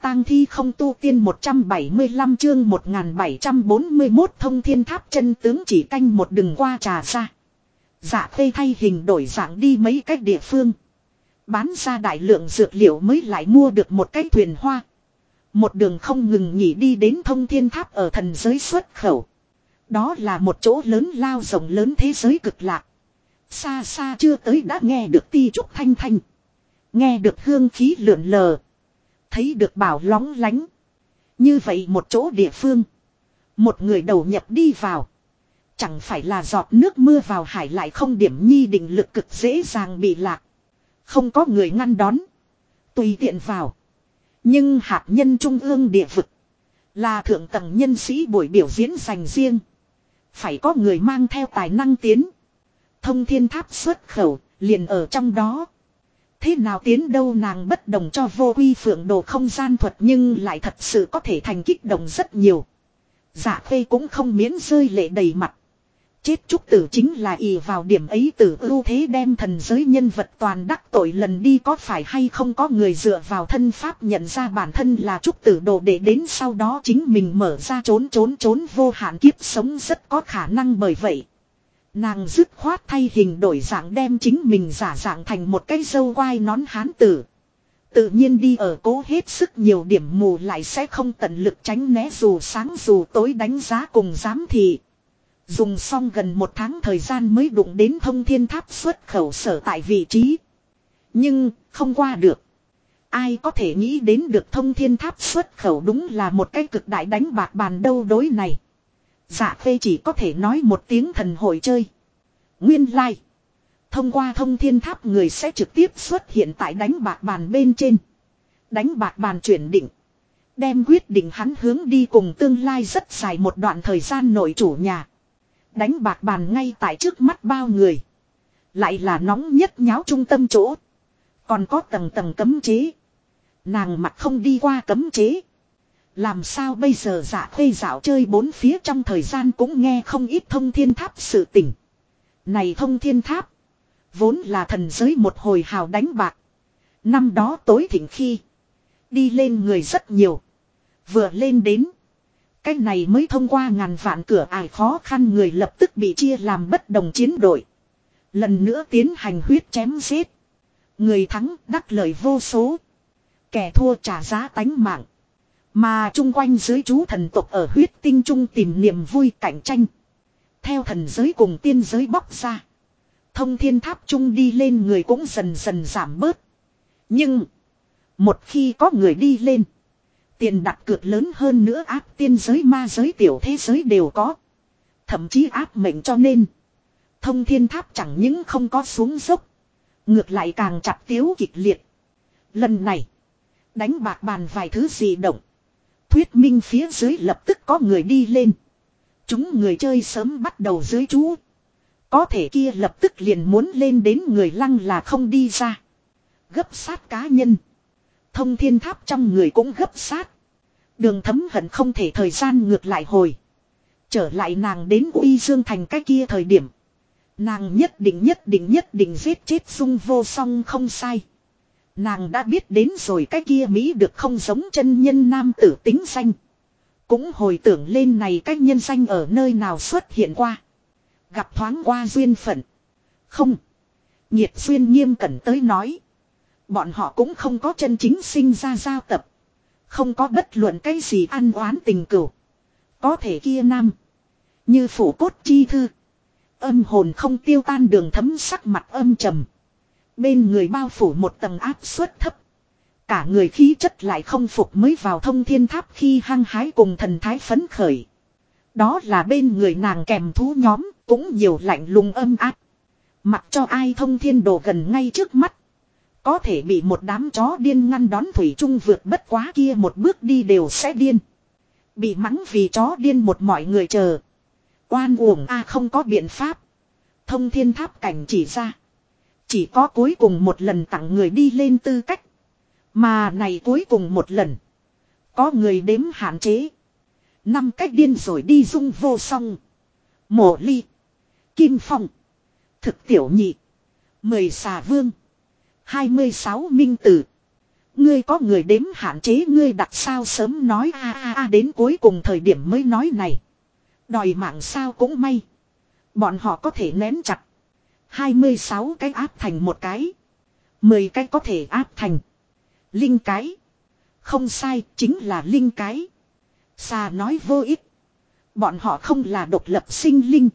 tang thi không tu tiên 175 chương 1741 thông thiên tháp chân tướng chỉ canh một đừng qua trà ra. Dạ Khê thay hình đổi dạng đi mấy cách địa phương. Bán ra đại lượng dược liệu mới lại mua được một cái thuyền hoa. Một đường không ngừng nghỉ đi đến thông thiên tháp ở thần giới xuất khẩu. Đó là một chỗ lớn lao rộng lớn thế giới cực lạc. Xa xa chưa tới đã nghe được ti trúc thanh thanh. Nghe được hương khí lượn lờ. Thấy được bảo lóng lánh. Như vậy một chỗ địa phương. Một người đầu nhập đi vào. Chẳng phải là giọt nước mưa vào hải lại không điểm nhi định lực cực dễ dàng bị lạc. Không có người ngăn đón. Tùy tiện vào. Nhưng hạt nhân trung ương địa vực. Là thượng tầng nhân sĩ buổi biểu diễn dành riêng. Phải có người mang theo tài năng tiến. Thông thiên tháp xuất khẩu liền ở trong đó. Thế nào tiến đâu nàng bất đồng cho vô quy phượng đồ không gian thuật nhưng lại thật sự có thể thành kích động rất nhiều. Dạ Khê cũng không miễn rơi lệ đầy mặt. Chết trúc tử chính là ỷ vào điểm ấy tử ưu thế đem thần giới nhân vật toàn đắc tội lần đi có phải hay không có người dựa vào thân pháp nhận ra bản thân là trúc tử đồ để đến sau đó chính mình mở ra trốn vô hạn kiếp sống rất có khả năng bởi vậy. Nàng dứt khoát thay hình đổi dạng đem chính mình giả dạng thành một cái dâu quai nón hán tử. Tự nhiên đi ở cố hết sức nhiều điểm mù lại sẽ không tận lực tránh né dù sáng dù tối đánh giá cùng giám thị. Dùng xong gần một tháng thời gian mới đụng đến thông thiên tháp xuất khẩu sở tại vị trí. Nhưng không qua được. Ai có thể nghĩ đến được thông thiên tháp xuất khẩu đúng là một cái cực đại đánh bạc bàn đâu đối này. Dạ Khê chỉ có thể nói một tiếng thần hội chơi. Nguyên lai. Like. Thông qua thông thiên tháp người sẽ trực tiếp xuất hiện tại đánh bạc bàn bên trên. Đánh bạc bàn chuyển định. Đem quyết định hắn hướng đi cùng tương lai rất dài một đoạn thời gian nội chủ nhà. Đánh bạc bàn ngay tại trước mắt bao người. Lại là nóng nhất nháo trung tâm chỗ. Còn có tầng tầng cấm chế. Nàng mặt không đi qua cấm chế. Làm sao bây giờ Dạ Khê dạo chơi bốn phía trong thời gian cũng nghe không ít thông thiên tháp sự tình. Này thông thiên tháp. Vốn là thần giới một hồi hào đánh bạc. Năm đó tối thịnh khi. Đi lên người rất nhiều. Vừa lên đến. Cái này mới thông qua ngàn vạn cửa ải khó khăn người lập tức bị chia làm bất đồng chiến đội. Lần nữa tiến hành huyết chém giết. Người thắng đắc lợi vô số. Kẻ thua trả giá tánh mạng. Mà chung quanh dưới chú thần tộc ở huyết tinh trung tìm niềm vui cạnh tranh. Theo thần giới cùng tiên giới bóc ra. Thông thiên tháp chung đi lên người cũng dần dần giảm bớt. Nhưng. Một khi có người đi lên. Tiền đặt cược lớn hơn nữa áp tiên giới ma giới tiểu thế giới đều có. Thậm chí áp mệnh cho nên. Thông thiên tháp chẳng những không có xuống dốc. Ngược lại càng chặt tiếu kịch liệt. Lần này. Đánh bạc bàn vài thứ gì động. Thuyết minh phía dưới lập tức có người đi lên. Chúng người chơi sớm bắt đầu dưới chú. Có thể kia lập tức liền muốn lên đến người lăng là không đi ra. Gấp sát cá nhân. Thông thiên tháp trong người cũng gấp sát. Đường Thấm hận không thể thời gian ngược lại hồi. Trở lại nàng đến Uy Dương thành cái kia thời điểm. Nàng nhất định giết chết Dung Vô Song không sai. Nàng đã biết đến rồi cái kia Mỹ được không giống chân nhân nam tử tính danh. Cũng hồi tưởng lên này cái nhân danh ở nơi nào xuất hiện qua. Gặp thoáng qua duyên phận. Không. Nhiệt duyên nghiêm cẩn tới nói. Bọn họ cũng không có chân chính sinh ra giao tập. Không có bất luận cái gì ăn oán tình cửu. Có thể kia nam. Như phủ cốt chi thư. Âm hồn không tiêu tan Đường Thấm sắc mặt âm trầm. Bên người bao phủ một tầng áp suất thấp. Cả người khí chất lại không phục mới vào thông thiên tháp khi hăng hái cùng thần thái phấn khởi. Đó là bên người nàng kèm thú nhóm cũng nhiều lạnh lùng âm áp. Mặc cho ai thông thiên đồ gần ngay trước mắt. Có thể bị một đám chó điên ngăn đón thủy chung vượt bất quá kia một bước đi đều sẽ điên. Bị mắng vì chó điên một mọi người chờ. Oan uổng không có biện pháp. Thông thiên tháp cảnh chỉ ra. Chỉ có cuối cùng một lần tặng người đi lên tư cách. Mà này cuối cùng một lần. Có người đếm hạn chế. 5 cách điên rồi đi Dung Vô Song. Mộ Ly. Kim Phong. Thực Tiểu Nhị. 10 Xà Vương. 26 Minh Tử. Ngươi có người đếm hạn chế ngươi đặt sao sớm nói đến cuối cùng thời điểm mới nói này. Đòi mạng sao cũng may. Bọn họ có thể nén chặt. 26 cái áp thành một cái. 10 cái có thể áp thành. Linh cái. Không sai, chính là linh cái. Xa nói vô ích. Bọn họ không là độc lập sinh linh.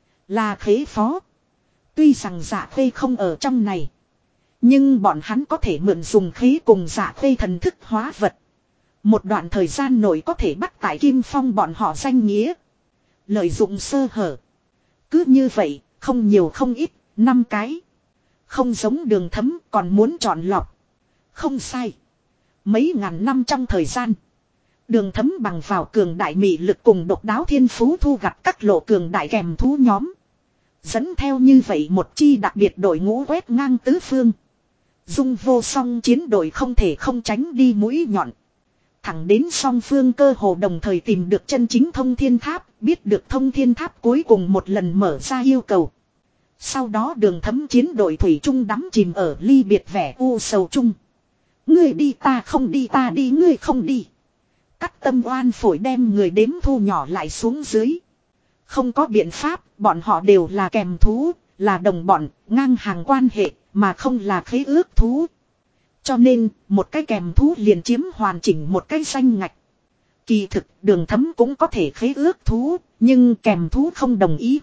Là khế phó. Tuy rằng Dạ Khê không ở trong này. Nhưng bọn hắn có thể mượn dùng khí cùng Dạ Khê thần thức hóa vật. Một đoạn thời gian nội có thể bắt tại Kim Phong bọn họ danh nghĩa. Lợi dụng sơ hở. Cứ như vậy, không nhiều không ít, 5 cái. Không giống Đường Thấm còn muốn chọn lọc. Không sai. Mấy ngàn năm trong thời gian. Đường Thấm bằng vào cường đại mị lực cùng độc đáo thiên phú thu gặt các lộ cường đại kèm thú nhóm. Dẫn theo như vậy một chi đặc biệt đội ngũ quét ngang tứ phương. Dung Vô Song chiến đội không thể không tránh đi mũi nhọn. Thẳng đến song phương cơ hồ đồng thời tìm được chân chính thông thiên tháp, biết được thông thiên tháp cuối cùng một lần mở ra yêu cầu. Sau đó Đường Thấm chiến đội thủy chung đắm chìm ở ly biệt vẻ u sầu chung. Ngươi đi ta không đi, ta đi ngươi không đi. Cắt tâm oan phổi đem người đếm thu nhỏ lại xuống dưới. Không có biện pháp, bọn họ đều là kèm thú, là đồng bọn, ngang hàng quan hệ, mà không là khế ước thú. Cho nên, một cái kèm thú liền chiếm hoàn chỉnh một cái danh ngạch. Kỳ thực, Đường Thấm cũng có thể khế ước thú, nhưng kèm thú không đồng ý.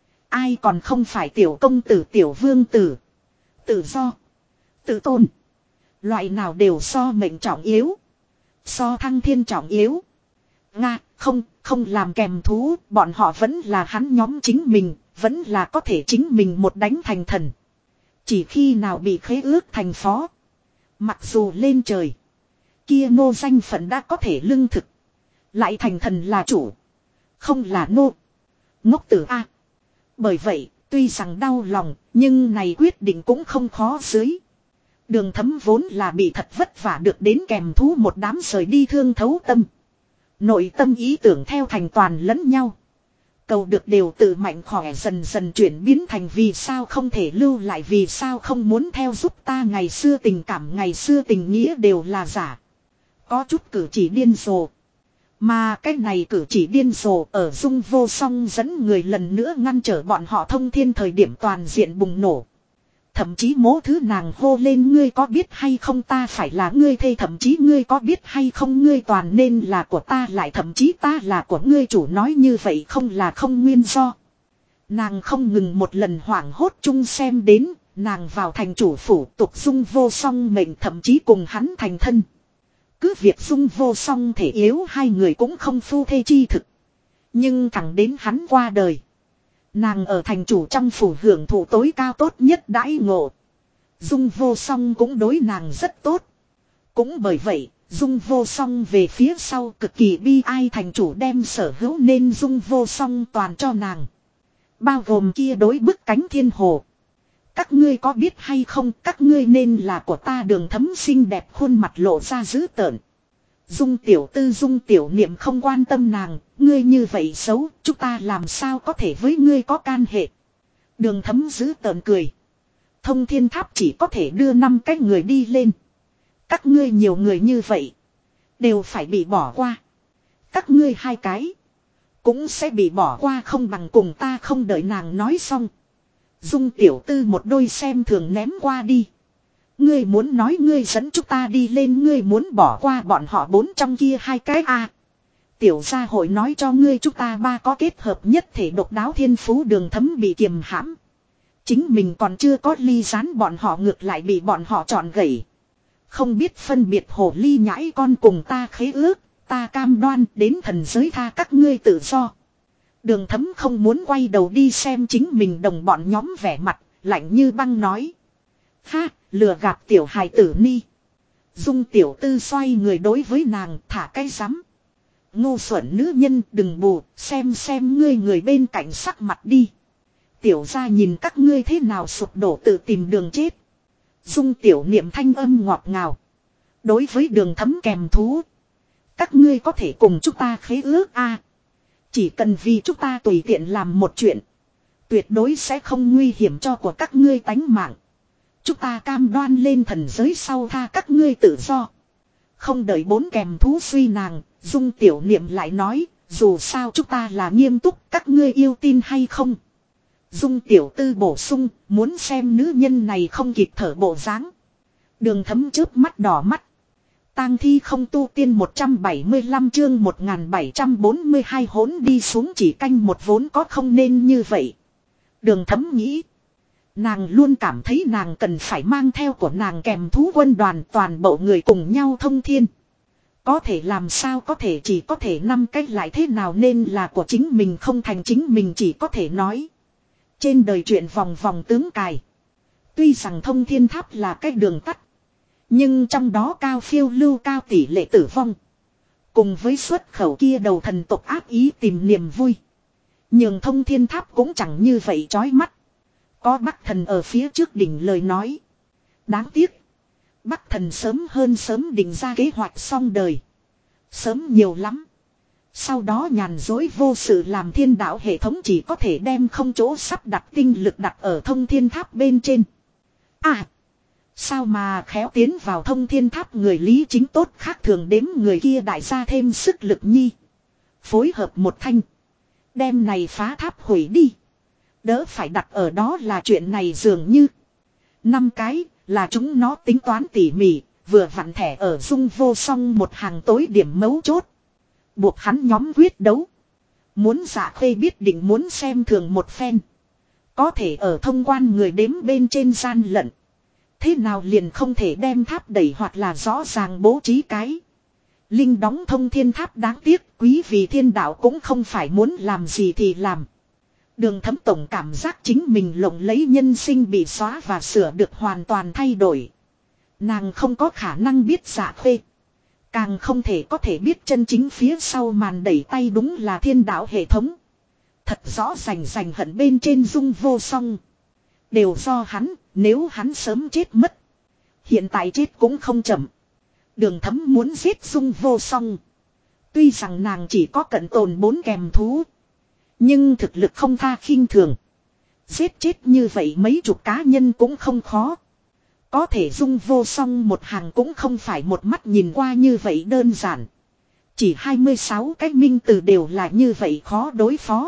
Ai còn không phải tiểu công tử tiểu vương tử. Tự do. Tự tôn. Loại nào đều so mệnh trọng yếu. So thăng thiên trọng yếu. Nga, không làm kèm thú, bọn họ vẫn là hắn nhóm chính mình, vẫn là có thể chính mình một đánh thành thần. Chỉ khi nào bị khế ước thành phó. Mặc dù lên trời. Kia nô danh phận đã có thể lương thực. Lại thành thần là chủ. Không là nô. Ngốc tử A. Bởi vậy, tuy rằng đau lòng, nhưng này quyết định cũng không khó dưới. Đường Thấm vốn là bị thật vất vả được đến kèm thú một đám rời đi thương thấu tâm. Nội tâm ý tưởng theo thành toàn lẫn nhau. Cầu được đều tự mạnh khỏe dần dần chuyển biến thành vì sao không thể lưu lại, vì sao không muốn theo giúp ta, ngày xưa tình cảm ngày xưa tình nghĩa đều là giả. Có chút cử chỉ điên rồ. Mà cái này cử chỉ điên rồ ở Dung Vô Song dẫn người lần nữa ngăn trở bọn họ thông thiên thời điểm toàn diện bùng nổ. Thậm chí mố thứ nàng hô lên ngươi có biết hay không ta phải là ngươi thê, thậm chí ngươi có biết hay không ngươi toàn nên là của ta, lại thậm chí ta là của ngươi chủ, nói như vậy không là không nguyên do. Nàng không ngừng một lần hoảng hốt chung xem đến, nàng vào thành chủ phủ tục Dung Vô Song mệnh, thậm chí cùng hắn thành thân. Cứ việc Dung Vô Song thể yếu hai người cũng không phu thê chi thực. Nhưng thẳng đến hắn qua đời. Nàng ở thành chủ trong phủ hưởng thụ tối cao tốt nhất đãi ngộ. Dung Vô Song cũng đối nàng rất tốt. Cũng bởi vậy, Dung Vô Song về phía sau cực kỳ bi ai, thành chủ đem sở hữu nên Dung Vô Song toàn cho nàng. Bao gồm kia đối bức cánh thiên hồ. Các ngươi có biết hay không, các ngươi nên là của ta. Đường Thấm xinh đẹp khuôn mặt lộ ra dữ tợn. Dung tiểu tư Dung tiểu niệm không quan tâm nàng, ngươi như vậy xấu, chúng ta làm sao có thể với ngươi có can hệ. Đường Thấm dữ tợn cười. Thông thiên tháp chỉ có thể đưa 5 cái người đi lên. Các ngươi nhiều người như vậy, đều phải bị bỏ qua. Các ngươi 2 cái, cũng sẽ bị bỏ qua, không bằng cùng ta. Không đợi nàng nói xong, Dung tiểu tư một đôi xem thường ném qua đi. Ngươi muốn nói ngươi dẫn chúng ta đi lên, ngươi muốn bỏ qua bọn họ 4 trong kia 2 cái a? Tiểu gia hội nói cho ngươi chúng ta 3 có kết hợp nhất thể độc đáo thiên phú. Đường Thấm bị kiềm hãm. Chính mình còn chưa có ly gián, bọn họ ngược lại bị bọn họ chọn gãy. Không biết phân biệt hồ ly nhãi con cùng ta khế ước, ta cam đoan đến thần giới tha các ngươi tự do. Đường Thấm không muốn quay đầu đi xem chính mình đồng bọn nhóm vẻ mặt, lạnh như băng nói. Ha, lừa gạt tiểu hài tử ni. Dung tiểu tư xoay người đối với nàng, thả cái rắm. Ngu xuẩn nữ nhân, đừng bù, xem ngươi người bên cạnh sắc mặt đi. Tiểu gia nhìn các ngươi thế nào sụp đổ tự tìm đường chết. Dung tiểu niệm thanh âm ngọt ngào. Đối với Đường Thấm kèm thú, các ngươi có thể cùng chúng ta khế ước a. Chỉ cần vì chúng ta tùy tiện làm một chuyện, tuyệt đối sẽ không nguy hiểm cho của các ngươi tánh mạng. Chúng ta cam đoan lên thần giới sau tha các ngươi tự do. Không đợi bốn kèm thú suy nàng, Dung Tiểu Niệm lại nói, dù sao chúng ta là nghiêm túc, các ngươi yêu tin hay không? Dung Tiểu Tư bổ sung, muốn xem nữ nhân này không kịp thở bộ dáng. Đường Thấm chớp mắt đỏ mắt. Tang thi không tu tiên 175 chương 1742 hỗn đi xuống chỉ canh một vốn có không nên như vậy. Đường Thấm nghĩ. Nàng luôn cảm thấy nàng cần phải mang theo của nàng kèm thú quân đoàn toàn bộ người cùng nhau thông thiên. Có thể làm sao có thể chỉ có thể năm cách lại thế nào nên là của chính mình không thành chính mình chỉ có thể nói. Trên đời chuyện vòng vòng tướng cài. Tuy rằng thông thiên tháp là cái đường tắt. Nhưng trong đó cao phiêu lưu cao tỷ lệ tử vong. Cùng với xuất khẩu kia đầu thần tộc ác ý tìm niềm vui. Nhưng thông thiên tháp cũng chẳng như vậy chói mắt. Có Bắc Thần ở phía trước đỉnh lời nói. Đáng tiếc. Bắc Thần sớm hơn sớm định ra kế hoạch xong đời. Sớm nhiều lắm. Sau đó nhàn dối vô sự làm thiên đạo hệ thống chỉ có thể đem không chỗ sắp đặt tinh lực đặt ở thông thiên tháp bên trên. À. Sao mà khéo tiến vào thông thiên tháp người lý chính tốt khác thường đếm người kia đại gia thêm sức lực nhi. Phối hợp một thanh. Đem này phá tháp hủy đi. Đỡ phải đặt ở đó là chuyện này dường như. 5 cái là chúng nó tính toán tỉ mỉ. Vừa vặn thẻ ở Dung Vô Song một hàng tối điểm mấu chốt. Buộc hắn nhóm quyết đấu. Muốn Dạ Khê biết định muốn xem thường một phen. Có thể ở thông quan người đếm bên trên gian lận. Thế nào liền không thể đem tháp đẩy hoặc là rõ ràng bố trí cái. Linh đóng thông thiên tháp đáng tiếc quý vì thiên đạo cũng không phải muốn làm gì thì làm. Đường Thấm tổng cảm giác chính mình lộng lấy nhân sinh bị xóa và sửa được hoàn toàn thay đổi. Nàng không có khả năng biết Dạ Khê. Càng không thể có thể biết chân chính phía sau màn đẩy tay đúng là thiên đạo hệ thống. Thật rõ rành hận bên trên Dung Vô Song. Đều do hắn, nếu hắn sớm chết mất. Hiện tại chết cũng không chậm. Đường Thấm muốn giết Dung Vô Song. Tuy rằng nàng chỉ có cận tồn 4 kèm thú. Nhưng thực lực không tha khinh thường. Giết chết như vậy mấy chục cá nhân cũng không khó. Có thể Dung Vô Song một hàng cũng không phải một mắt nhìn qua như vậy đơn giản. Chỉ 26 cái minh từ đều là như vậy khó đối phó.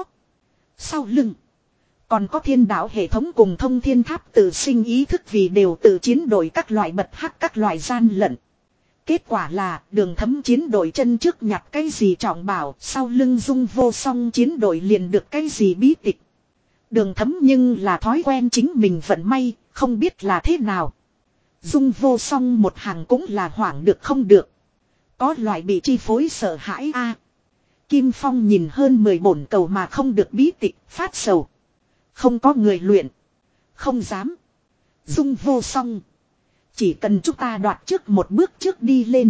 Sau lưng. Còn có thiên đạo hệ thống cùng thông thiên tháp tự sinh ý thức vì đều tự chiến đội các loại bật hắc các loại gian lận. Kết quả là Đường Thấm chiến đội chân trước nhặt cái gì trọng bảo, sau lưng Dung Vô Song chiến đội liền được cái gì bí tịch. Đường Thấm nhưng là thói quen chính mình vận may, không biết là thế nào. Dung Vô Song một hàng cũng là hoảng được không được. Có loại bị chi phối sợ hãi a. Kim Phong nhìn hơn 10 bổn cầu mà không được bí tịch, phát sầu. Không có người luyện. Không dám. Dung Vô Song. Chỉ cần chúng ta đoạt trước một bước trước đi lên.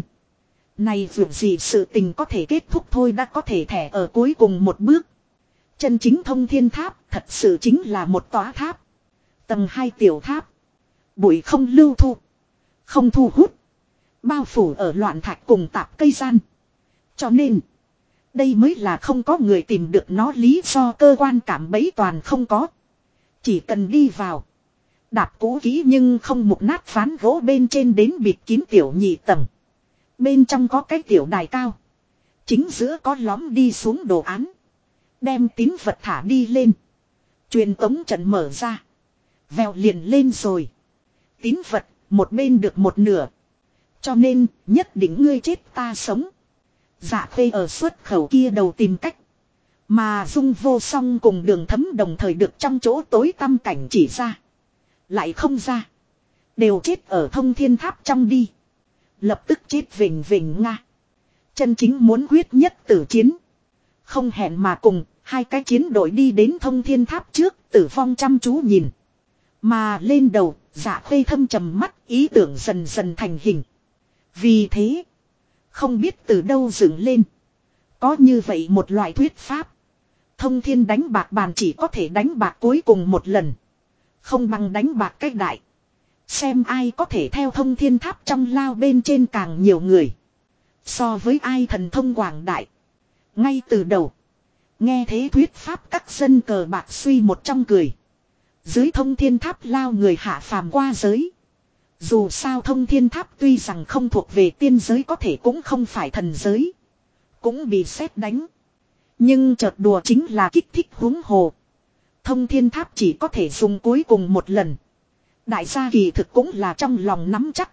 Này dù gì sự tình có thể kết thúc thôi đã có thể thẻ ở cuối cùng một bước. Chân chính thông thiên tháp thật sự chính là một tòa tháp. Tầng 2 tiểu tháp. Bụi không lưu thu. Không thu hút. Bao phủ ở loạn thạch cùng tạp cây gian. Cho nên. Đây mới là không có người tìm được nó lý do cơ quan cảm bẫy toàn không có. Chỉ cần đi vào. Đạp cũ kỹ nhưng không mục nát ván gỗ bên trên đến bịt kín tiểu nhị tầng. Bên trong có cái tiểu đài cao. Chính giữa có lõm đi xuống đồ án. Đem tín vật thả đi lên. Truyền tống trận mở ra. Vèo liền lên rồi. Tín vật, một bên được một nửa. Cho nên, nhất định ngươi chết ta sống. Dạ Khê ở xuất khẩu kia đầu tìm cách. Mà Dung Vô Song cùng Đường Thấm đồng thời được trong chỗ tối tăm cảnh chỉ ra. Lại không ra. Đều chết ở thông thiên tháp trong đi. Lập tức chết vỉnh vỉnh nga. Chân chính muốn quyết nhất tử chiến. Không hẹn mà cùng, hai cái chiến đội đi đến thông thiên tháp trước, tử vong chăm chú nhìn. Mà lên đầu, Dạ Khê thâm trầm mắt, ý tưởng dần dần thành hình. Vì thế, không biết từ đâu dựng lên. Có như vậy một loại thuyết pháp. Thông thiên đánh bạc bàn chỉ có thể đánh bạc cuối cùng một lần. Không bằng đánh bạc cách đại. Xem ai có thể theo thông thiên tháp trong lao bên trên càng nhiều người. So với ai thần thông quảng đại. Ngay từ đầu. Nghe thế thuyết pháp các dân cờ bạc suy một trong cười. Dưới thông thiên tháp lao người hạ phàm qua giới. Dù sao thông thiên tháp tuy rằng không thuộc về tiên giới có thể cũng không phải thần giới. Cũng bị sét đánh. Nhưng chợt đùa chính là kích thích huống hồ. Thông thiên tháp chỉ có thể dùng cuối cùng một lần. Đại gia kỳ thực cũng là trong lòng nắm chắc.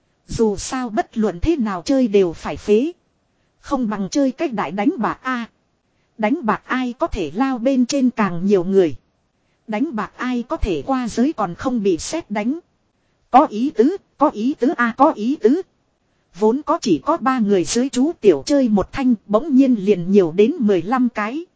Dù sao bất luận thế nào chơi đều phải phế. Không bằng chơi cách đại đánh bạc A. Đánh bạc ai có thể lao bên trên càng nhiều người. Đánh bạc ai có thể qua giới còn không bị sét đánh. Có ý tứ, có ý tứ A, có ý tứ. Vốn có chỉ có 3 người dưới chú tiểu chơi một thanh, bỗng nhiên liền nhiều đến 15 cái.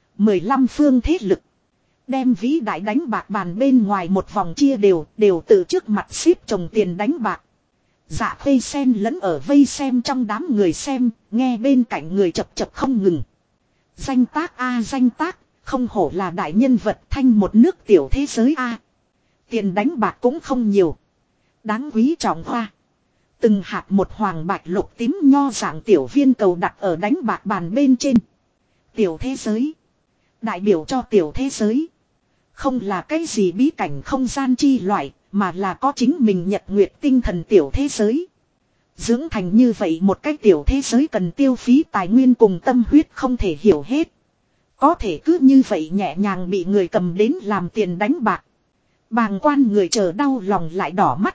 15 phương thế lực. Đem vĩ đại đánh bạc bàn bên ngoài một vòng chia đều từ trước mặt xếp chồng tiền đánh bạc. Dạ vây sen lẫn ở vây xem trong đám người xem, nghe bên cạnh người chập chập không ngừng. Danh tác A, danh tác, không hổ là đại nhân vật thanh một nước tiểu thế giới A. Tiền đánh bạc cũng không nhiều. Đáng quý trọng hoa. Từng hạt một hoàng bạch lục tím nho dạng tiểu viên cầu đặt ở đánh bạc bàn bên trên. Tiểu thế giới. Đại biểu cho tiểu thế giới. Không là cái gì bí cảnh không gian chi loại, mà là có chính mình nhật nguyệt tinh thần tiểu thế giới. Dưỡng thành như vậy một cái tiểu thế giới cần tiêu phí tài nguyên cùng tâm huyết không thể hiểu hết. Có thể cứ như vậy nhẹ nhàng bị người cầm đến làm tiền đánh bạc. Bàng quan người chờ đau lòng lại đỏ mắt.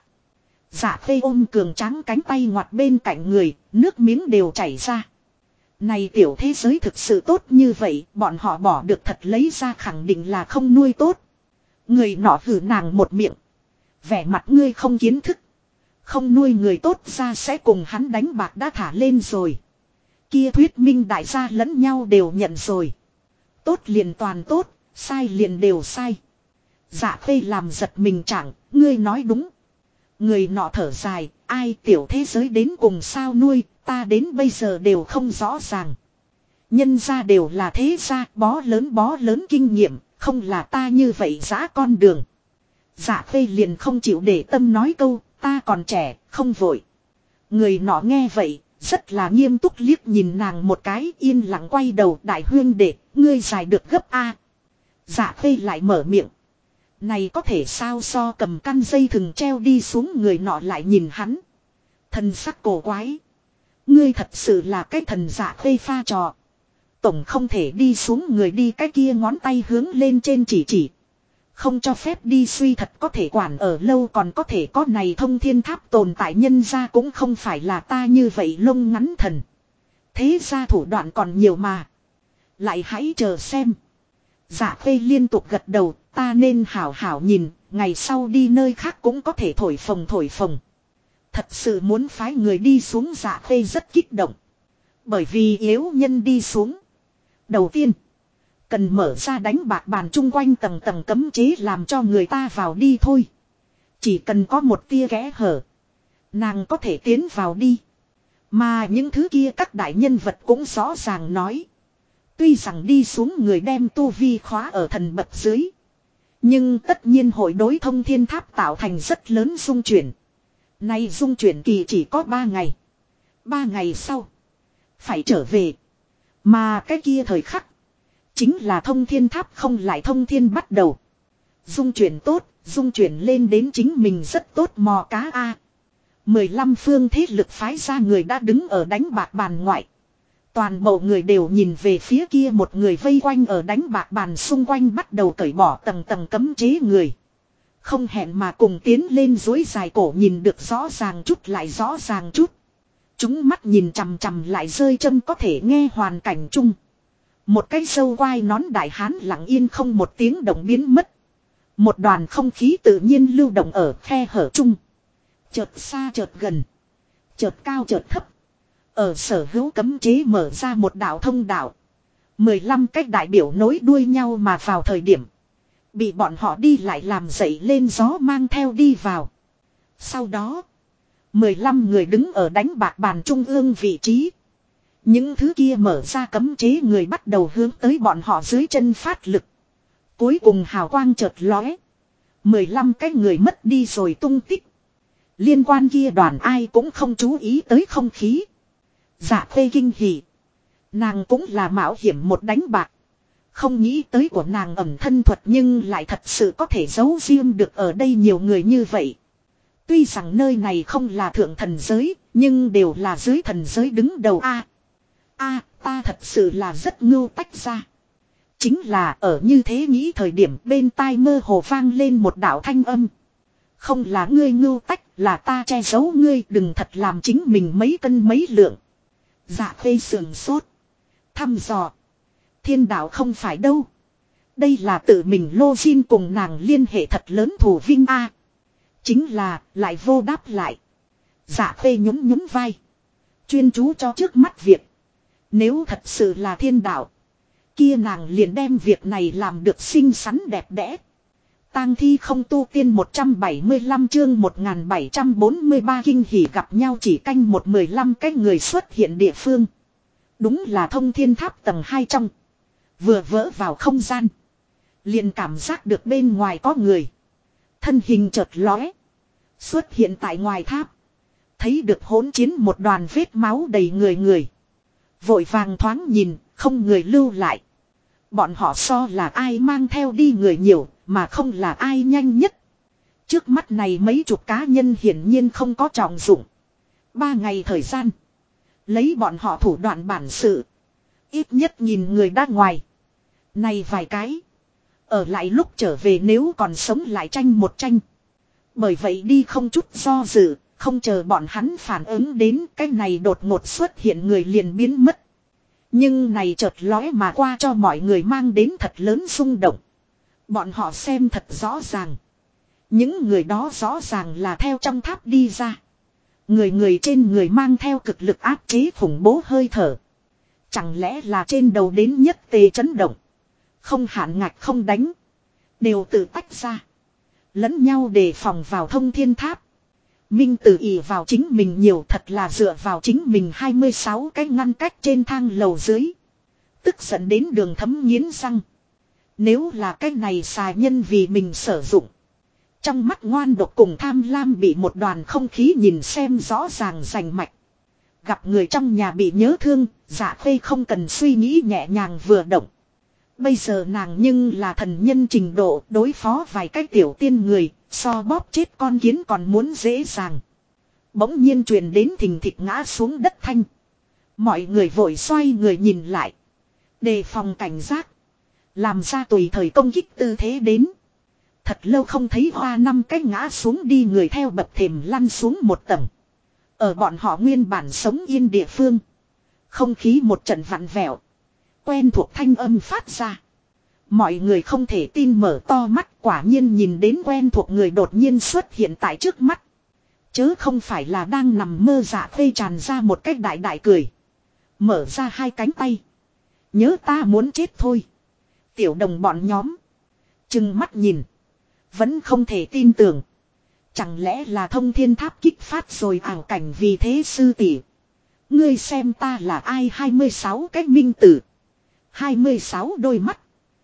Dạ phê ôm cường tráng cánh tay ngoặt bên cạnh người, nước miếng đều chảy ra. Này tiểu thế giới thực sự tốt như vậy, bọn họ bỏ được thật lấy ra khẳng định là không nuôi tốt. Người nọ hử nàng một miệng. Vẻ mặt ngươi không kiến thức. Không nuôi người tốt ra sẽ cùng hắn đánh bạc đã thả lên rồi. Kia thuyết minh đại gia lẫn nhau đều nhận rồi. Tốt liền toàn tốt, sai liền đều sai. Dạ phê làm giật mình chẳng, ngươi nói đúng. Người nọ thở dài, ai tiểu thế giới đến cùng sao nuôi, ta đến bây giờ đều không rõ ràng. Nhân ra đều là thế gia, bó lớn kinh nghiệm, không là ta như vậy giã con đường. Dạ phê liền không chịu để tâm nói câu, ta còn trẻ, không vội. Người nọ nghe vậy, rất là nghiêm túc liếc nhìn nàng một cái, yên lặng quay đầu, đại huyên đệ, ngươi dài được gấp A. Dạ phê lại mở miệng. Này có thể sao so cầm căn dây thừng treo đi xuống, người nọ lại nhìn hắn. Thần sắc cổ quái. Ngươi thật sự là cái thần dạ phê pha trò. Tổng không thể đi xuống người đi cái kia ngón tay hướng lên trên chỉ. Không cho phép đi suy thật có thể quản ở lâu còn có thể có này thông thiên tháp tồn tại nhân ra cũng không phải là ta như vậy lông ngắn thần. Thế ra thủ đoạn còn nhiều mà. Lại hãy chờ xem. Dạ phê liên tục gật đầu, ta nên hảo hảo nhìn, ngày sau đi nơi khác cũng có thể thổi phồng. Thật sự muốn phái người đi xuống, dạ phê rất kích động. Bởi vì yếu nhân đi xuống. Đầu tiên, cần mở ra đánh bạc bàn chung quanh tầng tầng cấm chế làm cho người ta vào đi thôi. Chỉ cần có một tia kẽ hở, nàng có thể tiến vào đi. Mà những thứ kia các đại nhân vật cũng rõ ràng nói. Tuy rằng đi xuống người đem tu vi khóa ở thần bậc dưới. Nhưng tất nhiên hội đối thông thiên tháp tạo thành rất lớn dung chuyển. Nay dung chuyển kỳ chỉ có 3 ngày. 3 ngày sau, phải trở về. Mà cái kia thời khắc, chính là thông thiên tháp không lại thông thiên bắt đầu. Dung chuyển tốt, dung chuyển lên đến chính mình rất tốt mò cá A. 15 phương thế lực phái ra người đã đứng ở đánh bạc bàn ngoại. Toàn bộ người đều nhìn về phía kia một người vây quanh ở đánh bạc bàn xung quanh bắt đầu cởi bỏ tầng tầng cấm chế người. Không hẹn mà cùng tiến lên dối dài cổ nhìn được rõ ràng chút lại rõ ràng chút. Chúng mắt nhìn chằm chằm lại rơi châm có thể nghe hoàn cảnh chung. Một cái sâu quai nón đại hán lặng yên không một tiếng động biến mất. Một đoàn không khí tự nhiên lưu động ở khe hở chung. Chợt xa chợt gần. Chợt cao chợt thấp. Ở sở hữu cấm chế mở ra một đạo thông đạo. 15 cách đại biểu nối đuôi nhau mà vào thời điểm. Bị bọn họ đi lại làm dậy lên gió mang theo đi vào. Sau đó, 15 người đứng ở đánh bạc bàn trung ương vị trí. Những thứ kia mở ra cấm chế người bắt đầu hướng tới bọn họ dưới chân phát lực. Cuối cùng hào quang chợt lóe. 15 cái người mất đi rồi tung tích. Liên quan kia đoàn ai cũng không chú ý tới không khí. Dạ phê kinh hỉ. Nàng cũng là mạo hiểm một đánh bạc. Không nghĩ tới của nàng ẩn thân thuật nhưng lại thật sự có thể giấu riêng được ở đây nhiều người như vậy. Tuy rằng nơi này không là thượng thần giới, nhưng đều là dưới thần giới đứng đầu ta thật sự là rất ngưu tách ra. Chính là ở như thế nghĩ thời điểm bên tai mơ hồ vang lên một đạo thanh âm. Không là ngươi ngưu tách, là ta che giấu ngươi, đừng thật làm chính mình mấy cân mấy lượng. Dạ Khê sườn sốt. Thăm dò. Thiên đạo không phải đâu. Đây là tự mình Lô Jin cùng nàng liên hệ thật lớn thù vinh a. Chính là, lại vô đáp lại. Dạ Khê nhún nhún vai. Chuyên chú cho trước mắt việc. Nếu thật sự là thiên đạo. Kia nàng liền đem việc này làm được xinh xắn đẹp đẽ. Tang thi không tu tiên 175 chương 1743 kinh hỉ gặp nhau chỉ canh 15 cái người xuất hiện địa phương. Đúng là thông thiên tháp tầng 2 trong. Vừa vỡ vào không gian. Liền cảm giác được bên ngoài có người. Thân hình chợt lóe. Xuất hiện tại ngoài tháp. Thấy được hỗn chiến một đoàn vết máu đầy người. Vội vàng thoáng nhìn, không người lưu lại. Bọn họ so là ai mang theo đi người nhiều, mà không là ai nhanh nhất. Trước mắt này mấy chục cá nhân hiển nhiên không có trọng dụng. 3 ngày thời gian. Lấy bọn họ thủ đoạn bản sự. Ít nhất nhìn người đã ngoài. Này vài cái. Ở lại lúc trở về nếu còn sống lại tranh một tranh. Bởi vậy đi không chút do dự, không chờ bọn hắn phản ứng đến cái này đột ngột xuất hiện người liền biến mất. Nhưng này chợt lóe mà qua cho mọi người mang đến thật lớn xung động. Bọn họ xem thật rõ ràng. Những người đó rõ ràng là theo trong tháp đi ra. Người trên người mang theo cực lực áp chế khủng bố hơi thở. Chẳng lẽ là trên đầu đến nhất tề chấn động. Không hạn ngạch không đánh. Đều tự tách ra. Lẫn nhau đề phòng vào thông thiên tháp. Minh Tử ỷ vào chính mình nhiều thật là dựa vào chính mình 26 cái ngăn cách trên thang lầu dưới. Tức giận đến đường thấm nghiến răng. Nếu là cái này xà nhân vì mình sử dụng. Trong mắt ngoan độc cùng tham lam bị một đoàn không khí nhìn xem rõ ràng rành mạch. Gặp người trong nhà bị nhớ thương, Dạ Khê không cần suy nghĩ nhẹ nhàng vừa động. Bây giờ nàng nhưng là thần nhân trình độ đối phó vài cái tiểu tiên người, so bóp chết con kiến còn muốn dễ dàng. Bỗng nhiên truyền đến thình thịch ngã xuống đất thanh. Mọi người vội xoay người nhìn lại. Đề phòng cảnh giác. Làm ra tùy thời công kích tư thế đến. Thật lâu không thấy hoa 5 cái ngã xuống đi người theo bậc thềm lăn xuống một tầng. Ở bọn họ nguyên bản sống yên địa phương. Không khí một trận vặn vẹo. Quen thuộc thanh âm phát ra. Mọi người không thể tin mở to mắt quả nhiên nhìn đến quen thuộc người đột nhiên xuất hiện tại trước mắt. Chớ không phải là đang nằm mơ Dạ Khê tràn ra một cách đại đại cười. Mở ra hai cánh tay. Nhớ ta muốn chết thôi. Tiểu đồng bọn nhóm. Chừng mắt nhìn. Vẫn không thể tin tưởng. Chẳng lẽ là thông thiên tháp kích phát rồi ảo cảnh vì thế sư tỷ. Ngươi xem ta là ai 26 cái minh tử. 26 đôi mắt.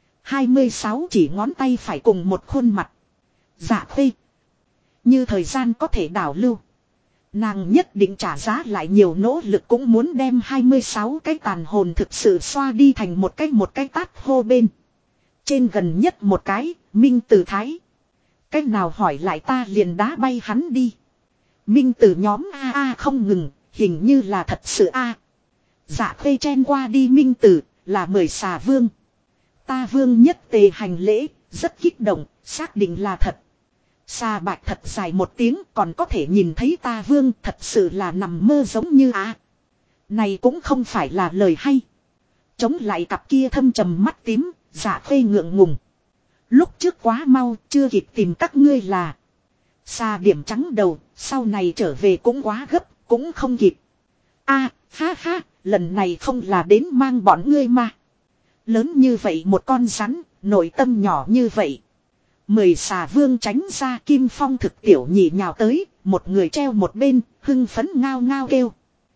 26 chỉ ngón tay phải cùng một khuôn mặt. Dạ Khê. Như thời gian có thể đảo lưu. Nàng nhất định trả giá lại nhiều nỗ lực cũng muốn đem 26 cái tàn hồn thực sự xoa đi thành một cái tát hô bên. Trên gần nhất một cái, Minh Tử Thái. Cách nào hỏi lại ta liền đá bay hắn đi. Minh Tử nhóm a không ngừng, hình như là thật sự a. Dạ Khê chen qua đi Minh Tử, là 10 xà vương. Ta vương nhất tề hành lễ, rất kích động, xác định là thật. Xà bạch thật dài một tiếng còn có thể nhìn thấy ta vương thật sự là nằm mơ giống như Này cũng không phải là lời hay. Chống lại cặp kia thâm trầm mắt tím, Dạ Khê ngượng ngùng. Lúc trước quá mau, chưa kịp tìm các ngươi là. Xà điểm trắng đầu, sau này trở về cũng quá gấp, cũng không kịp. Ha ha, lần này không là đến mang bọn ngươi mà. Lớn như vậy một con rắn, nội tâm nhỏ như vậy. 10 xà vương tránh ra Kim Phong thực tiểu nhị nhào tới, một người treo một bên, hưng phấn ngao ngao kêu.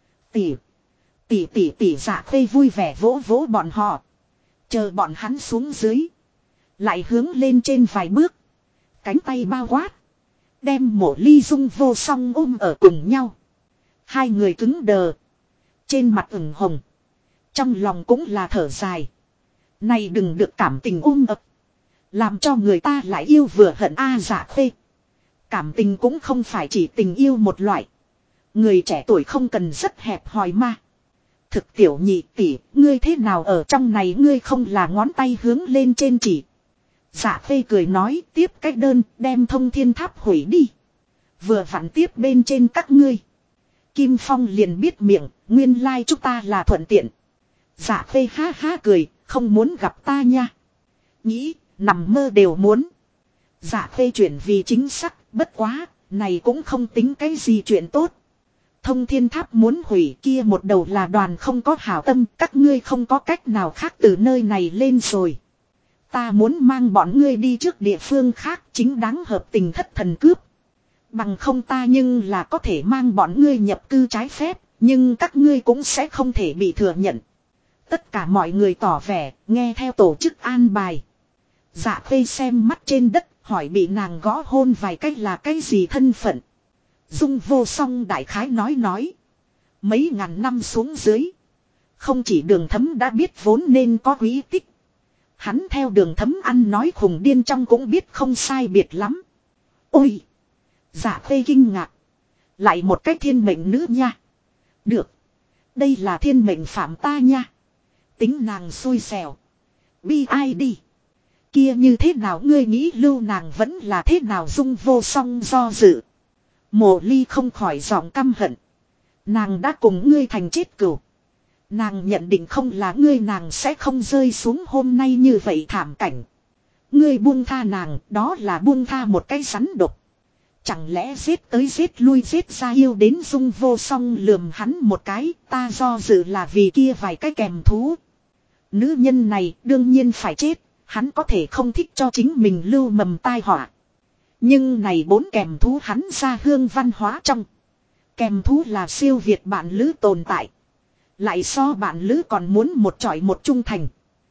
Tỷ Dạ Khê vui vẻ vỗ vỗ bọn họ. Chờ bọn hắn xuống dưới. Lại hướng lên trên vài bước. Cánh tay bao quát. Đem Mộ Ly Dung vô song ôm ở cùng nhau. Hai người cứng đờ. Trên mặt ửng hồng. Trong lòng cũng là thở dài. Này đừng được cảm tình ôm ập. Làm cho người ta lại yêu vừa hận Dạ Khê. Cảm tình cũng không phải chỉ tình yêu một loại. Người trẻ tuổi không cần rất hẹp hòi mà. Thực tiểu nhị tỷ, ngươi thế nào ở trong này, ngươi không là ngón tay hướng lên trên chỉ. Dạ Phê cười nói, tiếp cách đơn, đem thông thiên tháp hủy đi. Vừa vặn tiếp bên trên các ngươi. Kim Phong liền biết miệng, nguyên lai chúng ta là thuận tiện. Dạ Phê ha ha cười, không muốn gặp ta nha. Nghĩ, nằm mơ đều muốn. Dạ Phê chuyển vì chính xác, bất quá, này cũng không tính cái gì chuyện tốt. Thông thiên tháp muốn hủy, kia một đầu là đoàn không có hảo tâm, các ngươi không có cách nào khác từ nơi này lên rồi. Ta muốn mang bọn ngươi đi trước địa phương khác, chính đáng hợp tình thất thần cướp. Bằng không ta nhưng là có thể mang bọn ngươi nhập cư trái phép, nhưng các ngươi cũng sẽ không thể bị thừa nhận. Tất cả mọi người tỏ vẻ, nghe theo tổ chức an bài. Dạ Phê xem mắt trên đất, hỏi bị nàng gõ hôn vài cách là cái gì thân phận. Dung Vô Song đại khái nói. Mấy ngàn năm xuống dưới. Không chỉ Đường Thấm đã biết vốn nên có quý tích. Hắn theo Đường Thấm ăn nói khùng điên trong cũng biết không sai biệt lắm. Ôi! Dạ Phê kinh ngạc. Lại một cách thiên mệnh nữ nha. Được. Đây là thiên mệnh phạm ta nha. Tính nàng xui xẻo. B.I.D. Kia như thế nào ngươi nghĩ lưu nàng vẫn là thế nào? Dung Vô Song do dự. Mộ Ly không khỏi giọng căm hận. Nàng đã cùng ngươi thành chết cửu. Nàng nhận định không là ngươi, nàng sẽ không rơi xuống hôm nay như vậy thảm cảnh. Ngươi buông tha nàng, đó là buông tha một cái rắn độc. Chẳng lẽ giết tới giết lui giết ra yêu đến? Dung Vô Song lườm hắn một cái, ta do dự là vì kia vài cái kèm thú. Nữ nhân này đương nhiên phải chết, hắn có thể không thích cho chính mình lưu mầm tai họa. Nhưng này 4 kèm thú hắn ra hương văn hóa trong. Kèm thú là siêu việt bạn lữ tồn tại. Lại so bạn lữ còn muốn một chọi một trung thành.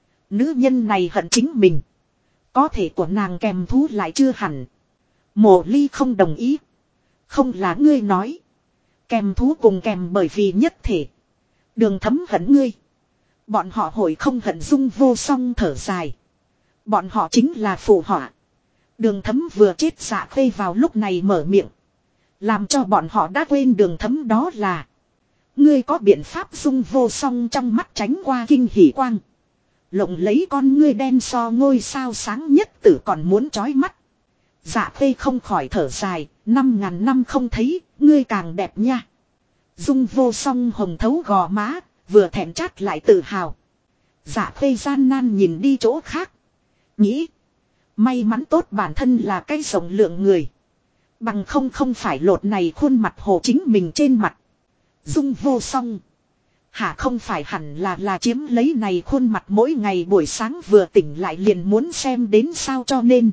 Nữ nhân này hận chính mình. Có thể của nàng kèm thú lại chưa hẳn. Mộ Ly không đồng ý. Không là ngươi nói. Kèm thú cùng kèm bởi vì nhất thể. Đường Thấm hận ngươi. Bọn họ hội không hận. Dung Vô Song thở dài. Bọn họ chính là phụ họa. Đường Thấm vừa chết. Dạ Phê vào lúc này mở miệng. Làm cho bọn họ đã quên Đường Thấm đó là. Ngươi có biện pháp? Dung Vô Song trong mắt tránh qua kinh hỉ quang. Lộng lấy con ngươi đen so ngôi sao sáng nhất tử còn muốn chói mắt. Dạ Phê không khỏi thở dài. 5.000 năm không thấy, ngươi càng đẹp nha. Dung Vô Song hồng thấu gò má, vừa thẹn chát lại tự hào. Dạ Phê gian nan nhìn đi chỗ khác. Nghĩ. May mắn tốt bản thân là cái rộng lượng người. Bằng không phải lột này khuôn mặt hồ chính mình trên mặt. Dung Vô Song. Hả, không phải hẳn là chiếm lấy này khuôn mặt mỗi ngày buổi sáng vừa tỉnh lại liền muốn xem đến sao, cho nên.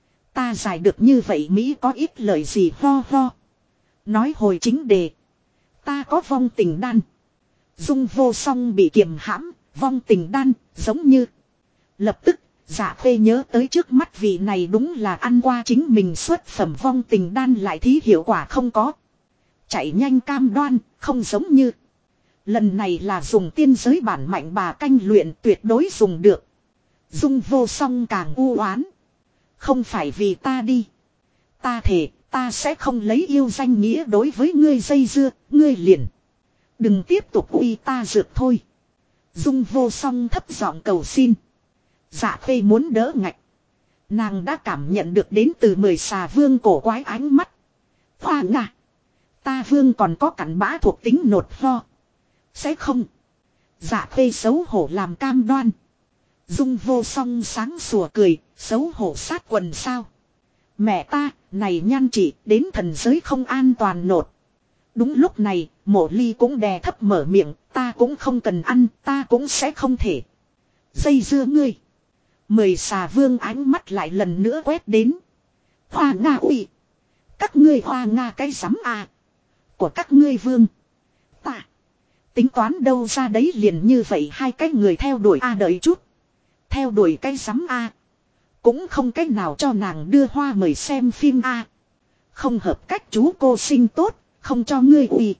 Ta giải được như vậy Mỹ có ít lời gì ho ho. Nói hồi chính đề. Ta có vong tình đan. Dung Vô Song bị kiềm hãm, vong tình đan, giống như. Lập tức, Dạ Phê nhớ tới trước mắt vị này đúng là ăn qua chính mình xuất phẩm vong tình đan lại thí hiệu quả không có. Chạy nhanh cam đoan, không giống như. Lần này là dùng tiên giới bản mạnh bà canh luyện, tuyệt đối dùng được. Dung Vô Song càng u oán. Không phải vì ta đi. Ta thề, ta sẽ không lấy yêu danh nghĩa đối với ngươi dây dưa, ngươi liền. Đừng tiếp tục uy ta dược thôi. Dung Vô Song thấp giọng cầu xin. Dạ Phê muốn đỡ ngạch. Nàng đã cảm nhận được đến từ 10 xà vương cổ quái ánh mắt. Hoa ngà. Ta vương còn có cặn bã thuộc tính nột ho. Sẽ không. Dạ Phê xấu hổ làm cam đoan. Dung Vô Song sáng sủa cười, xấu hổ sát quần sao. Mẹ ta, này nhan chị, đến thần giới không an toàn nột. Đúng lúc này, Mộ Ly cũng đè thấp mở miệng, ta cũng không cần ăn, ta cũng sẽ không thể. Dây dưa ngươi. 10 xà vương ánh mắt lại lần nữa quét đến. Hoa Nga ủy. Các ngươi Hoa Nga cái rắm à. Của các ngươi vương. Ta. Tính toán đâu ra đấy, liền như vậy hai cái người theo đuổi a đợi chút. Theo đuổi cái rắm a. Cũng không cách nào cho nàng đưa hoa mời xem phim a. Không hợp cách chú cô sinh tốt, không cho ngươi uy.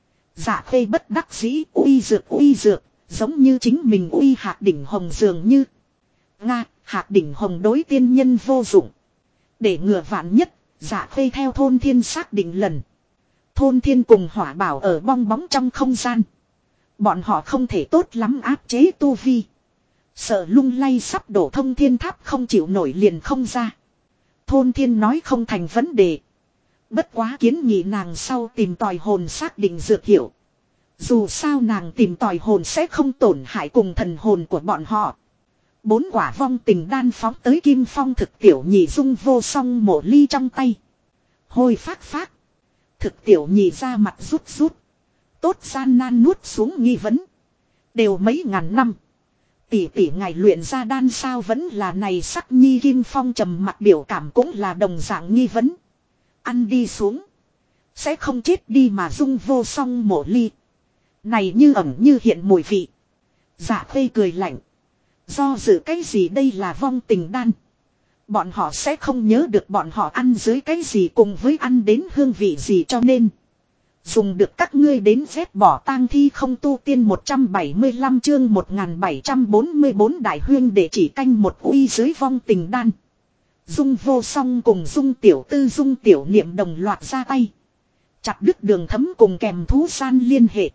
Dạ Phê bất đắc dĩ, uy dược, giống như chính mình uy hạt đỉnh hồng dường như. Nga, hạt đỉnh hồng đối tiên nhân vô dụng. Để ngừa vạn nhất, Dạ Khê theo Thôn Thiên xác định lần. Thôn Thiên cùng Hỏa Bảo ở bong bóng trong không gian. Bọn họ không thể tốt lắm áp chế tu vi. Sợ lung lay sắp đổ Thông Thiên Tháp không chịu nổi liền không ra. Thôn Thiên nói không thành vấn đề. Bất quá kiến nghị nàng sau tìm tòi hồn xác định dược hiệu. Dù sao nàng tìm tòi hồn sẽ không tổn hại cùng thần hồn của bọn họ. 4 quả vong tình đan phóng tới Kim Phong Thực Tiểu Nhị Dung Vô Song Mộ Ly trong tay. Hôi phát phát. Thực Tiểu Nhị ra mặt rút rút. Tốt gian nan nuốt xuống nghi vấn. Đều mấy ngàn năm. Tỷ tỷ ngài luyện ra đan sao vẫn là này sắc nhi. Kim Phong trầm mặt biểu cảm cũng là đồng dạng nghi vấn. Ăn đi xuống. Sẽ không chết đi mà Dung Vô Song Mộ Ly. Này như ẩn như hiện mùi vị. Dạ Khê cười lạnh. Do dự cái gì đây là vong tình đan. Bọn họ sẽ không nhớ được bọn họ ăn dưới cái gì cùng với ăn đến hương vị gì cho nên. Dùng được các ngươi đến vét bỏ tang thi không tu tiên 175 chương 1744 đại huyên để chỉ canh một uy dưới vong tình đan. Dung Vô Song cùng Dung Tiểu Tư Dung Tiểu Niệm đồng loạt ra tay. Chặt đứt Đường Thấm cùng kèm thú san liên hệ.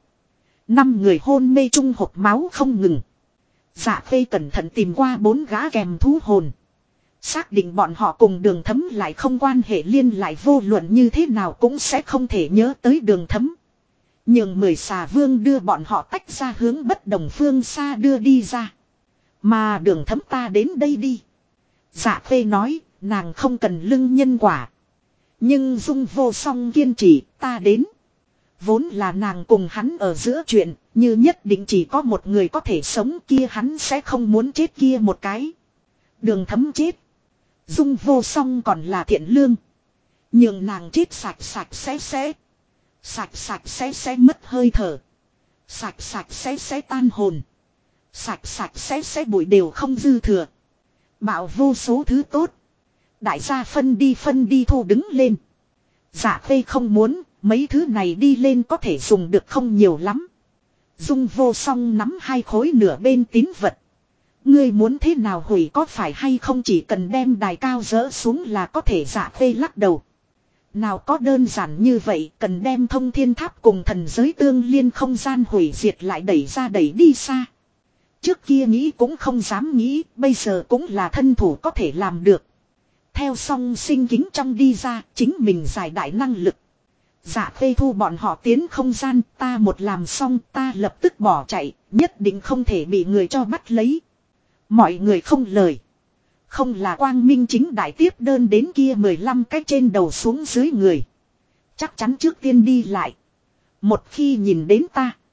5 người hôn mê chung hộp máu không ngừng. Dạ Khê cẩn thận tìm qua 4 gã kèm thú hồn. Xác định bọn họ cùng Đường Thấm lại không quan hệ liên lại vô luận như thế nào cũng sẽ không thể nhớ tới Đường Thấm. Nhưng 10 xà vương đưa bọn họ tách ra hướng bất đồng phương xa đưa đi ra. Mà Đường Thấm ta đến đây đi. Dạ Khê nói, nàng không cần lưng nhân quả. Nhưng Dung Vô Song kiên trì, ta đến. Vốn là nàng cùng hắn ở giữa chuyện, như nhất định chỉ có một người có thể sống kia hắn sẽ không muốn chết kia một cái. Đường Thấm chết. Dung Vô Song còn là thiện lương. Nhưng nàng chết sạch sạch sẽ. Sạch sẽ mất hơi thở. Sạch sẽ tan hồn. Sạch sẽ bụi đều không dư thừa. Bảo vô số thứ tốt. Đại gia phân đi thu đứng lên. Dạ Khê không muốn, mấy thứ này đi lên có thể dùng được không nhiều lắm. Dung Vô Song nắm 2 khối nửa bên tín vật. Ngươi muốn thế nào hủy có phải hay không chỉ cần đem đài cao dỡ xuống là có thể. Dạ Khê lắc đầu. Nào có đơn giản như vậy, cần đem Thông Thiên Tháp cùng thần giới tương liên không gian hủy diệt lại đẩy ra đẩy đi xa. Trước kia nghĩ cũng không dám nghĩ, bây giờ cũng là thân thủ có thể làm được. Theo song sinh kính trong đi ra, chính mình giải đại năng lực. Dạ Khê thu bọn họ tiến không gian, ta một làm xong ta lập tức bỏ chạy, nhất định không thể bị người cho bắt lấy. Mọi người không lời. Không là quang minh chính đại tiếp đơn đến kia 15 cái trên đầu xuống dưới người. Chắc chắn trước tiên đi lại. Một khi nhìn đến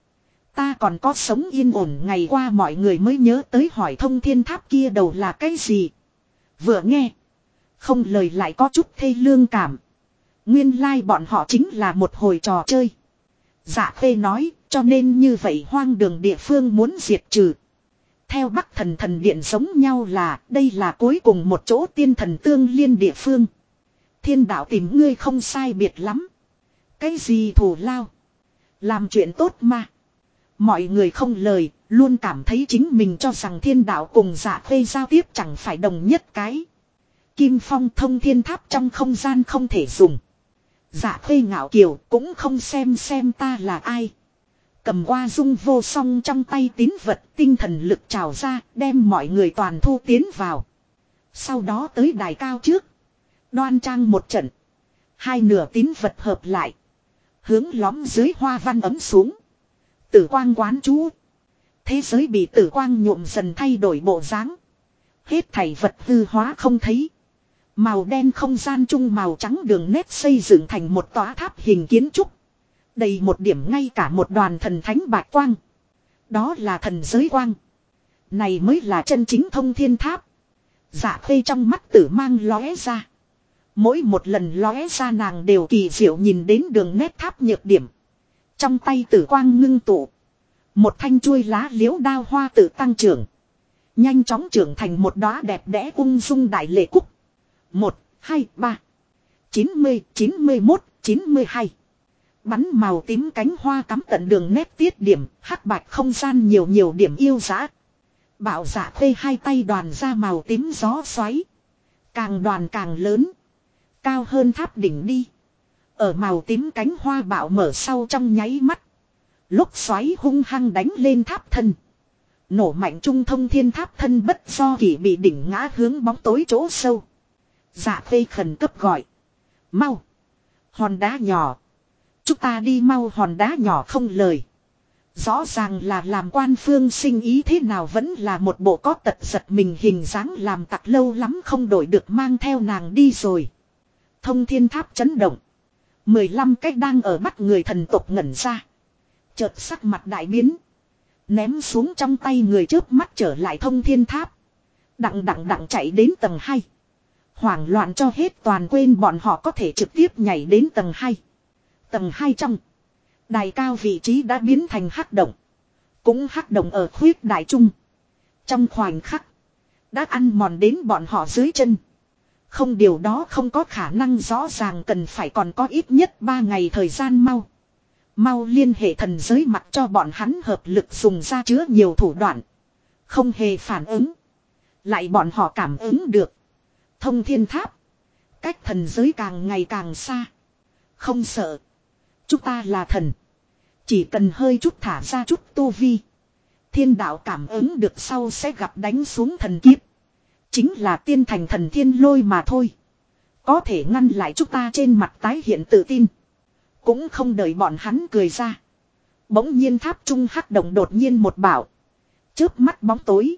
ta còn có sống yên ổn ngày qua mọi người mới nhớ tới hỏi Thông Thiên Tháp kia đầu là cái gì. Vừa nghe. Không lời lại có chút thê lương cảm. Nguyên lai bọn họ chính là một hồi trò chơi. Dạ Khê nói, cho nên như vậy hoang đường địa phương muốn diệt trừ. Theo Bắc Thần Thần Điện giống nhau là, đây là cuối cùng một chỗ tiên thần tương liên địa phương. Thiên đạo tìm ngươi không sai biệt lắm. Cái gì thù lao? Làm chuyện tốt mà. Mọi người không lời, luôn cảm thấy chính mình cho rằng thiên đạo cùng Dạ Khê giao tiếp chẳng phải đồng nhất cái. Kim Phong Thông Thiên Tháp trong không gian không thể dùng. Dạ Khê ngạo kiều cũng không xem ta là ai. Cầm qua Dung Vô Song trong tay tín vật, tinh thần lực trào ra, đem mọi người toàn thu tiến vào. Sau đó tới đài cao trước. Đoan trang một trận. 2 nửa tín vật hợp lại. Hướng lõm dưới hoa văn ấm xuống. Tử quang quán chú. Thế giới bị tử quang nhuộm dần thay đổi bộ dáng. Hết thảy vật hư hóa không thấy. Màu đen không gian chung màu trắng đường nét xây dựng thành một tòa tháp hình kiến trúc. Đầy một điểm ngay cả một đoàn thần thánh bạch quang. Đó là thần giới quang. Này mới là chân chính Thông Thiên Tháp. Dạ Khê trong mắt tử mang lóe ra. Mỗi một lần lóe ra nàng đều kỳ diệu nhìn đến đường nét tháp nhược điểm. Trong tay tử quang ngưng tụ. Một thanh chuôi lá liễu đao hoa tự tăng trưởng. Nhanh chóng trưởng thành một đóa đẹp đẽ ung dung đại lệ cúc. 1, 2, 3. 90, 91, 92. Bắn màu tím cánh hoa cắm tận đường nét tiết điểm, hắc bạch không gian nhiều điểm yêu dã. Bảo Dạ Khê 2 tay đoàn ra màu tím gió xoáy. Càng đoàn càng lớn. Cao hơn tháp đỉnh đi. Ở màu tím cánh hoa bạo mở sau trong nháy mắt. Lúc xoáy hung hăng đánh lên tháp thân. Nổ mạnh trung thông thiên tháp thân bất do kỷ bị đỉnh ngã hướng bóng tối chỗ sâu. Dạ Khê khẩn cấp gọi. Mau. Hòn đá nhỏ. Chúng ta đi mau, hòn đá nhỏ không lời. Rõ ràng là làm quan Phương Sinh ý thế nào vẫn là một bộ có tật giật mình hình dáng làm tặc lâu lắm không đổi được mang theo nàng đi rồi. Thông thiên tháp chấn động. 15 cách đang ở bắt người thần tộc ngẩn ra. Chợt sắc mặt đại biến. Ném xuống trong tay người chớp mắt trở lại thông thiên tháp. Đặng chạy đến tầng 2. Hoảng loạn cho hết toàn quên bọn họ có thể trực tiếp nhảy đến tầng 2. Tầng 2 trong. Đài cao vị trí đã biến thành hắc động. Cũng hắc động ở khuyết đại trung. Trong khoảnh khắc. Đã ăn mòn đến bọn họ dưới chân. Không, điều đó không có khả năng, rõ ràng cần phải còn có ít nhất 3 ngày thời gian mau. Mau liên hệ thần giới mặc cho bọn hắn hợp lực dùng ra chứa nhiều thủ đoạn. Không hề phản ứng. Lại bọn họ cảm ứng được. Thông thiên tháp. Cách thần giới càng ngày càng xa. Không sợ. Chúng ta là thần. Chỉ cần hơi chút thả ra chút tu vi. Thiên đạo cảm ứng được sau sẽ gặp đánh xuống thần kiếp. Chính là tiên thành thần thiên lôi mà thôi. Có thể ngăn lại chúng ta trên mặt tái hiện tự tin. Cũng không đợi bọn hắn cười ra. Bỗng nhiên tháp trung hắc động đột nhiên một bảo. Chớp mắt bóng tối.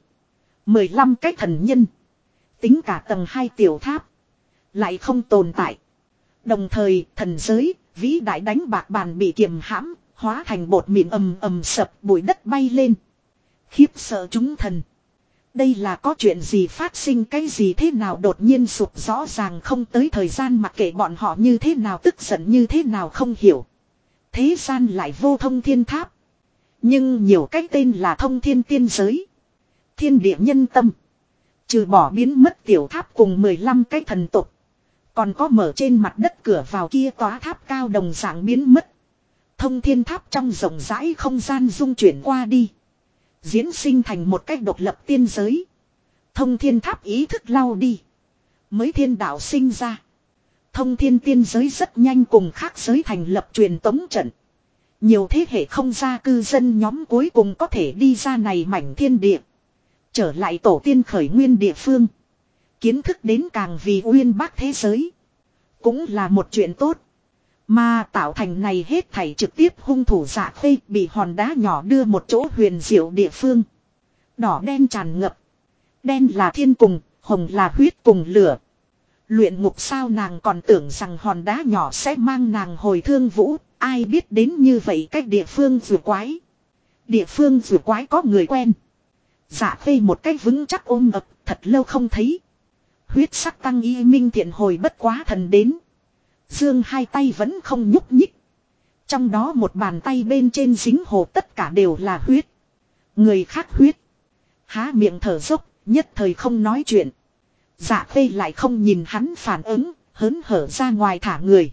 15 cái thần nhân. Tính cả tầng 2 tiểu tháp. Lại không tồn tại. Đồng thời thần giới, vĩ đại đánh bạc bàn bị kiềm hãm. Hóa thành bột mịn ầm ầm sập, bụi đất bay lên. Khiếp sợ chúng thần. Đây là có chuyện gì phát sinh, cái gì thế nào đột nhiên sụp, rõ ràng không tới thời gian mặc kệ bọn họ như thế nào tức giận như thế nào không hiểu. Thế gian lại vô thông thiên tháp. Nhưng nhiều cái tên là thông thiên tiên giới. Thiên địa nhân tâm. Trừ bỏ biến mất tiểu tháp cùng 15 cái thần tục. Còn có mở trên mặt đất cửa vào kia tòa tháp cao đồng dạng biến mất. Thông thiên tháp trong rộng rãi không gian dung chuyển qua đi. Diễn sinh thành một cách độc lập tiên giới. Thông thiên tháp ý thức lau đi. Mới thiên đạo sinh ra. Thông thiên tiên giới rất nhanh cùng khác giới thành lập truyền tống trận. Nhiều thế hệ không ra cư dân nhóm cuối cùng có thể đi ra này mảnh thiên địa. Trở lại tổ tiên khởi nguyên địa phương. Kiến thức đến càng vì uyên bác thế giới. Cũng là một chuyện tốt. Mà tạo thành này hết thảy trực tiếp hung thủ Dạ Khê bị hòn đá nhỏ đưa một chỗ huyền diệu địa phương. Đỏ đen tràn ngập. Đen là thiên cùng, hồng là huyết cùng lửa. Luyện ngục sao, nàng còn tưởng rằng hòn đá nhỏ sẽ mang nàng hồi thương vũ. Ai biết đến như vậy cách địa phương vừa quái. Địa phương vừa quái có người quen. Dạ Khê một cách vững chắc ôm ập, thật lâu không thấy. Huyết sắc tăng y minh thiện hồi bất quá thần đến. Dương hai tay vẫn không nhúc nhích. Trong đó một bàn tay bên trên dính hồ tất cả đều là huyết. Người khác huyết. Há miệng thở dốc, nhất thời không nói chuyện. Dạ Khê lại không nhìn hắn phản ứng, hớn hở ra ngoài thả người.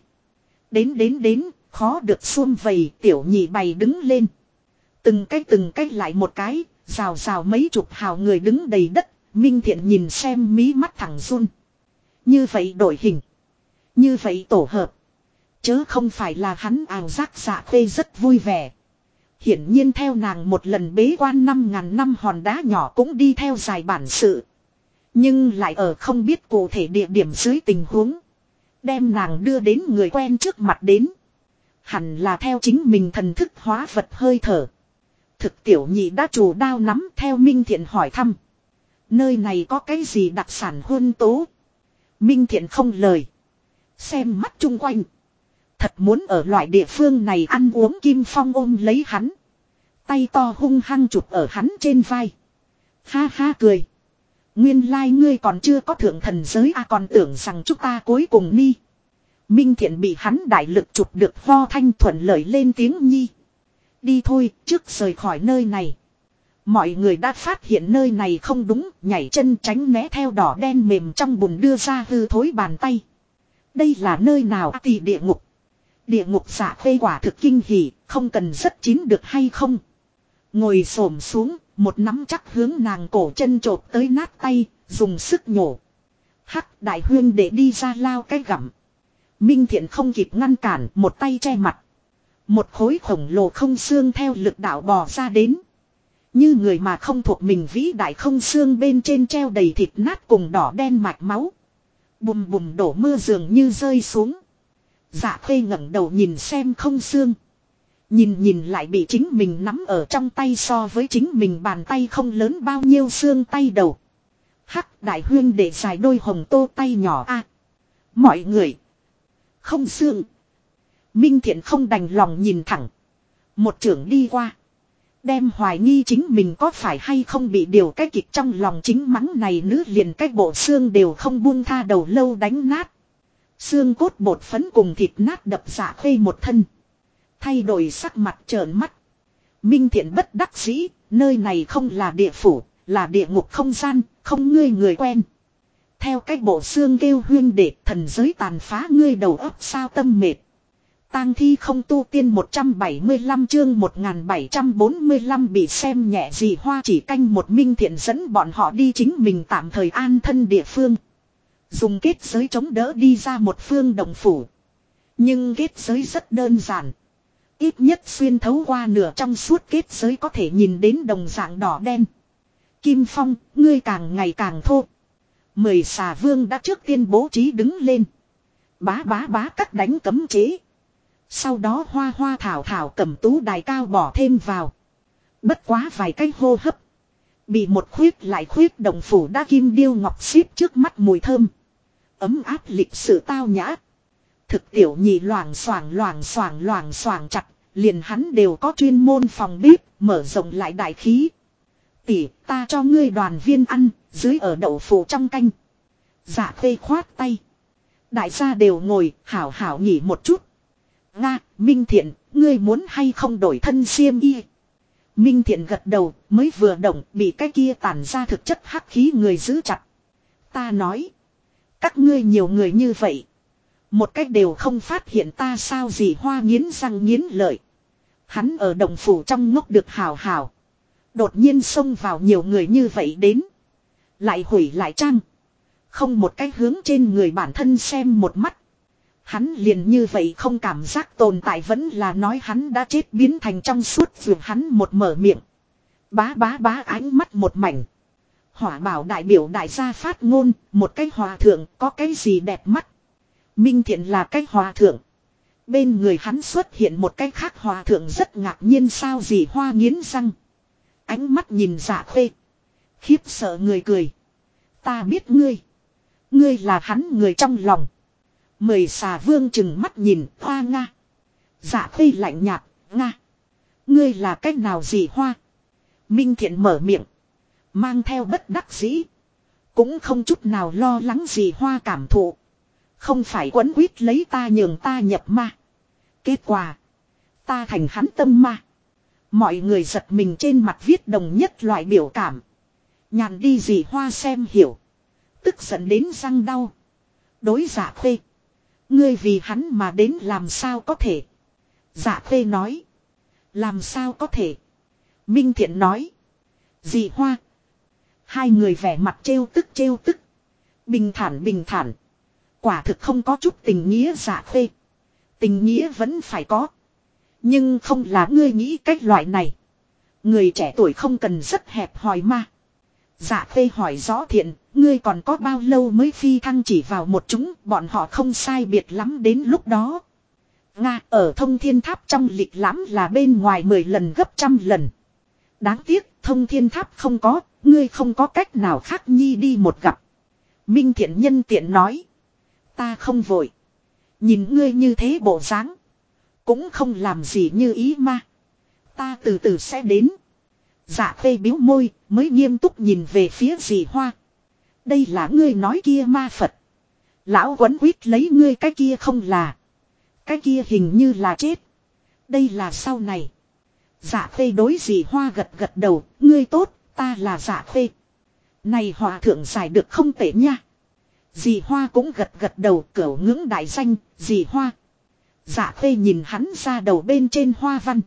Đến, khó được xuông vầy, tiểu nhị bày đứng lên. Từng cách lại một cái, rào mấy chục hào người đứng đầy đất, Minh Thiện nhìn xem mí mắt thẳng run. Như vậy đổi hình. Như vậy tổ hợp. Chớ không phải là hắn ảo giác. Dạ Khê rất vui vẻ. Hiển nhiên theo nàng một lần bế quan 5.000 năm hòn đá nhỏ cũng đi theo dài bản sự. Nhưng lại ở không biết cụ thể địa điểm dưới tình huống. Đem nàng đưa đến người quen trước mặt đến. Hẳn là theo chính mình thần thức hóa vật hơi thở. Thực tiểu nhị đã chủ đao nắm theo Minh Thiện hỏi thăm. Nơi này có cái gì đặc sản huân tố? Minh Thiện không lời. Xem mắt chung quanh. Thật muốn ở loại địa phương này ăn uống. Kim Phong ôm lấy hắn. Tay to hung hăng chụp ở hắn trên vai. Ha ha cười. Nguyên lai ngươi còn chưa có thượng thần giới còn tưởng rằng chúng ta cuối cùng ni. Minh Thiện bị hắn đại lực chụp được vo thanh thuận lợi lên tiếng nhi. Đi thôi, trước rời khỏi nơi này. Mọi người đã phát hiện nơi này không đúng, nhảy chân tránh né theo đỏ đen mềm trong bùn đưa ra hư thối bàn tay. Đây là nơi nào thì địa ngục. Địa ngục Dạ Khê quả thực kinh hỉ, không cần rất chín được hay không. Ngồi xổm xuống, một nắm chắc hướng nàng cổ chân chộp tới nát tay, dùng sức nhổ. Hắc đại huyên để đi ra lao cái gặm. Minh Thiện không kịp ngăn cản, một tay che mặt. Một khối khổng lồ không xương theo lực đạo bò ra đến. Như người mà không thuộc mình vĩ đại không xương bên trên treo đầy thịt nát cùng đỏ đen mạch máu. Bùm bùm đổ mưa dường như rơi xuống. Dạ Khê ngẩng đầu nhìn xem không xương. Nhìn lại bị chính mình nắm ở trong tay so với chính mình bàn tay không lớn bao nhiêu xương tay đầu. Hắc đại huyên để dài đôi hồng tô tay nhỏ a. Mọi người. Không xương. Minh Thiện không đành lòng nhìn thẳng. Một chưởng đi qua. Đem hoài nghi chính mình có phải hay không bị điều cái kịch trong lòng chính mắng này nữ liền cái bộ xương đều không buông tha đầu lâu đánh nát. Xương cốt bột phấn cùng thịt nát đập Dạ Khê một thân. Thay đổi sắc mặt trợn mắt. Minh Thiện bất đắc dĩ, nơi này không là địa phủ, là địa ngục không gian, không ngươi người quen. Theo cách bộ xương kêu huyên để thần giới tàn phá ngươi đầu óc sao tâm mệt. Tang thi không tu tiên 175 chương 1745 bị xem nhẹ gì hoa chỉ canh một. Minh Thiện dẫn bọn họ đi chính mình tạm thời an thân địa phương. Dùng kết giới chống đỡ đi ra một phương đồng phủ. Nhưng kết giới rất đơn giản. Ít nhất xuyên thấu qua nửa trong suốt kết giới có thể nhìn đến đồng dạng đỏ đen. Kim Phong, ngươi càng ngày càng thô. 10 xà vương đã trước tiên bố trí đứng lên. Bá cắt đánh cấm chế. Sau đó hoa thảo cầm tú đài cao bỏ thêm vào. Bất quá vài cái hô hấp. Bị một khuyết lại khuyết đồng phủ đá kim điêu ngọc xếp trước mắt mùi thơm. Ấm áp lịch sự tao nhã. Thực tiểu nhị loảng xoảng chặt. Liền hắn đều có chuyên môn phòng bếp, mở rộng lại đại khí. Tỷ, ta cho ngươi đoàn viên ăn, dưới ở đậu phụ trong canh. Dạ Khê khoát tay. Đại gia đều ngồi, hảo nghỉ một chút. Nga, Minh Thiện, ngươi muốn hay không đổi thân xiêm y? Minh Thiện gật đầu, mới vừa động, bị cái kia tản ra thực chất hắc khí người giữ chặt. Ta nói, các ngươi nhiều người như vậy. Một cách đều không phát hiện ta sao gì hoa nghiến răng nghiến lợi. Hắn ở đồng phủ trong ngốc được hào. Đột nhiên xông vào nhiều người như vậy đến. Lại hủy lại trang. Không một cách hướng trên người bản thân xem một mắt. Hắn liền như vậy không cảm giác tồn tại vẫn là nói hắn đã chết biến thành trong suốt vượt hắn một mở miệng. Bá ánh mắt một mảnh. Hỏa bảo đại biểu đại gia phát ngôn, một cái hòa thượng có cái gì đẹp mắt. Minh Thiện là cái hòa thượng. Bên người hắn xuất hiện một cái khác hòa thượng rất ngạc nhiên sao gì hoa nghiến răng. Ánh mắt nhìn Dạ Khê. Khiếp sợ người cười. Ta biết ngươi. Ngươi là hắn người trong lòng. 10 xà vương chừng mắt nhìn hoa Nga. Dạ Khê lạnh nhạt, Nga. Ngươi là cách nào gì hoa? Minh Thiện mở miệng. Mang theo bất đắc dĩ. Cũng không chút nào lo lắng gì hoa cảm thụ. Không phải quấn quýt lấy ta nhường ta nhập ma. Kết quả. Ta thành hắn tâm ma. Mọi người giật mình trên mặt viết đồng nhất loại biểu cảm. Nhàn đi gì hoa xem hiểu. Tức giận đến răng đau. Đối Dạ Khê. Ngươi vì hắn mà đến làm sao có thể. Dạ Khê nói. Làm sao có thể. Minh Thiện nói. Dì hoa. Hai người vẻ mặt trêu tức. Bình thản. Quả thực không có chút tình nghĩa. Dạ Khê. Tình nghĩa vẫn phải có. Nhưng không là ngươi nghĩ cách loại này. Người trẻ tuổi không cần rất hẹp hòi mà. Dạ Khê hỏi rõ Thiện, ngươi còn có bao lâu mới phi thăng chỉ vào một chúng, bọn họ không sai biệt lắm đến lúc đó. Nga, ở Thông Thiên Tháp trong lịch lãm là bên ngoài 10 lần gấp 100 lần. Đáng tiếc, Thông Thiên Tháp không có, ngươi không có cách nào khác nhi đi một gặp. Minh Thiện nhân tiện nói. Ta không vội. Nhìn ngươi như thế bộ dáng, cũng không làm gì như ý mà. Ta từ từ sẽ đến. Dạ Khê biếu môi, mới nghiêm túc nhìn về phía dì hoa. Đây là ngươi nói kia ma Phật. Lão quấn quýt lấy ngươi cái kia không là. Cái kia hình như là chết. Đây là sau này. Dạ Khê đối dì hoa gật đầu, ngươi tốt, ta là Dạ Khê. Này hòa thượng giải được không tệ nha. Dì hoa cũng gật đầu, cửu ngưỡng đại danh, dì hoa. Dạ Khê nhìn hắn ra đầu bên trên hoa văn.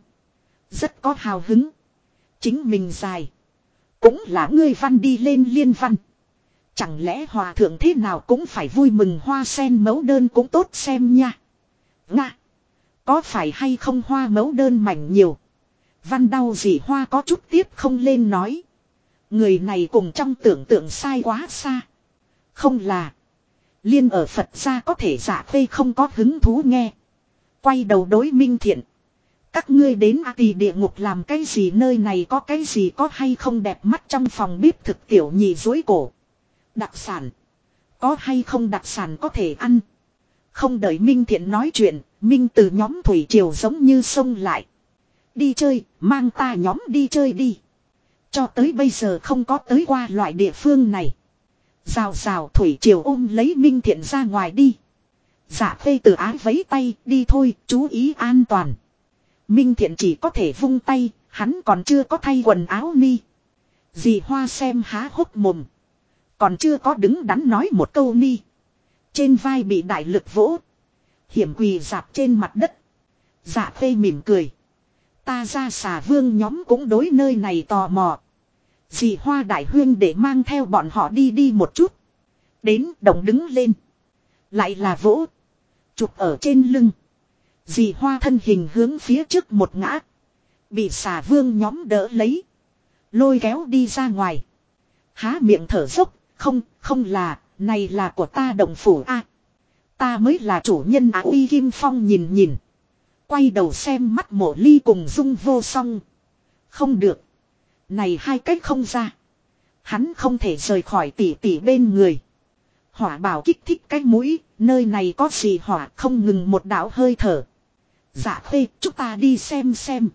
Rất có hào hứng. Chính mình dài. Cũng là ngươi văn đi lên liên văn. Chẳng lẽ hòa thượng thế nào cũng phải vui mừng hoa sen mẫu đơn cũng tốt xem nha. Nga. Có phải hay không hoa mẫu đơn mảnh nhiều. Văn đau gì hoa có chút tiếp không lên nói. Người này cùng trong tưởng tượng sai quá xa. Không là. Liên ở Phật gia có thể Dạ Khê không có hứng thú nghe. Quay đầu đối Minh Thiện. Các ngươi đến tỳ địa ngục làm cái gì, nơi này có cái gì có hay không đẹp mắt trong phòng bếp thực tiểu nhị dối cổ. Đặc sản. Có hay không đặc sản có thể ăn. Không đợi Minh Thiện nói chuyện, Minh từ nhóm thủy triều giống như sông lại. Đi chơi, mang ta nhóm đi chơi đi. Cho tới bây giờ không có tới qua loại địa phương này. Rào rào thủy triều ôm lấy Minh Thiện ra ngoài đi. Dạ Khê từ ái vấy tay, đi thôi, chú ý an toàn. Minh Thiện chỉ có thể vung tay, hắn còn chưa có thay quần áo ni. Dì Hoa xem há hốc mồm. Còn chưa có đứng đắn nói một câu ni. Trên vai bị đại lực vỗ. Hiểm quỳ dạp trên mặt đất. Dạ Khê mỉm cười. Ta ra xà vương nhóm cũng đối nơi này tò mò. Dì Hoa đại huyên để mang theo bọn họ đi đi một chút. Đến đồng đứng lên. Lại là vỗ. Chụp ở trên lưng. Dì Hoa thân hình hướng phía trước một ngã. Bị xà vương nhóm đỡ lấy. Lôi kéo đi ra ngoài. Há miệng thở dốc. Không là, này là của ta đồng phủ a. Ta mới là chủ nhân à. Uy Kim Phong nhìn. Quay đầu xem mắt Mộ Ly cùng Dung Vô Song. Không được. Này hai cách không ra. Hắn không thể rời khỏi tỷ tỷ bên người. Hỏa bảo kích thích cái mũi, nơi này có gì hỏa không ngừng một đạo hơi thở. Dạ Khê, chúng ta đi xem.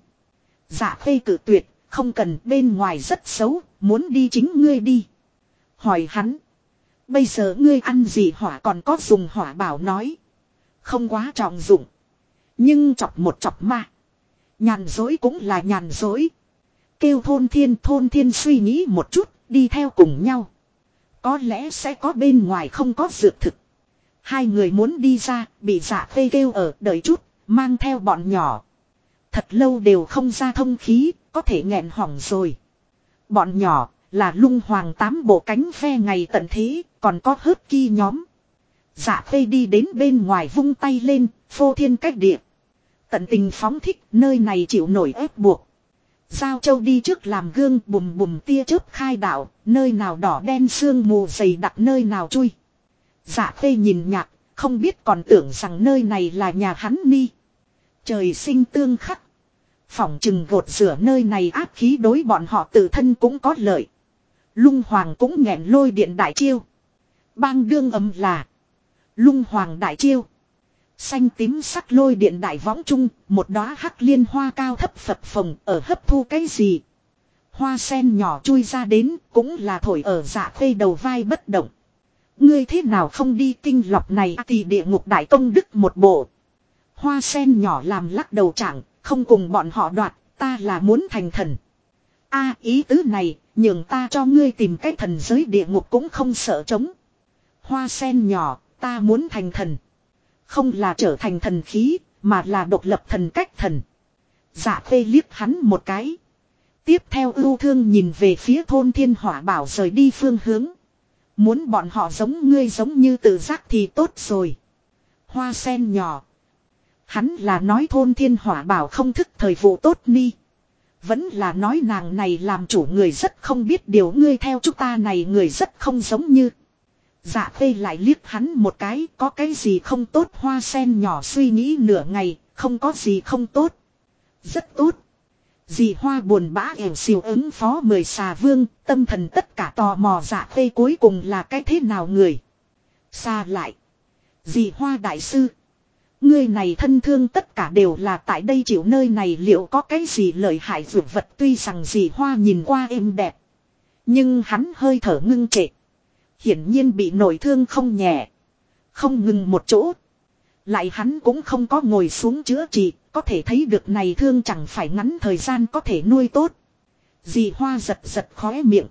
Dạ Khê cự tuyệt, không cần, bên ngoài rất xấu, muốn đi chính ngươi đi. Hỏi hắn. Bây giờ ngươi ăn gì hỏa còn có dùng hỏa bảo nói. Không quá trọng dụng. Nhưng chọc một chọc ma. Nhàn dối cũng là nhàn dối. Kêu thôn thiên suy nghĩ một chút, đi theo cùng nhau. Có lẽ sẽ có bên ngoài không có dược thực. Hai người muốn đi ra, bị Dạ Khê kêu ở đợi chút, mang theo bọn nhỏ. Thật lâu đều không ra thông khí, có thể nghẹn hỏng rồi. Bọn nhỏ là Lung Hoàng 8 bộ cánh ve ngày tận thế, còn có hớt ki nhóm. Dạ Khê đi đến bên ngoài vung tay lên, phô thiên cách địa. Tận tình phóng thích, nơi này chịu nổi ép buộc. Giao Châu đi trước làm gương, bùm tia chớp khai đạo, nơi nào đỏ đen sương mù dày đặc nơi nào chui. Dạ Khê nhìn nhạc, không biết còn tưởng rằng nơi này là nhà hắn ni. Trời sinh tương khắc. Phỏng chừng gột rửa nơi này áp khí đối bọn họ tự thân cũng có lợi. Lung Hoàng cũng nghẹn lôi điện đại chiêu. Bang đương âm là Lung Hoàng đại chiêu. Xanh tím sắc lôi điện đại võng chung, một đóa hắc liên hoa cao thấp phập phồng ở hấp thu cái gì. Hoa sen nhỏ chui ra đến, cũng là thổi ở Dạ Khê đầu vai bất động. Ngươi thế nào không đi tinh lọc này thì địa ngục đại công đức một bộ. Hoa sen nhỏ làm lắc đầu chẳng, không cùng bọn họ đoạt, ta là muốn thành thần. A ý tứ này, nhường ta cho ngươi tìm cái thần giới địa ngục cũng không sợ trống. Hoa sen nhỏ, ta muốn thành thần. Không là trở thành thần khí, mà là độc lập thần cách thần. Dạ Khê liếc hắn một cái. Tiếp theo ưu thương nhìn về phía thôn Thiên Hỏa bảo rời đi phương hướng. Muốn bọn họ giống ngươi giống như tự giác thì tốt rồi. Hoa sen nhỏ. Hắn là nói thôn Thiên Hỏa bảo không thức thời vụ tốt ni. Vẫn là nói nàng này làm chủ người rất không biết điều, ngươi theo chúng ta này người rất không giống như. Dạ Khê lại liếc hắn một cái, có cái gì không tốt. Hoa sen nhỏ suy nghĩ nửa ngày, không có gì không tốt. Rất tốt. Dì Hoa buồn bã ẻo xìu ứng phó 10 xà vương, tâm thần tất cả tò mò Dạ Khê cuối cùng là cái thế nào người. Xa lại. Dì Hoa đại sư. Ngươi này thân thương tất cả đều là tại đây chịu nơi này liệu có cái gì lợi hại dược vật. Tuy rằng dì Hoa nhìn qua êm đẹp. Nhưng hắn hơi thở ngưng trệ. Hiển nhiên bị nổi thương không nhẹ. Không ngừng một chỗ. Lại hắn cũng không có ngồi xuống chữa trị. Có thể thấy được này thương chẳng phải ngắn thời gian có thể nuôi tốt. Dì Hoa giật giật khóe miệng.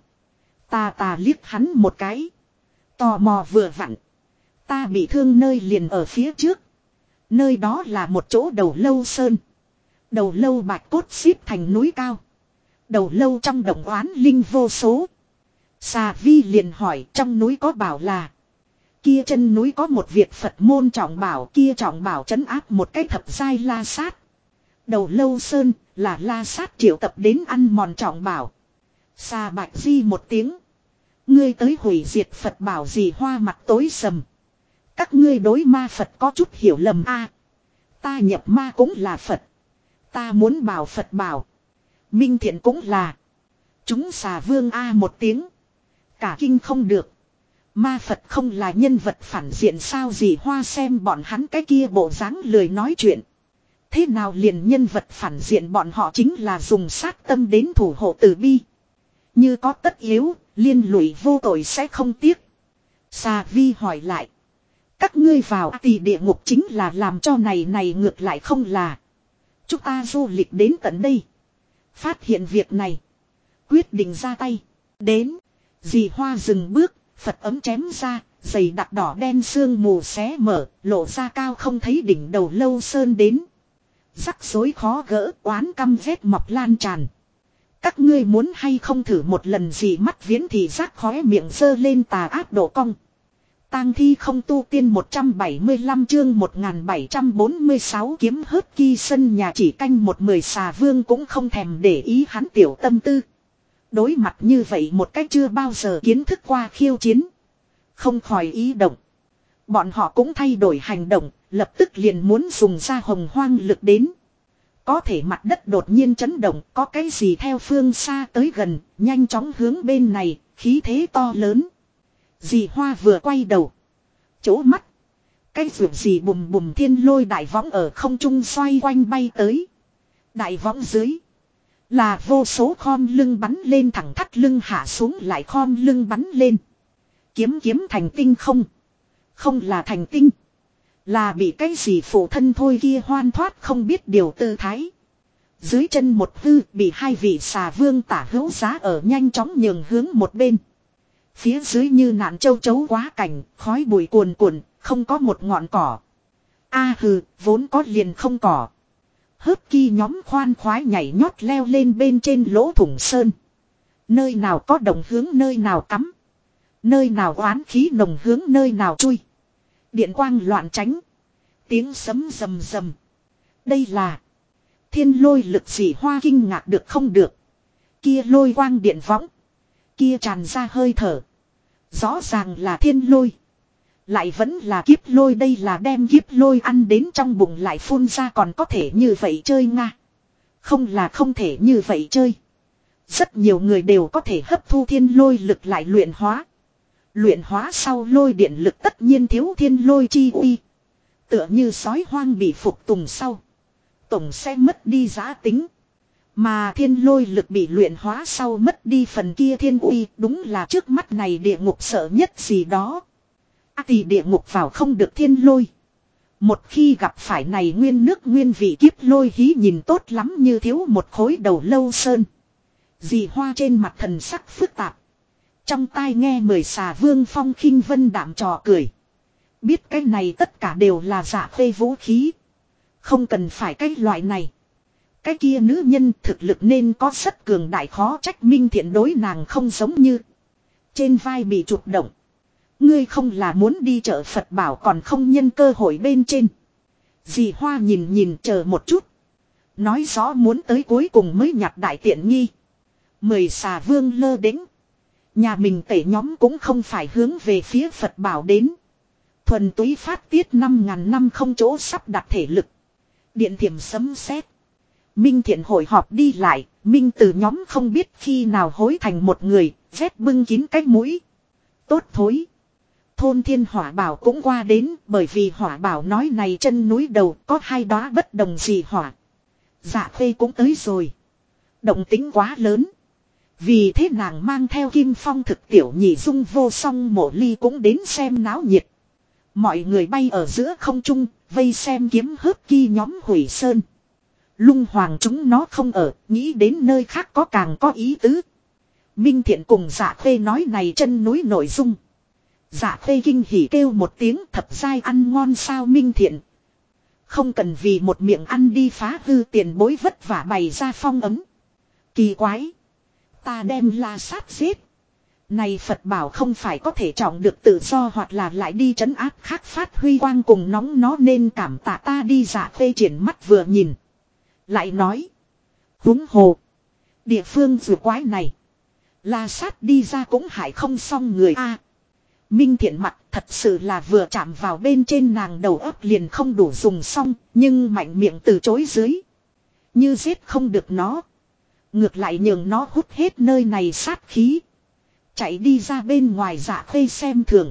Ta liếc hắn một cái. Tò mò vừa vặn. Ta bị thương nơi liền ở phía trước. Nơi đó là một chỗ đầu lâu sơn. Đầu lâu bạch cốt xếp thành núi cao. Đầu lâu trong động oán linh vô số. Xà Vi liền hỏi trong núi có bảo là. Kia chân núi có một việc Phật môn trọng bảo, kia trọng bảo trấn áp một cái thập giai la sát. Đầu Lâu Sơn là la sát triệu tập đến ăn mòn trọng bảo. Xà Bạch Di một tiếng. Ngươi tới hủy diệt Phật bảo gì? Hoa mặt tối sầm. Các ngươi đối ma Phật có chút hiểu lầm a. Ta nhập ma cũng là Phật. Ta muốn bảo Phật bảo. Minh Thiện cũng là. Chúng xà vương a một tiếng. Cả kinh không được. Ma Phật không là nhân vật phản diện sao? Gì Hoa xem bọn hắn cái kia bộ dáng lười nói chuyện. Thế nào liền nhân vật phản diện? Bọn họ chính là dùng sát tâm đến thủ hộ từ bi. Như có tất yếu, liên lụy vô tội sẽ không tiếc. Xà Vi hỏi lại. Các ngươi vào thì địa ngục chính là làm cho này ngược lại không là. Chúng ta du lịch đến tận đây. Phát hiện việc này. Quyết định ra tay. Đến. Dì Hoa dừng bước. Phật ấm chém ra. Giày đặc đỏ đen sương mù xé mở. Lộ ra cao không thấy đỉnh đầu Lâu Sơn đến. Rắc rối khó gỡ. Oán căm ghét mọc lan tràn. Các ngươi muốn hay không thử một lần? Gì mắt Viễn thì rác khóe miệng giơ lên tà ác độ cong. Tang thi không tu tiên 175 chương 1746 kiếm hớt ki sân nhà chỉ canh một 10 xà vương cũng không thèm để ý hắn tiểu tâm tư. Đối mặt như vậy một cách chưa bao giờ kiến thức qua khiêu chiến. Không khỏi ý động. Bọn họ cũng thay đổi hành động, lập tức liền muốn dùng ra hồng hoang lực đến. Có thể mặt đất đột nhiên chấn động, có cái gì theo phương xa tới gần, nhanh chóng hướng bên này, khí thế to lớn. Dì Hoa vừa quay đầu. Chỗ mắt. Cái vượt gì bùm bùm thiên lôi đại võng ở không trung xoay quanh bay tới. Đại võng dưới. Là vô số khom lưng bắn lên thẳng thắt lưng hạ xuống lại khom lưng bắn lên. Kiếm kiếm thành tinh không. Không là thành tinh. Là bị cái gì phụ thân thôi kia hoan thoát không biết điều tư thái. Dưới chân một hư bị hai vị xà vương tả hữu giá ở nhanh chóng nhường hướng một bên. Phía dưới như nạn châu chấu quá cảnh, khói bụi cuồn cuộn, không có một ngọn cỏ. Hừ, vốn có liền không cỏ. Hớp ki nhóm khoan khoái nhảy nhót leo lên bên trên lỗ thủng sơn. Nơi nào có đồng hướng nơi nào cắm. Nơi nào oán khí nồng hướng nơi nào chui. Điện quang loạn tránh. Tiếng sấm rầm rầm. Đây là thiên lôi lực gì? Hoa kinh ngạc được không được. Kia lôi quang điện võng. Kia tràn ra hơi thở. Rõ ràng là thiên lôi. Lại vẫn là kiếp lôi. Đây là đem kiếp lôi ăn đến trong bụng lại phun ra còn có thể như vậy chơi nga. Không là không thể như vậy chơi. Rất nhiều người đều có thể hấp thu thiên lôi lực lại luyện hóa. Luyện hóa sau lôi điện lực tất nhiên thiếu thiên lôi chi uy. Tựa như sói hoang bị phục tùng sau. Tổng sẽ mất đi giá tính. Mà thiên lôi lực bị luyện hóa sau mất đi phần kia thiên uy. Đúng là trước mắt này địa ngục sợ nhất gì đó. Thì địa ngục vào không được thiên lôi. Một khi gặp phải này nguyên nước nguyên vị kiếp lôi hí nhìn tốt lắm như thiếu một khối đầu Lâu Sơn. Dì Hoa trên mặt thần sắc phức tạp. Trong tai nghe 10 xà vương phong khinh vân đạm trò cười. Biết cái này tất cả đều là dạ phê vũ khí. Không cần phải cái loại này. Cái kia nữ nhân thực lực nên có rất cường đại, khó trách Minh Thiện đối nàng không giống như. Trên vai bị chụp động. Ngươi không là muốn đi chợ Phật bảo còn không nhân cơ hội bên trên. Dì Hoa nhìn chờ một chút. Nói rõ muốn tới cuối cùng mới nhặt đại tiện nghi. 10 xà vương lơ đễnh. Nhà mình tẩy nhóm cũng không phải hướng về phía Phật bảo đến. Thuần túy phát tiết 5.000 năm không chỗ sắp đặt thể lực. Điện thiểm sấm sét. Minh Thiện hội họp đi lại. Minh từ nhóm không biết khi nào hối thành một người. Vét bưng kín cái mũi. Tốt thối. Thôn Thiên Hỏa Bảo cũng qua đến. Bởi vì Hỏa Bảo nói này chân núi đầu có hai đóa bất đồng gì hỏa. Dạ Khê cũng tới rồi. Động tính quá lớn. Vì thế nàng mang theo Kim Phong thực tiểu nhị Dung Vô Song Mộ Ly cũng đến xem náo nhiệt. Mọi người bay ở giữa không trung, vây xem kiếm hớp ki nhóm hủy sơn. Lung hoàng chúng nó không ở, nghĩ đến nơi khác có càng có ý tứ. Minh Thiện cùng Dạ Khê nói này chân núi nội dung. Dạ Khê kinh hỉ kêu một tiếng thập giai ăn ngon sao Minh Thiện. Không cần vì một miệng ăn đi phá hư tiền bối vất vả bày ra phong ấm. Kỳ quái. Ta đem la sát giết. Này Phật bảo không phải có thể trọng được tự do hoặc là lại đi trấn áp khác phát huy quang cùng nóng nó nên cảm tạ ta đi. Dạ Khê triển mắt vừa nhìn. Lại nói. Huống hồ. Địa phương vừa quái này. La sát đi ra cũng hại không xong người a. Minh Thiện mặt thật sự là vừa chạm vào bên trên nàng đầu óc liền không đủ dùng xong. Nhưng mạnh miệng từ chối dưới. Như giết không được nó. Ngược lại nhường nó hút hết nơi này sát khí. Chạy đi ra bên ngoài. Dạ Khê xem thường.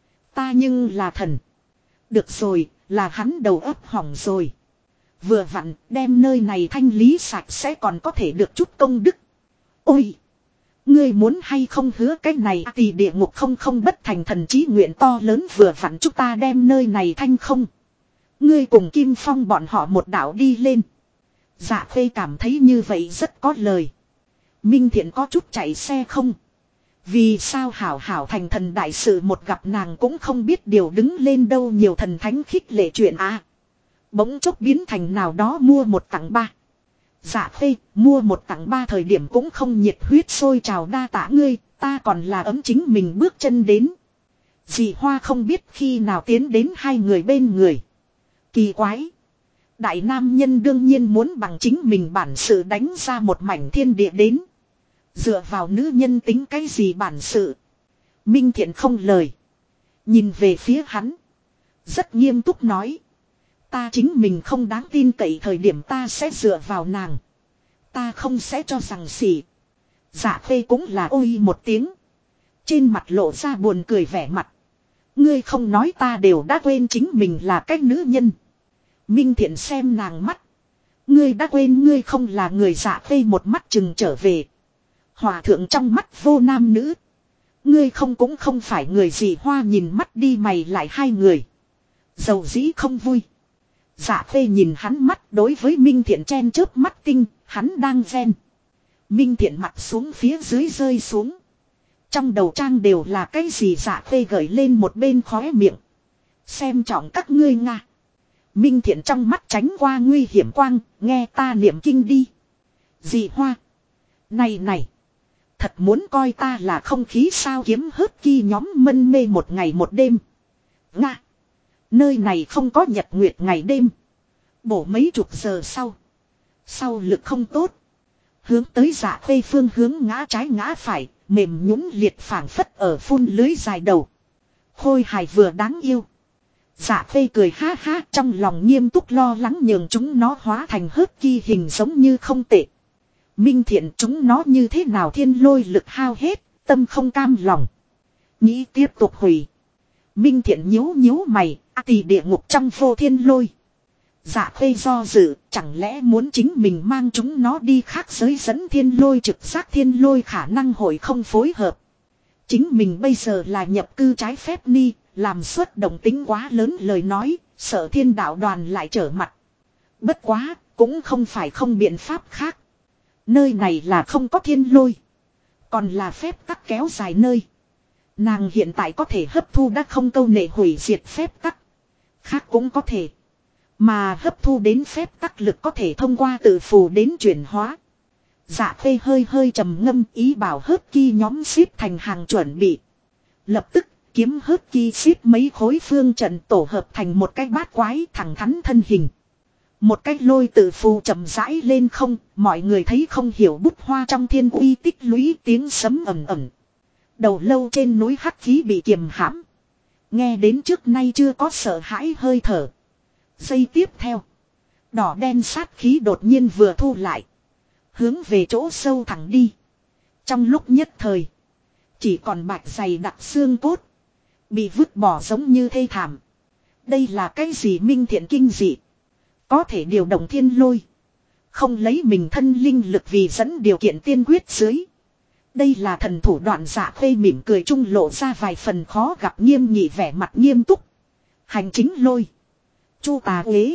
Ta nhưng là thần. Được rồi, là hắn đầu óc hỏng rồi. Vừa vặn đem nơi này thanh lý sạch sẽ còn có thể được chút công đức. Ôi! Ngươi muốn hay không hứa cái này thì địa ngục không bất thành thần chí nguyện to lớn vừa vặn chúng ta đem nơi này thanh không. Ngươi cùng Kim Phong bọn họ một đảo đi lên. Dạ Khê cảm thấy như vậy rất có lời. Minh Thiện có chút chạy xe không. Vì sao hảo hảo thành thần đại sự một gặp nàng cũng không biết điều đứng lên đâu nhiều thần thánh khích lệ chuyện à. Bỗng chốc biến thành nào đó mua một tặng ba. Dạ Khê mua một tặng ba thời điểm cũng không nhiệt huyết sôi trào đa tả ngươi, ta còn là ấm chính mình bước chân đến. Dì Hoa không biết khi nào tiến đến hai người bên người. Kỳ quái. Đại nam nhân đương nhiên muốn bằng chính mình bản sự đánh ra một mảnh thiên địa đến. Dựa vào nữ nhân tính cái gì bản sự. Minh Thiện không lời. Nhìn về phía hắn. Rất nghiêm túc nói. Ta chính mình không đáng tin cậy thời điểm ta sẽ dựa vào nàng. Ta không sẽ cho rằng xỉ. Dạ Khê cũng là ôi một tiếng. Trên mặt lộ ra buồn cười vẻ mặt. Ngươi không nói ta đều đã quên chính mình là cái nữ nhân. Minh Thiện xem nàng mắt. Ngươi đã quên ngươi không là người. Dạ Khê một mắt chừng trở về. Hòa thượng trong mắt vô nam nữ. Ngươi không cũng không phải người gì. Hoa nhìn mắt đi mày lại hai người. Dầu dĩ không vui. Dạ Khê nhìn hắn mắt đối với Minh Thiện chen chớp mắt tinh. Hắn đang ghen. Minh Thiện mặt xuống phía dưới rơi xuống. Trong đầu trang đều là cái gì. Dạ Khê gởi lên một bên khóe miệng. Xem trọng các ngươi Nga. Minh Thiện trong mắt tránh qua nguy hiểm quang. Nghe ta niệm kinh đi. Dì Hoa. Này. Thật muốn coi ta là không khí sao kiếm hớt ki nhóm mân mê một ngày một đêm. Nga. Nơi này không có nhật nguyệt ngày đêm. Bổ mấy chục giờ sau. Sau lực không tốt. Hướng tới Dạ Khê phương hướng ngã trái ngã phải. Mềm nhũn liệt phảng phất ở phun lưới dài đầu. Khôi hài vừa đáng yêu. Dạ Khê cười ha ha trong lòng nghiêm túc lo lắng nhường chúng nó hóa thành hớt ki hình giống như không tệ. Minh Thiện chúng nó như thế nào thiên lôi lực hao hết, tâm không cam lòng. Nghĩ tiếp tục hủy. Minh Thiện nhíu mày, tỳ địa ngục trong vô thiên lôi. Dạ Khê do dự, chẳng lẽ muốn chính mình mang chúng nó đi khác giới dẫn thiên lôi trực giác thiên lôi khả năng hội không phối hợp. Chính mình bây giờ là nhập cư trái phép ni, làm suất động tính quá lớn lời nói, sợ thiên đạo đoàn lại trở mặt. Bất quá, cũng không phải không biện pháp khác. Nơi này là không có thiên lôi. Còn là phép tắc kéo dài nơi. Nàng hiện tại có thể hấp thu đã không câu nệ hủy diệt phép tắc. Khác cũng có thể. Mà hấp thu đến phép tắc lực có thể thông qua tự phù đến chuyển hóa. Dạ Khê hơi trầm ngâm ý bảo hớt ki nhóm xếp thành hàng chuẩn bị. Lập tức kiếm hớt ki xếp mấy khối phương trận tổ hợp thành một cái bát quái thẳng thắn thân hình. Một cách lôi tự phù chậm rãi lên không, mọi người thấy không hiểu bút hoa trong thiên uy tích lũy tiếng sấm ầm ầm. Đầu lâu trên núi hắc khí bị kiềm hãm. Nghe đến trước nay chưa có sợ hãi hơi thở. Giây tiếp theo. Đỏ đen sát khí đột nhiên vừa thu lại. Hướng về chỗ sâu thẳng đi. Trong lúc nhất thời. Chỉ còn bạch dày đặc xương cốt. Bị vứt bỏ giống như thê thảm. Đây là cái gì Minh Thiện kinh dị. Có thể điều động thiên lôi. Không lấy mình thân linh lực vì dẫn điều kiện tiên quyết dưới. Đây là thần thủ đoạn. Dạ Khê mỉm cười trung lộ ra vài phần khó gặp nghiêm nghị vẻ mặt nghiêm túc. Hành chính lôi. Chu tà ghế.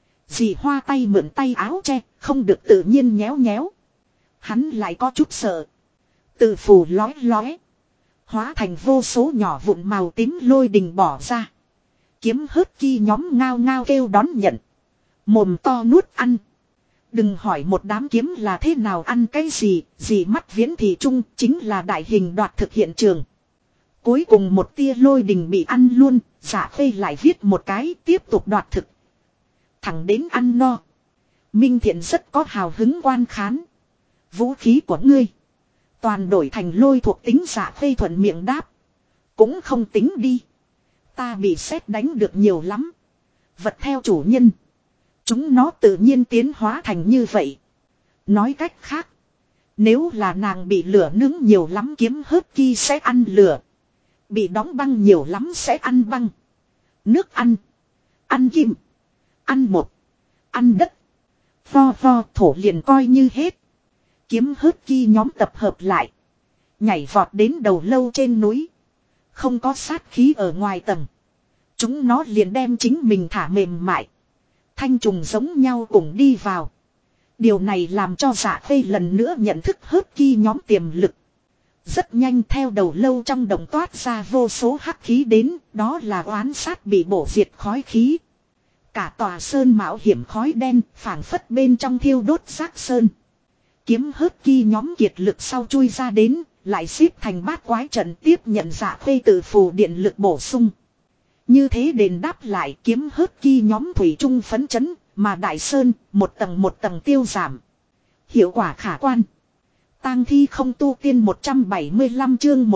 Dì Hoa tay mượn tay áo che. Không được tự nhiên nhéo. Hắn lại có chút sợ. Tự phù lói. Hóa thành vô số nhỏ vụn màu tím lôi đình bỏ ra. Kiếm hớt ki nhóm ngao ngao kêu đón nhận. Mồm to nuốt ăn. Đừng hỏi một đám kiếm là thế nào ăn cái gì mắt viễn thị trung chính là đại hình đoạt thực hiện trường. Cuối cùng một tia lôi đình bị ăn luôn, Dạ Khê lại viết một cái tiếp tục đoạt thực. Thẳng đến ăn no. Minh Thiện rất có hào hứng quan khán. Vũ khí của ngươi toàn đổi thành lôi thuộc tính. Dạ Khê thuận miệng đáp. Cũng không tính đi. Ta bị sét đánh được nhiều lắm. Vật theo chủ nhân. Chúng nó tự nhiên tiến hóa thành như vậy. Nói cách khác. Nếu là nàng bị lửa nướng nhiều lắm kiếm hớt ki sẽ ăn lửa. Bị đóng băng nhiều lắm sẽ ăn băng. Nước ăn. Ăn kim. Ăn một. Ăn đất. Vo thổ liền coi như hết. Kiếm hớt ki nhóm tập hợp lại. Nhảy vọt đến đầu lâu trên núi. Không có sát khí ở ngoài tầng. Chúng nó liền đem chính mình thả mềm mại. Thanh trùng giống nhau cùng đi vào. Điều này làm cho Dạ Khê lần nữa nhận thức hớt ki nhóm tiềm lực. Rất nhanh theo đầu lâu trong đồng toát ra vô số hắc khí đến. Đó là oán sát bị bổ diệt khói khí. Cả tòa sơn mạo hiểm khói đen phảng phất bên trong thiêu đốt xác sơn. Kiếm hớt ki nhóm kiệt lực sau chui ra đến. Lại xếp thành bát quái trận tiếp nhận Dạ Khê tự phù điện lực bổ sung. Như thế đền đáp lại kiếm hớt ki nhóm thủy trung phấn chấn. Mà Đại Sơn một tầng tiêu giảm. Hiệu quả khả quan. Tang thi không tu tiên 175 chương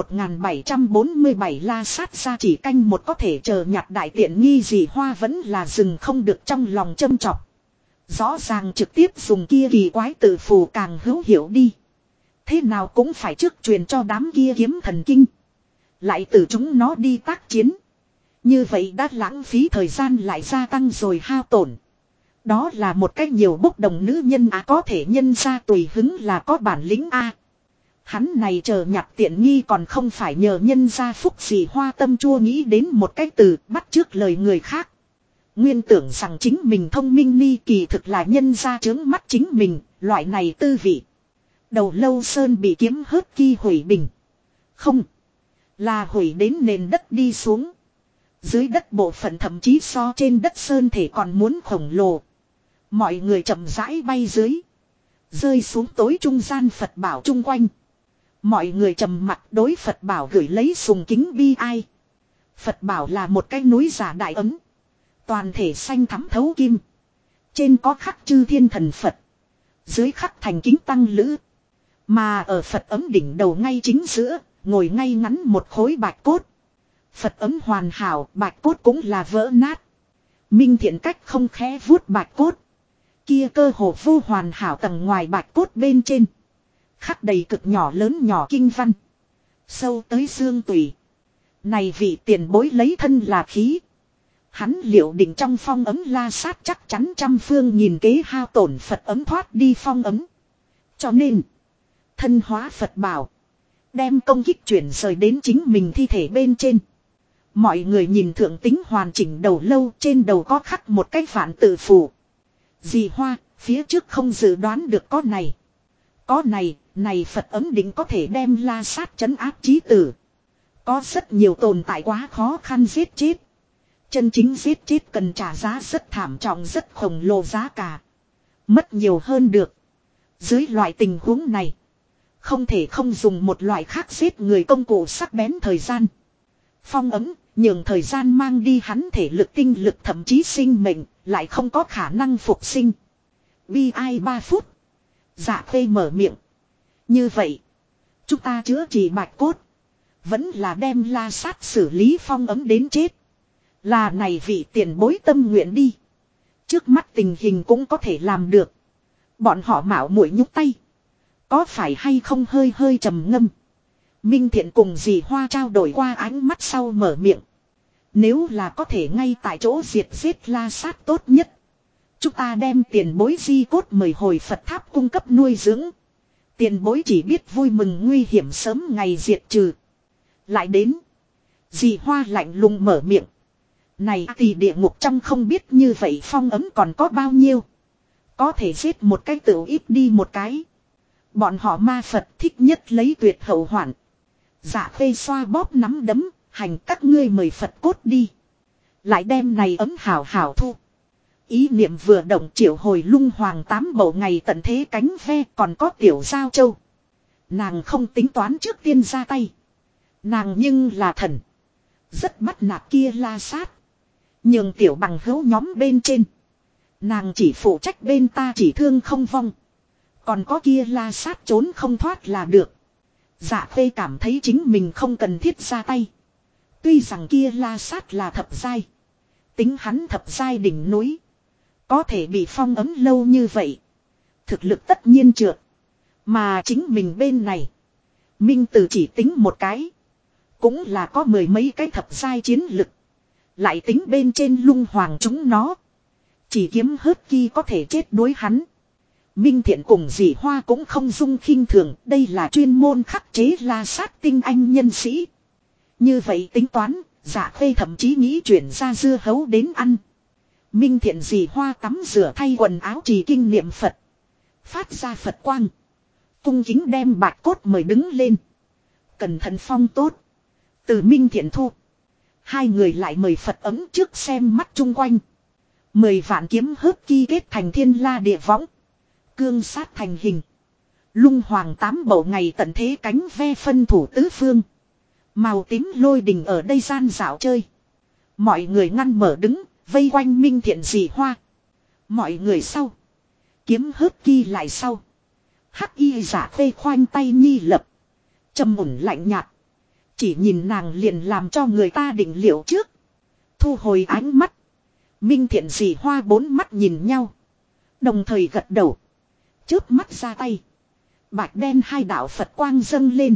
1747 la sát ra chỉ canh một có thể chờ nhặt đại tiện nghi gì Hoa vẫn là dừng không được trong lòng châm chọc. Rõ ràng trực tiếp dùng kia kỳ quái tự phù càng hữu hiệu đi. Thế nào cũng phải trước truyền cho đám kia kiếm thần kinh. Lại từ chúng nó đi tác chiến. Như vậy đã lãng phí thời gian lại gia tăng rồi hao tổn. Đó là một cách nhiều bốc đồng nữ nhân có thể nhân ra tùy hứng là có bản lĩnh Hắn này chờ nhặt tiện nghi còn không phải nhờ nhân ra phúc gì Hoa tâm chua nghĩ đến một cái từ bắt trước lời người khác. Nguyên tưởng rằng chính mình thông minh ni kỳ thực là nhân ra trướng mắt chính mình, loại này tư vị. Đầu lâu sơn bị kiếm hớt ki hủy bình. Không. Là hủy đến nền đất đi xuống. Dưới đất bộ phận thậm chí so trên đất sơn thể còn muốn khổng lồ. Mọi người chậm rãi bay dưới. Rơi xuống tối trung gian Phật bảo chung quanh. Mọi người trầm mặc đối Phật bảo gửi lấy sùng kính bi ai. Phật bảo là một cái núi giả đại ấm. Toàn thể xanh thắm thấu kim. Trên có khắc chư thiên thần Phật. Dưới khắc thành kính tăng lữ. Mà ở Phật ấm đỉnh đầu ngay chính giữa. Ngồi ngay ngắn một khối bạch cốt. Phật ấm hoàn hảo, bạch cốt cũng là vỡ nát. Minh Thiện cách không khẽ vuốt bạch cốt. Kia cơ hồ vô hoàn hảo tầng ngoài bạch cốt bên trên. Khắc đầy cực nhỏ lớn nhỏ kinh văn. Sâu tới xương tủy. Này vị tiền bối lấy thân là khí. Hắn liệu định trong phong ấm la sát chắc chắn trăm phương nhìn kế hao tổn Phật ấm thoát đi phong ấm. Cho nên, thân hóa Phật bảo. Đem công kích chuyển rời đến chính mình thi thể bên trên. Mọi người nhìn thượng tính hoàn chỉnh đầu lâu trên đầu có khắc một cái vạn tự phù. Dì Hoa, phía trước không dự đoán được có này. Có này Phật ấm định có thể đem la sát trấn áp chí tử. Có rất nhiều tồn tại quá khó khăn giết chết. Chân chính giết chết cần trả giá rất thảm trọng rất khổng lồ giá cả. Mất nhiều hơn được. Dưới loại tình huống này. Không thể không dùng một loại khác giết người công cụ sắc bén thời gian. Phong ấm, nhường thời gian mang đi hắn thể lực tinh lực thậm chí sinh mệnh, lại không có khả năng phục sinh. Bi ai 3 phút. Dạ Khê mở miệng. Như vậy, chúng ta chữa trị bạch cốt. Vẫn là đem la sát xử lý phong ấm đến chết. Là này vị tiền bối tâm nguyện đi. Trước mắt tình hình cũng có thể làm được. Bọn họ mạo muội nhúc tay. Có phải hay không hơi trầm ngâm. Minh Thiện cùng dì Hoa trao đổi qua ánh mắt sau mở miệng. Nếu là có thể ngay tại chỗ diệt giết la sát tốt nhất. Chúng ta đem tiền bối di cốt mời hồi Phật tháp cung cấp nuôi dưỡng. Tiền bối chỉ biết vui mừng nguy hiểm sớm ngày diệt trừ. Lại đến. Dì Hoa lạnh lùng mở miệng. Này thì địa ngục trong không biết như vậy phong ấm còn có bao nhiêu. Có thể giết một cái tự ít đi một cái. Bọn họ ma Phật thích nhất lấy tuyệt hậu hoạn. Dạ Khê xoa bóp nắm đấm, hành các ngươi mời Phật cốt đi. Lại đem này ấm hảo hảo thu. Ý niệm vừa động triệu hồi lung hoàng 8 bầu ngày tận thế cánh ve còn có tiểu giao châu. Nàng không tính toán trước tiên ra tay. Nàng nhưng là thần. Rất bắt nạt kia la sát. Nhưng tiểu bằng hữu nhóm bên trên. Nàng chỉ phụ trách bên ta chỉ thương không vong. Còn có kia la sát trốn không thoát là được. Dạ Khê cảm thấy chính mình không cần thiết ra tay. Tuy rằng kia la sát là thập giai. Tính hắn thập giai đỉnh núi. Có thể bị phong ấm lâu như vậy. Thực lực tất nhiên trượt. Mà chính mình bên này. Minh Tử chỉ tính một cái. Cũng là có 10 mấy cái thập giai chiến lực. Lại tính bên trên lung hoàng chúng nó. Chỉ kiếm hớt ki có thể chết đối hắn. Minh Thiện cùng dì Hoa cũng không dung khinh thường. Đây là chuyên môn khắc chế la sát tinh anh nhân sĩ. Như vậy tính toán. Dạ Khê thậm chí nghĩ chuyển ra dưa hấu đến ăn. Minh Thiện dì Hoa tắm rửa thay quần áo trì kinh niệm Phật. Phát ra Phật quang. Cung kính đem bạch cốt mời đứng lên. Cẩn thận phong tốt. Từ Minh Thiện thu. Hai người lại mời Phật ấm trước xem mắt chung quanh. 10 vạn kiếm hớp ki kết thành thiên la địa võng. Cương sát thành hình. Lung hoàng 8 bầu ngày tận thế cánh ve phân thủ tứ phương. Màu tím lôi đình ở đây gian dạo chơi. Mọi người ngăn mở đứng. Vây quanh Minh Thiện dì Hoa. Mọi người sau. Kiếm hớp ki lại sau. Hắc y giả Khê khoanh tay nhi lập. Trầm ổn lạnh nhạt. Chỉ nhìn nàng liền làm cho người ta định liệu trước. Thu hồi ánh mắt. Minh Thiện dì Hoa 4 mắt nhìn nhau. Đồng thời gật đầu. Chớp mắt ra tay. Bạch đen 2 đạo Phật quang dâng lên.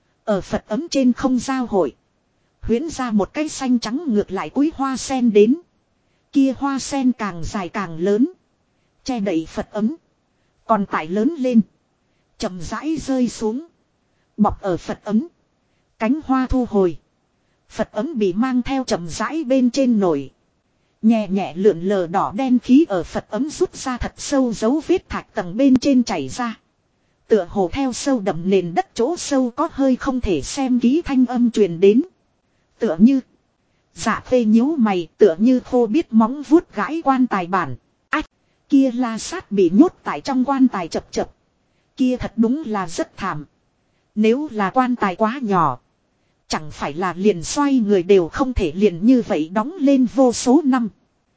Ở Phật ấm trên không giao hội. Huyễn ra một cái xanh trắng ngược lại cúi hoa sen đến. Kia hoa sen càng dài càng lớn. Che đậy Phật ấm. Còn tải lớn lên. Chậm rãi rơi xuống. Bọc ở Phật ấm. Cánh hoa thu hồi. Phật ấm bị mang theo chậm rãi bên trên nổi. Nhẹ nhẹ lượn lờ đỏ đen khí ở Phật ấm rút ra thật sâu dấu vết thạch tầng bên trên chảy ra. Tựa hồ theo sâu đậm nền đất chỗ sâu có hơi không thể xem ký thanh âm truyền đến. Tựa như. Dạ Khê nhíu mày tựa như khô biết móng vuốt gãi quan tài bản. Ách. Kia la sát bị nhốt tại trong quan tài chập chập. Kia thật đúng là rất thảm. Nếu là quan tài quá nhỏ. Chẳng phải là liền xoay người đều không thể liền như vậy đóng lên vô số năm.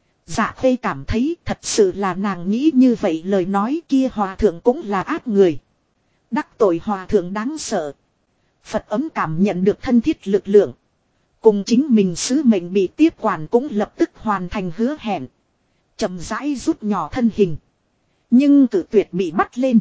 Dạ Khê cảm thấy thật sự là nàng nghĩ như vậy lời nói kia hòa thượng cũng là ác người. Đắc tội hòa thượng đáng sợ. Phật ấm cảm nhận được thân thiết lực lượng. Cùng chính mình sứ mệnh bị tiếp quản cũng lập tức hoàn thành hứa hẹn. Chậm rãi rút nhỏ thân hình. Nhưng cự tuyệt bị bắt lên.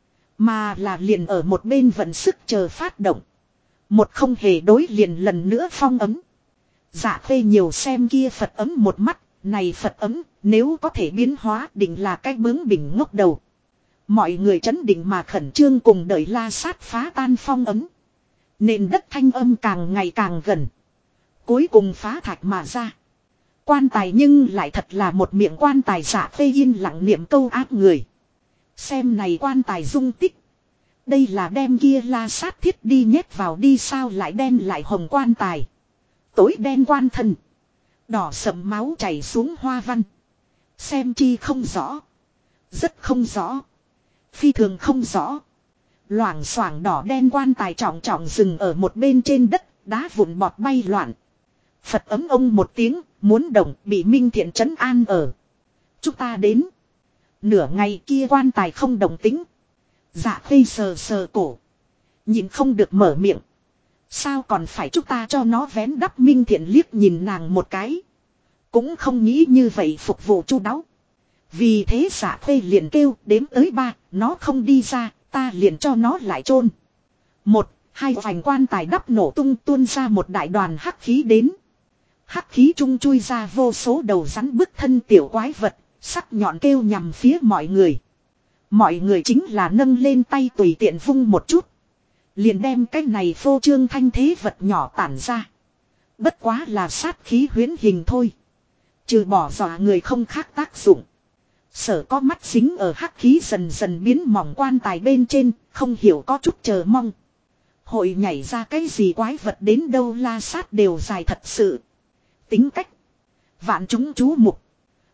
Mà là liền ở một bên vận sức chờ phát động. Một không hề đối liền lần nữa phong ấm. Dạ Khê nhiều xem kia Phật ấm một mắt. Này Phật ấm nếu có thể biến hóa định là cái bướng bỉnh ngốc đầu. Mọi người chấn định mà khẩn trương cùng đợi la sát phá tan phong ấm. Nền đất thanh âm càng ngày càng gần. Cuối cùng phá thạch mà ra. Quan tài nhưng lại thật là một miệng quan tài. Dạ Khê yên lặng niệm câu ác người. Xem này quan tài dung tích. Đây là đem kia la sát thiết đi nhét vào đi sao lại đen lại hồng quan tài. Tối đen quan thân. Đỏ sậm máu chảy xuống hoa văn. Xem chi không rõ. Rất không rõ. Phi thường không rõ. Loảng xoảng đỏ đen quan tài trọng trọng dừng ở một bên trên đất. Đá vụn bọt bay loạn. Phật ấm ông một tiếng. Muốn động bị Minh Thiện trấn an ở. Chúng ta đến. Nửa ngày kia quan tài không đồng tính. Dạ Khê sờ sờ cổ. Nhìn không được mở miệng. Sao còn phải chúng ta cho nó vén đắp. Minh Thiện liếc nhìn nàng một cái. Cũng không nghĩ như vậy phục vụ chu đáo. Vì thế Dạ Khê liền kêu đếm tới 3. Nó không đi ra. Ta liền cho nó lại chôn. 1, 2 vành quan tài đắp nổ tung tuôn ra một đại đoàn hắc khí đến. Hắc khí trung chui ra vô số đầu rắn bức thân tiểu quái vật. Sắc nhọn kêu nhằm phía mọi người. Mọi người chính là nâng lên tay tùy tiện vung một chút. Liền đem cái này phô trương thanh thế vật nhỏ tản ra. Bất quá là sát khí huyễn hình thôi. Trừ bỏ dọa người không khác tác dụng. Sở có mắt dính ở hắc khí dần dần biến mỏng quan tài bên trên. Không hiểu có chút chờ mong. Hội nhảy ra cái gì quái vật đến đâu la sát đều dài thật sự. Tính cách. Vạn chúng chú mục.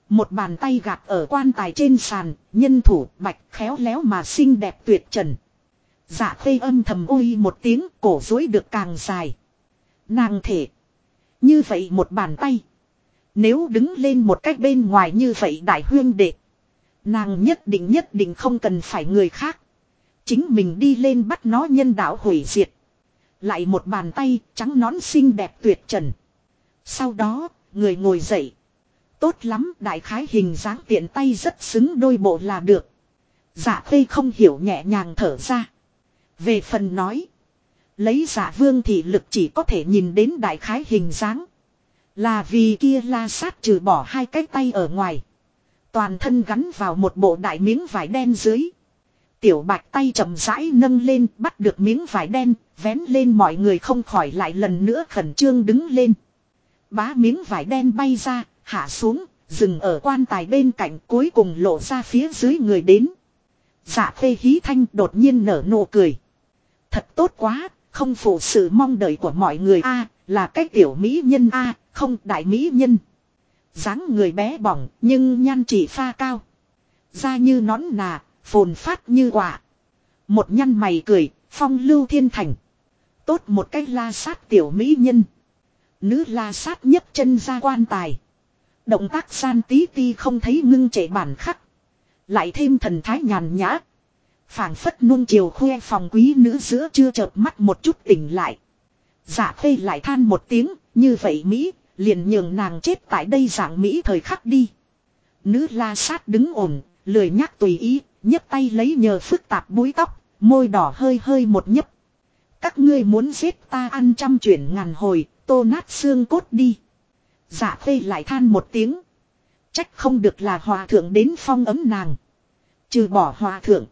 Một bàn tay gạt ở quan tài trên sàn, nhân thủ bạch khéo léo mà xinh đẹp tuyệt trần. Dạ khê âm thầm ôi một tiếng, cổ rối được càng dài. Nàng thể. Như vậy một bàn tay. Nếu đứng lên một cách bên ngoài như vậy đại huyên đệ. Nàng nhất định không cần phải người khác. Chính mình đi lên bắt nó nhân đạo hủy diệt. Lại một bàn tay trắng nón xinh đẹp tuyệt trần. Sau đó, người ngồi dậy. Tốt lắm, đại khái hình dáng tiện tay rất xứng đôi bộ là được. Dạ khê không hiểu nhẹ nhàng thở ra. Về phần nói. Lấy Dạ Vương thị lực chỉ có thể nhìn đến đại khái hình dáng. Là vì kia La Sát trừ bỏ hai cái tay ở ngoài. Toàn thân gắn vào một bộ đại miếng vải đen dưới. Tiểu bạch tay chậm rãi nâng lên bắt được miếng vải đen. Vén lên mọi người không khỏi lại lần nữa khẩn trương đứng lên. Bá miếng vải đen bay ra, hạ xuống, dừng ở quan tài bên cạnh cuối cùng lộ ra phía dưới người đến. Dạ phê hí thanh đột nhiên nở nụ cười. Thật tốt quá, không phụ sự mong đợi của mọi người a, là cái tiểu mỹ nhân a, không đại mỹ nhân. Dáng người bé bỏng nhưng nhan chỉ pha cao. Da như nón nà, phồn phát như quả. Một nhăn mày cười, phong lưu thiên thành. Tốt một cách La Sát tiểu mỹ nhân. Nữ La Sát nhấc chân ra quan tài. Động tác gian tí ti không thấy ngưng trệ bản khắc. Lại thêm thần thái nhàn nhã. Phảng phất nuông chiều khoe phòng quý nữ giữa chưa chợp mắt một chút tỉnh lại. Dạ khê lại than một tiếng, như vậy Mỹ, liền nhường nàng chết tại đây dạng Mỹ thời khắc đi. Nữ La Sát đứng ổn, lười nhác tùy ý, nhấc tay lấy nhờ phức tạp búi tóc, môi đỏ hơi hơi một nhấp. Các ngươi muốn giết ta ăn trăm chuyển ngàn hồi, tô nát xương cốt đi. Dạ khê lại than một tiếng. Trách không được là hòa thượng đến phong ấm nàng. Trừ bỏ hòa thượng.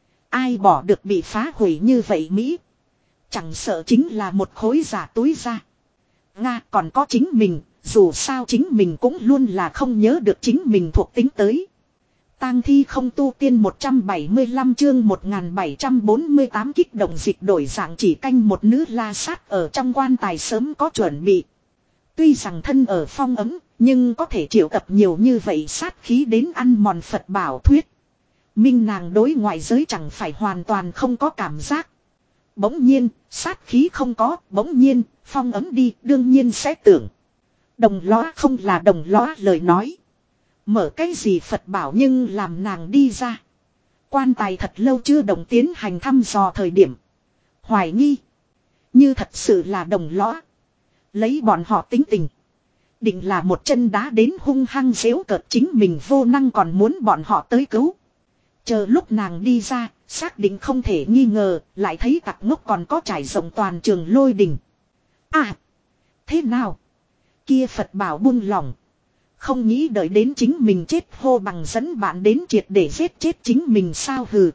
Ai bỏ được bị phá hủy như vậy Mỹ. Chẳng sợ chính là một khối giả túi ra. Nga còn có chính mình. Dù sao chính mình cũng luôn là không nhớ được chính mình thuộc tính tới. Tang thi không tu tiên 175 chương 1748 kích động dịch đổi dạng chỉ canh một nữ La Sát ở trong quan tài sớm có chuẩn bị. Tuy rằng thân ở phong ấm, nhưng có thể triệu tập nhiều như vậy sát khí đến ăn mòn Phật bảo thuyết. Minh nàng đối ngoại giới chẳng phải hoàn toàn không có cảm giác. Bỗng nhiên, sát khí không có, bỗng nhiên, phong ấm đi, đương nhiên sẽ tưởng. Đồng lõa không là đồng lõa lời nói. Mở cái gì Phật bảo nhưng làm nàng đi ra. Quan tài thật lâu chưa đồng tiến hành thăm dò thời điểm. Hoài nghi. Như thật sự là đồng lõa. Lấy bọn họ tính tình. Định là một chân đá đến hung hăng dễu cợt chính mình vô năng còn muốn bọn họ tới cứu. Chờ lúc nàng đi ra, xác định không thể nghi ngờ, lại thấy tặc ngốc còn có trải rộng toàn trường lôi đình. À! Thế nào? Kia Phật bảo buông lỏng. Không nghĩ đợi đến chính mình chết hô bằng dẫn bạn đến triệt để giết chết chính mình sao hừ.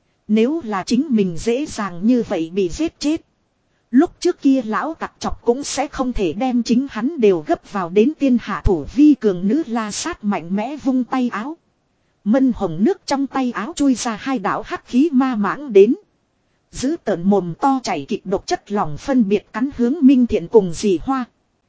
Nếu là chính mình dễ dàng như vậy bị giết chết. Lúc trước kia lão tặc chọc cũng sẽ không thể đem chính hắn đều gấp vào đến tiên hạ thủ vi cường nữ La Sát mạnh mẽ vung tay áo. Mân hồng nước trong tay áo chui ra hai đạo hắc khí ma mãng đến. Giữ tợn mồm to chảy kịch độc chất lỏng phân biệt cắn hướng Minh Thiện cùng dì Hoa.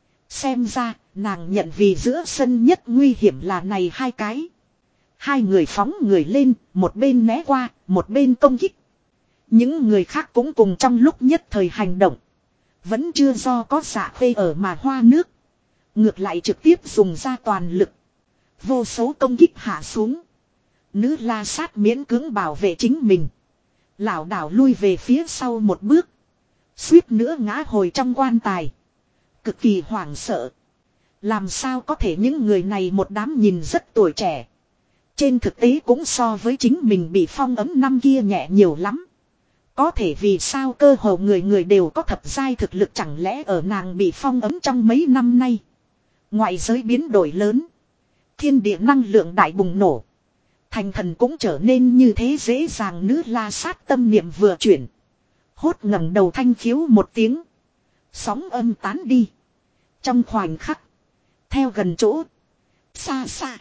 Xem ra, nàng nhận vì giữa sân nhất nguy hiểm là này hai cái. Hai người phóng người lên, một bên né qua, một bên công kích. Những người khác cũng cùng trong lúc nhất thời hành động. Vẫn chưa do có Dạ khê ở mà hoa nước. Ngược lại trực tiếp dùng ra toàn lực. Vô số công kích hạ xuống. Nữ La Sát miễn cưỡng bảo vệ chính mình. Lảo đảo lui về phía sau một bước. Suýt nữa ngã hồi trong quan tài. Cực kỳ hoảng sợ. Làm sao có thể những người này một đám nhìn rất tuổi trẻ. Trên thực tế cũng so với chính mình bị phong ấm năm kia nhẹ nhiều lắm. Có thể vì sao cơ hồ người người đều có thập giai thực lực chẳng lẽ ở nàng bị phong ấm trong mấy năm nay. Ngoại giới biến đổi lớn. Thiên địa năng lượng đại bùng nổ. Thành thần cũng trở nên như thế dễ dàng nữ La Sát tâm niệm vừa chuyển. Hốt ngẩng đầu thanh khiếu một tiếng. Sóng âm tán đi. Trong khoảnh khắc. Theo gần chỗ. Xa xa.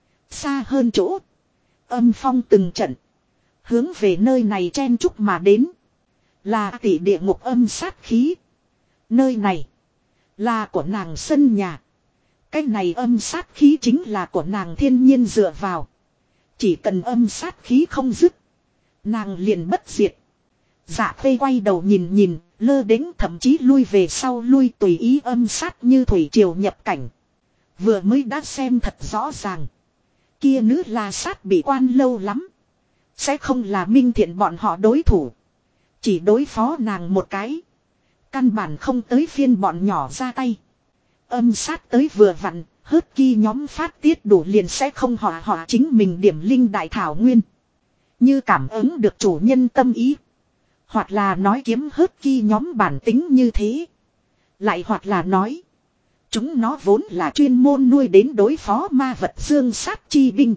Xa hơn chỗ. Âm phong từng trận. Hướng về nơi này chen chúc mà đến. Là tỷ địa ngục âm sát khí. Nơi này. Là của nàng sân nhà. Cái này âm sát khí chính là của nàng thiên nhiên dựa vào. Chỉ cần âm sát khí không dứt, nàng liền bất diệt. Dạ Khê quay đầu nhìn nhìn, lơ đễnh thậm chí lui về sau lui tùy ý âm sát như thủy triều nhập cảnh. Vừa mới đã xem thật rõ ràng. Kia nữ La Sát bị quan lâu lắm. Sẽ không là Minh Thiện bọn họ đối thủ. Chỉ đối phó nàng một cái. Căn bản không tới phiên bọn nhỏ ra tay. Âm sát tới vừa vặn, hớt ki nhóm phát tiết đủ liền sẽ không họa chính mình điểm linh đại thảo nguyên. Như cảm ứng được chủ nhân tâm ý. Hoặc là nói kiếm hớt ki nhóm bản tính như thế. Lại hoặc là nói. Chúng nó vốn là chuyên môn nuôi đến đối phó ma vật dương sát chi binh.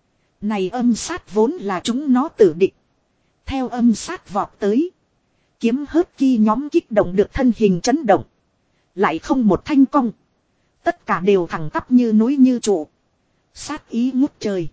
Này âm sát vốn là chúng nó tử địch. Theo âm sát vọt tới. Kiếm hớt ki nhóm kích động được thân hình chấn động. Lại không một thanh cong. Tất cả đều thẳng tắp như núi như trụ. Sát ý ngút trời.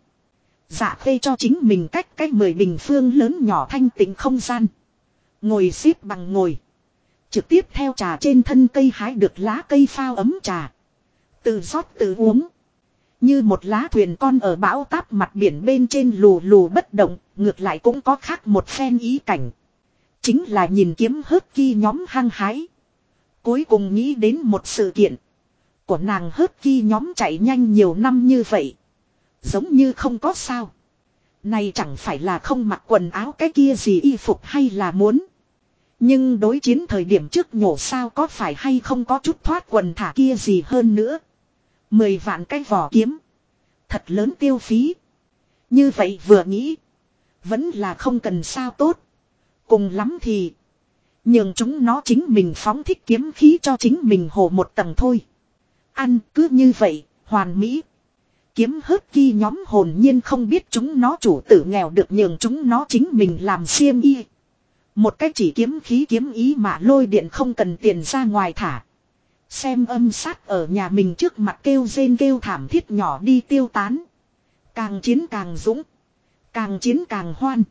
Dạ Khê cho chính mình cách 10 bình phương lớn nhỏ thanh tịnh không gian. Ngồi xếp bằng ngồi. Trực tiếp theo trà trên thân cây hái được lá cây phao ấm trà. Tự rót tự uống. Như một lá thuyền con ở bão táp mặt biển bên trên lù lù bất động. Ngược lại cũng có khác một phen ý cảnh. Chính là nhìn kiếm hớt ki nhóm hăng hái. Cuối cùng nghĩ đến một sự kiện. Của nàng hớt ki nhóm chạy nhanh nhiều năm như vậy. Giống như không có sao. Này chẳng phải là không mặc quần áo cái kia gì y phục hay là muốn. Nhưng đối chiến thời điểm trước nhổ sao có phải hay không có chút thoát quần thả kia gì hơn nữa. 10 vạn cái vỏ kiếm. Thật lớn tiêu phí. Như vậy vừa nghĩ. Vẫn là không cần sao tốt. Cùng lắm thì. Nhưng chúng nó chính mình phóng thích kiếm khí cho chính mình hồ một tầng thôi. Ăn cứ như vậy, hoàn mỹ. Kiếm hớt ki nhóm hồn nhiên không biết chúng nó chủ tử nghèo được nhường chúng nó chính mình làm xiêm y. Một cách chỉ kiếm khí kiếm ý mà lôi điện không cần tiền ra ngoài thả. Xem âm sát ở nhà mình trước mặt kêu rên kêu thảm thiết nhỏ đi tiêu tán. Càng chiến càng dũng. Càng chiến càng hoan.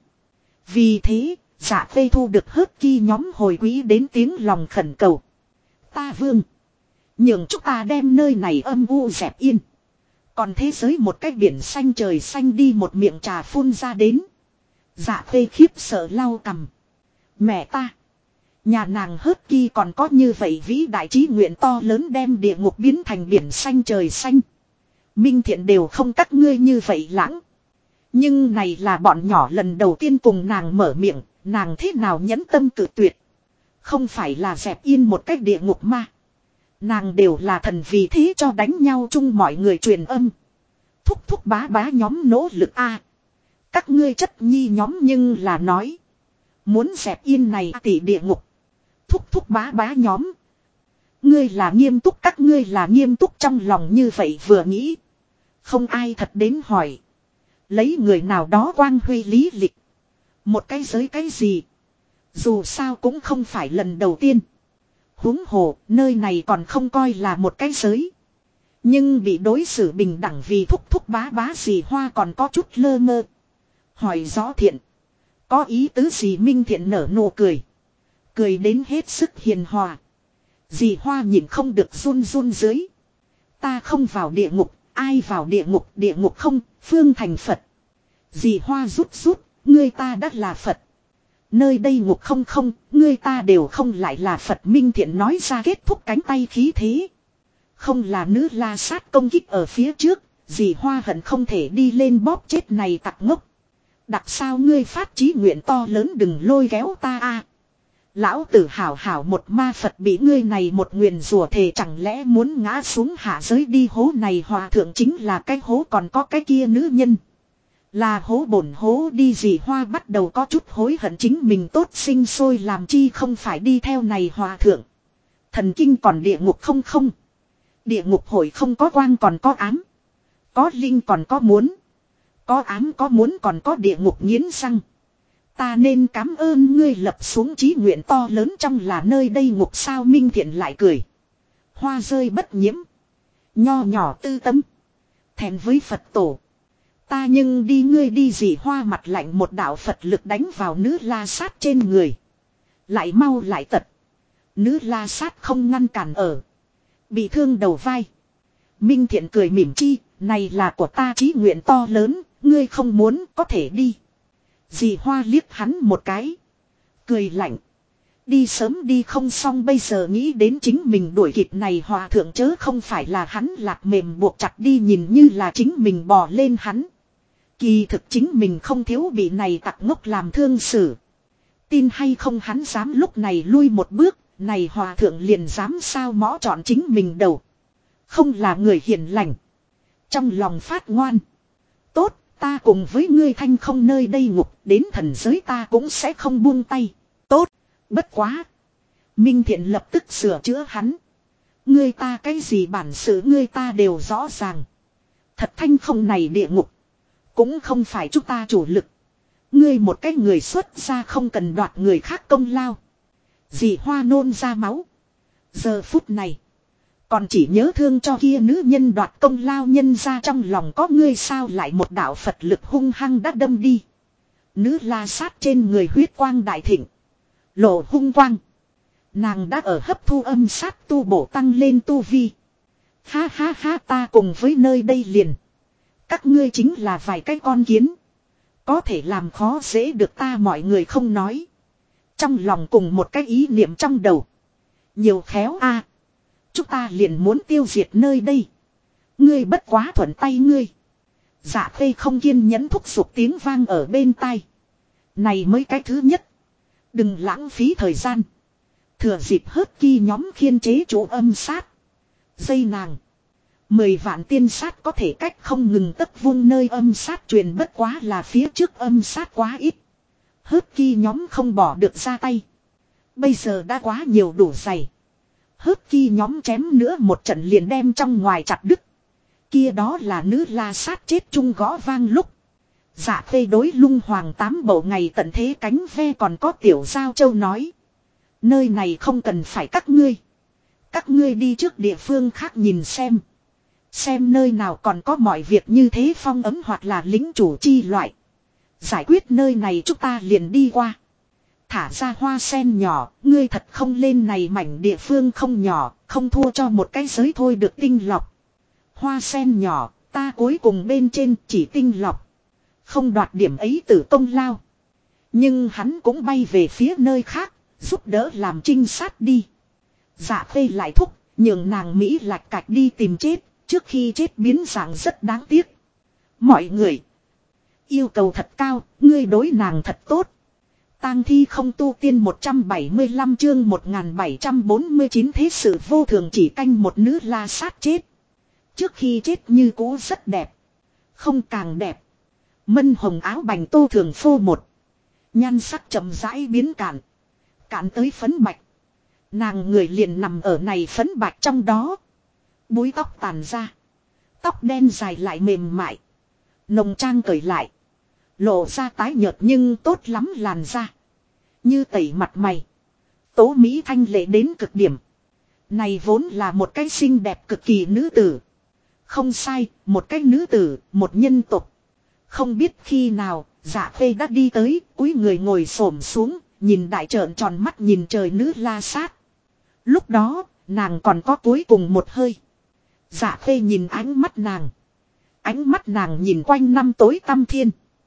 Vì thế, Dạ Khê thu được hớt ki nhóm hồi quý đến tiếng lòng khẩn cầu. Ta vương. Nhường chúng ta đem nơi này âm u dẹp yên. Còn thế giới một cái biển xanh trời xanh đi một miệng trà phun ra đến. Dạ Khê khiếp sợ lau cằm. Mẹ ta. Nhà nàng hớt ki còn có như vậy vĩ đại chí nguyện to lớn đem địa ngục biến thành biển xanh trời xanh. Minh Thiện đều không các ngươi như vậy lãng. Nhưng này là bọn nhỏ lần đầu tiên cùng nàng mở miệng. Nàng thế nào nhẫn tâm cự tuyệt. Không phải là dẹp yên một cách địa ngục ma. Nàng đều là thần vì thế cho đánh nhau chung mọi người truyền âm. Thúc thúc bá bá nhóm nỗ lực a. Các ngươi chất nhi nhóm nhưng là nói. Muốn dẹp yên này tỷ địa ngục. Thúc thúc bá bá nhóm. Ngươi là nghiêm túc các ngươi là nghiêm túc trong lòng như vậy vừa nghĩ. Không ai thật đến hỏi. Lấy người nào đó quang huy lý lịch. Một cái giới cái gì. Dù sao cũng không phải lần đầu tiên. Huống hồ, nơi này còn không coi là một cái giới. Nhưng bị đối xử bình đẳng vì thúc thúc bá bá gì hoa còn có chút lơ mơ. Hỏi rõ thiện. Có ý tứ gì Minh Thiện nở nụ cười. Cười đến hết sức hiền hòa. Dì hoa nhìn không được run run dưới. Ta không vào địa ngục, ai vào địa ngục không, phương thành Phật. Dì hoa rút rút, ngươi ta đã là Phật. Nơi đây ngục không không, ngươi ta đều không lại là Phật Minh Thiện nói ra kết thúc cánh tay khí thế. Không là nữ La Sát công kích ở phía trước, dì hoa hận không thể đi lên bóp chết này tặc ngốc. Đặc sao ngươi phát chí nguyện to lớn đừng lôi kéo ta a. Lão tử hảo hảo một ma Phật bị ngươi này một nguyền rủa thề chẳng lẽ muốn ngã xuống hạ giới đi hố này hòa thượng chính là cái hố còn có cái kia nữ nhân. Là hố bổn hố đi gì hoa bắt đầu có chút hối hận chính mình tốt sinh sôi làm chi không phải đi theo này hòa thượng. Thần kinh còn địa ngục không không. Địa ngục hội không có quang còn có ám. Có linh còn có muốn. Có ám có muốn còn có địa ngục nghiến răng. Ta nên cảm ơn ngươi lập xuống chí nguyện to lớn trong là nơi đây ngục sao Minh Thiện lại cười. Hoa rơi bất nhiễm. Nho nhỏ tư tâm. Thèm với Phật tổ. Ta nhưng đi ngươi đi gì hoa mặt lạnh một đạo Phật lực đánh vào nữ La Sát trên người. Lại mau lại tật. Nữ La Sát không ngăn cản ở. Bị thương đầu vai. Minh Thiện cười mỉm chi, này là của ta chí nguyện to lớn, ngươi không muốn có thể đi. Dì Hoa liếc hắn một cái. Cười lạnh. Đi sớm đi không xong bây giờ nghĩ đến chính mình đuổi kịp này hòa thượng chớ không phải là hắn lạc mềm buộc chặt đi nhìn như là chính mình bò lên hắn. Kỳ thực chính mình không thiếu bị này tặc ngốc làm thương xử. Tin hay không hắn dám lúc này lui một bước, này hòa thượng liền dám sao mõ chọn chính mình đầu. Không là người hiền lành. Trong lòng phát ngoan. Tốt, ta cùng với ngươi thanh không nơi đây ngục, đến thần giới ta cũng sẽ không buông tay. Tốt, bất quá. Minh Thiện lập tức sửa chữa hắn. Ngươi ta cái gì bản sự ngươi ta đều rõ ràng. Thật thanh không này địa ngục. Cũng không phải chúng ta chủ lực. Ngươi một cái người xuất ra không cần đoạt người khác công lao. Dì Hoa nôn ra máu. Giờ phút này. Còn chỉ nhớ thương cho kia nữ nhân đoạt công lao nhân ra trong lòng có ngươi sao lại một đạo Phật lực hung hăng đã đâm đi. Nữ la sát trên người huyết quang đại thịnh. Lộ hung quang. Nàng đã ở hấp thu âm sát tu bổ tăng lên tu vi. Ha ha ha ta cùng với nơi đây liền. Các ngươi chính là vài cái con kiến. Có thể làm khó dễ được ta mọi người không nói. Trong lòng cùng một cái ý niệm trong đầu. Nhiều khéo a. Chúng ta liền muốn tiêu diệt nơi đây. Ngươi bất quá thuận tay ngươi. Dạ Khê không kiên nhẫn thúc giục tiếng vang ở bên tai. Này mới cái thứ nhất. Đừng lãng phí thời gian. Thừa dịp hớt ki nhóm khiên chế chủ âm sát. Dây nàng. 10 vạn tiên sát có thể cách không ngừng tất vung nơi âm sát truyền bất quá là phía trước âm sát quá ít. Hớt ki nhóm không bỏ được ra tay. Bây giờ đã quá nhiều đủ dày. Hớt ki nhóm chém nữa một trận liền đem trong ngoài chặt đứt. Kia đó là nữ la sát chết chung gõ vang lúc. Dạ Khê đối Lung Hoàng 8 bầu ngày tận thế cánh ve còn có Tiểu Giao Châu nói. Nơi này không cần phải các ngươi. Các ngươi đi trước địa phương khác nhìn xem. Xem nơi nào còn có mọi việc như thế phong ấm hoặc là lính chủ chi loại. Giải quyết nơi này chúng ta liền đi qua. Thả ra hoa sen nhỏ, ngươi thật không lên này mảnh địa phương không nhỏ, không thua cho một cái giới thôi được tinh lọc. Hoa sen nhỏ, ta cuối cùng bên trên chỉ tinh lọc. Không đoạt điểm ấy từ công lao. Nhưng hắn cũng bay về phía nơi khác, giúp đỡ làm trinh sát đi. Dạ Khê lại thúc, nhường nàng Mỹ lạch cạch đi tìm chết, trước khi chết biến dạng rất đáng tiếc. Mọi người, yêu cầu thật cao, ngươi đối nàng thật tốt. Tang thi không tu tiên 175 chương 1749 thế sự vô thường chỉ canh một nữ la sát chết. Trước khi chết như cũ rất đẹp. Không càng đẹp. Mân hồng áo bành tô thường phô một. Nhan sắc chậm rãi biến cạn. Cạn tới phấn bạch. Nàng người liền nằm ở này phấn bạch trong đó. Búi tóc tàn ra. Tóc đen dài lại mềm mại. Nồng trang cởi lại. Lộ ra tái nhợt nhưng tốt lắm làn da. Như tẩy mặt mày. Tố Mỹ thanh lệ đến cực điểm. Này vốn là một cái xinh đẹp cực kỳ nữ tử. Không sai, một cái nữ tử, một nhân tục. Không biết khi nào, Dạ Khê đã đi tới, cúi người ngồi xổm xuống, nhìn đại trợn tròn mắt nhìn trời nữ la sát. Lúc đó, nàng còn có cuối cùng một hơi. Dạ Khê nhìn ánh mắt nàng. Ánh mắt nàng nhìn quanh năm tối tăm thiên.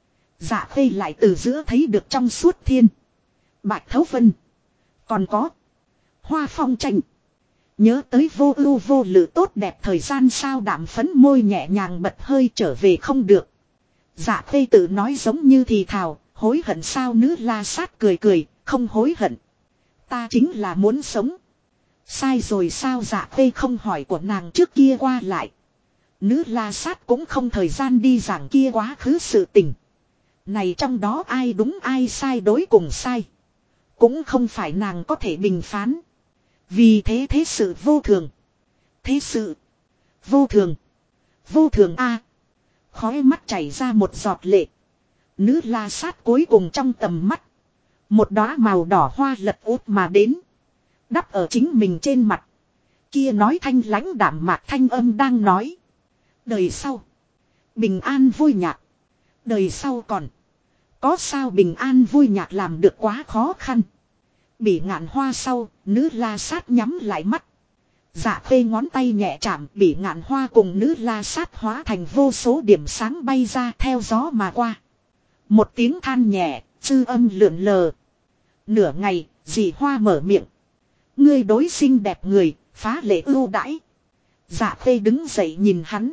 Dạ Khê lại từ giữa thấy được trong suốt thiên. Bạch thấu vân. Còn có. Hoa phong tranh. Nhớ tới vô ưu vô lự tốt đẹp thời gian sao đạm phấn môi nhẹ nhàng bật hơi trở về không được. Dạ Khê tự nói giống như thì thào. Hối hận sao nữ la sát cười cười. Không hối hận. Ta chính là muốn sống. Sai rồi sao Dạ Khê không hỏi của nàng trước kia qua lại. Nữ la sát cũng không thời gian đi giảng kia quá khứ sự tình. Này trong đó ai đúng ai sai đối cùng sai. Cũng không phải nàng có thể bình phán. Vì thế thế sự vô thường. Thế sự vô thường. Vô thường a. Khói mắt chảy ra một giọt lệ. Nữ la sát cuối cùng trong tầm mắt. Một đóa màu đỏ hoa lật út mà đến. Đắp ở chính mình trên mặt. Kia nói thanh lãnh đạm mạc thanh âm đang nói. Đời sau. Bình an vui nhạc. Đời sau còn. Có sao bình an vui nhạc làm được quá khó khăn. Bị ngạn hoa sau, nữ la sát nhắm lại mắt. Dạ khê ngón tay nhẹ chạm, Bỉ Ngạn Hoa cùng nữ la sát hóa thành vô số điểm sáng bay ra theo gió mà qua. Một tiếng than nhẹ, dư âm lượn lờ. Nửa ngày, dì Hoa mở miệng. Ngươi đối xinh đẹp người, phá lệ ưu đãi. Dạ khê đứng dậy nhìn hắn.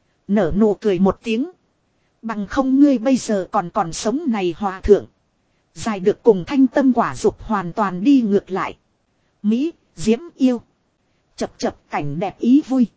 Nở nụ cười một tiếng. Bằng không ngươi bây giờ còn sống này hòa thượng. Dài được cùng thanh tâm quả dục hoàn toàn đi ngược lại. Mỹ, diễm yêu. Chập chập cảnh đẹp ý vui.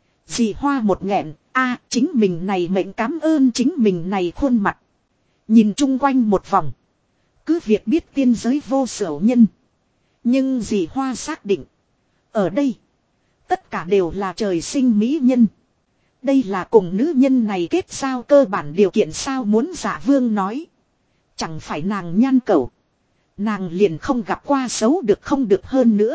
Dì Hoa một nghẹn, chính mình này mệnh cảm ơn chính mình này khuôn mặt. Nhìn chung quanh một vòng. Cứ việc biết tiên giới vô sở nhân. Nhưng dì Hoa xác định. Ở đây. Tất cả đều là trời sinh mỹ nhân. Đây là cùng nữ nhân này kết giao cơ bản điều kiện sao muốn Dạ Vương nói. Chẳng phải nàng nhan cẩu. Nàng liền không gặp qua xấu được không được hơn nữa.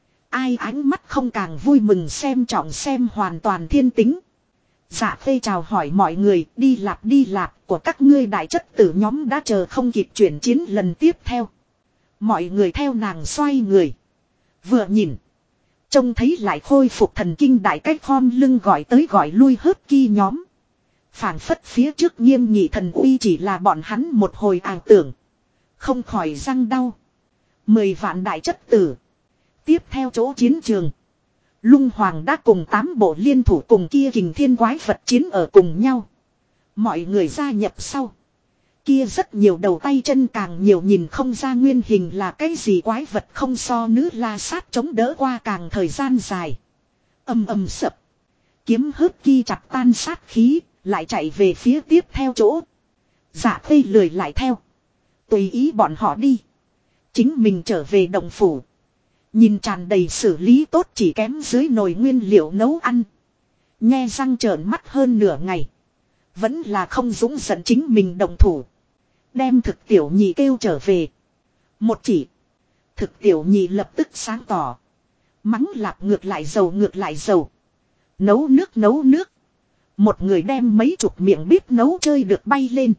Ai ánh mắt không càng vui mừng xem trọng xem hoàn toàn thiên tính. Dạ khê chào hỏi mọi người đi lạp của các ngươi đại chất tử nhóm đã chờ không kịp chuyển chiến lần tiếp theo. Mọi người theo nàng xoay người. Vừa nhìn. Trông thấy lại khôi phục thần kinh đại cách khom lưng gọi tới gọi lui hớt ki nhóm. Phảng phất phía trước nghiêm nghị thần uy chỉ là bọn hắn một hồi ảo tưởng. Không khỏi răng đau. 10 vạn đại chất tử. Tiếp theo chỗ chiến trường. Lung Hoàng đã cùng 8 bộ liên thủ cùng kia kình thiên quái vật chiến ở cùng nhau. Mọi người gia nhập sau. Kia rất nhiều đầu tay chân càng nhiều nhìn không ra nguyên hình là cái gì quái vật không so nữ la sát chống đỡ qua càng thời gian dài. Âm âm sập. Kiếm hớt ki chặt tan sát khí, lại chạy về phía tiếp theo chỗ. Dạ khê lười lại theo. Tùy ý bọn họ đi. Chính mình trở về động phủ. Nhìn tràn đầy xử lý tốt chỉ kém dưới nồi nguyên liệu nấu ăn. Nghe răng trợn mắt hơn nửa ngày. Vẫn là không dũng giận chính mình động thủ. Đem thực tiểu nhị kêu trở về. Một chỉ. Thực tiểu nhị lập tức sáng tỏ. Mắng lạp ngược lại dầu. Nấu nước. Một người đem mấy chục miệng bếp nấu chơi được bay lên.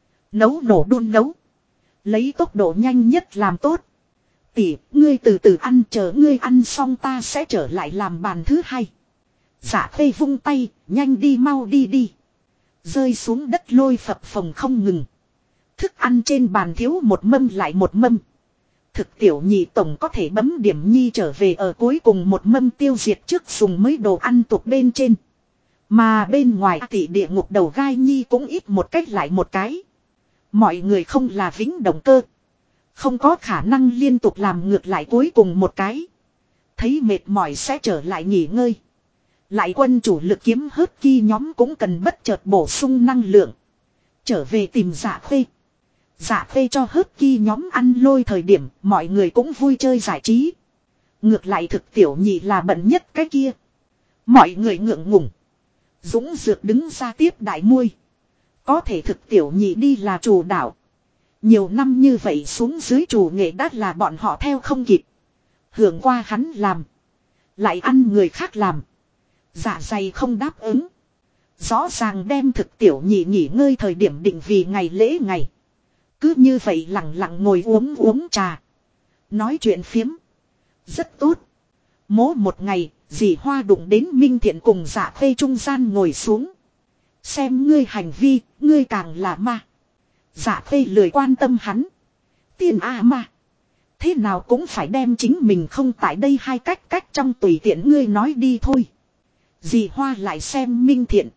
Nấu nổ đun nấu. Lấy tốc độ nhanh nhất làm tốt. Tỷ, ngươi từ từ ăn chờ ngươi ăn xong ta sẽ trở lại làm bàn thứ hai. Dạ khê vung tay, nhanh đi mau đi. Rơi xuống đất lôi phập phồng không ngừng. Thức ăn trên bàn thiếu một mâm lại một mâm. Thực tiểu nhị tổng có thể bấm điểm nhi trở về ở cuối cùng một mâm tiêu diệt trước dùng mấy đồ ăn tục bên trên. Mà bên ngoài tỷ địa ngục đầu gai nhi cũng ít một cách lại một cái. Mọi người không là vĩnh động cơ. Không có khả năng liên tục làm ngược lại cuối cùng một cái. Thấy mệt mỏi sẽ trở lại nghỉ ngơi. Lại quân chủ lực kiếm hớt ki nhóm cũng cần bất chợt bổ sung năng lượng. Trở về tìm Dạ khê. Dạ khê cho hớt ki nhóm ăn lôi thời điểm mọi người cũng vui chơi giải trí. Ngược lại thực tiểu nhị là bận nhất cái kia. Mọi người ngượng ngùng. Dũng dược đứng ra tiếp đại muôi. Có thể thực tiểu nhị đi là chủ đạo. Nhiều năm như vậy xuống dưới chủ nghệ đắt là bọn họ theo không kịp. Hưởng qua hắn làm. Lại ăn người khác làm. Dạ dày không đáp ứng. Rõ ràng đem thực tiểu nhị nghỉ ngơi thời điểm định vì ngày lễ ngày. Cứ như vậy lặng lặng ngồi uống trà. Nói chuyện phiếm. Rất tốt. Mố một ngày, dì Hoa đụng đến Minh Thiện cùng Dạ khê trung gian ngồi xuống. Xem ngươi hành vi, ngươi càng là ma. Dạ khê lười quan tâm hắn. Tiên ma. Thế nào cũng phải đem chính mình không tại đây hai cách trong tùy tiện ngươi nói đi thôi. Dì Hoa lại xem Minh Thiện.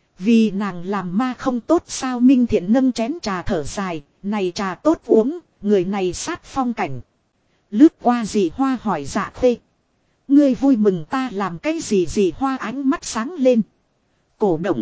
Vì nàng làm ma không tốt sao Minh Thiện nâng chén trà thở dài. Này trà tốt uống, người này sát phong cảnh. Lướt qua dì Hoa hỏi Dạ khê. Ngươi vui mừng ta làm cái gì dì Hoa ánh mắt sáng lên. Cổ động.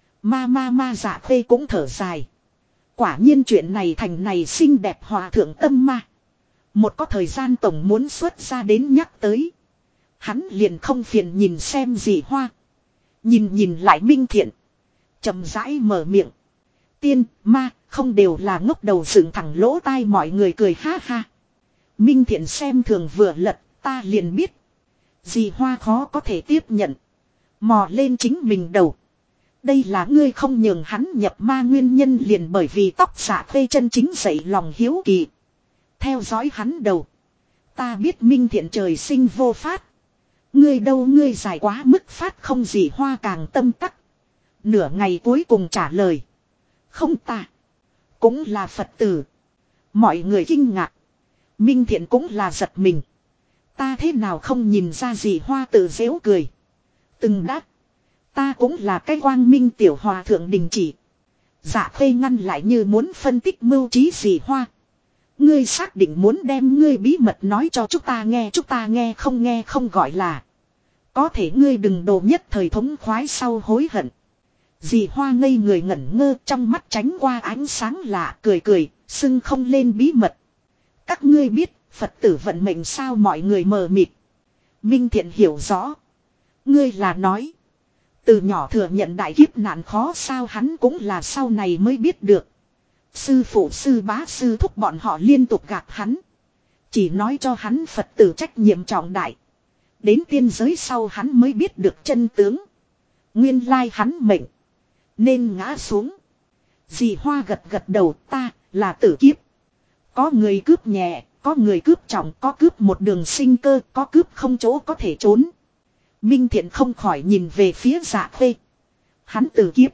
Ma Dạ khê cũng thở dài. Quả nhiên chuyện này thành này xinh đẹp hòa thượng tâm ma. Một có thời gian tổng muốn xuất ra đến nhắc tới. Hắn liền không phiền nhìn xem dì Hoa. Nhìn lại Minh Thiện. Chậm rãi mở miệng. Tiên, ma, không đều là ngốc đầu dựng thẳng lỗ tai mọi người cười ha ha. Minh Thiện xem thường vừa lật, ta liền biết. Dì Hoa khó có thể tiếp nhận. Mò lên chính mình đầu. Đây là ngươi không nhường hắn nhập ma nguyên nhân liền bởi vì tóc xạ khê chân chính dậy lòng hiếu kỳ. Theo dõi hắn đầu. Ta biết Minh Thiện trời sinh vô phát. Ngươi đâu ngươi dài quá mức phát không gì hoa càng tâm tắc. Nửa ngày cuối cùng trả lời. Không ta. Cũng là Phật tử. Mọi người kinh ngạc. Minh Thiện cũng là giật mình. Ta thế nào không nhìn ra gì hoa tự giễu cười. Từng đáp. Ta cũng là cái quang minh tiểu hòa thượng đình chỉ. Dạ Khê ngăn lại như muốn phân tích mưu trí gì hoa. Ngươi xác định muốn đem ngươi bí mật nói cho chúng ta nghe không gọi là. Có thể ngươi đừng đồ nhất thời thống khoái sau hối hận. Dì Hoa ngây người ngẩn ngơ trong mắt tránh qua ánh sáng lạ cười, xưng không lên bí mật. Các ngươi biết, Phật tử vận mệnh sao mọi người mờ mịt. Minh Thiện hiểu rõ. Ngươi là nói. Từ nhỏ thừa nhận đại kiếp nạn khó sao hắn cũng là sau này mới biết được. Sư phụ sư bá sư thúc bọn họ liên tục gạt hắn. Chỉ nói cho hắn Phật tử trách nhiệm trọng đại. Đến tiên giới sau hắn mới biết được chân tướng. Nguyên lai hắn mệnh. Nên ngã xuống. Dì Hoa gật đầu ta là tử kiếp. Có người cướp nhẹ, có người cướp trọng, có cướp một đường sinh cơ, có cướp không chỗ có thể trốn. Minh Thiện không khỏi nhìn về phía Dạ Khê. Hắn tử kiếp.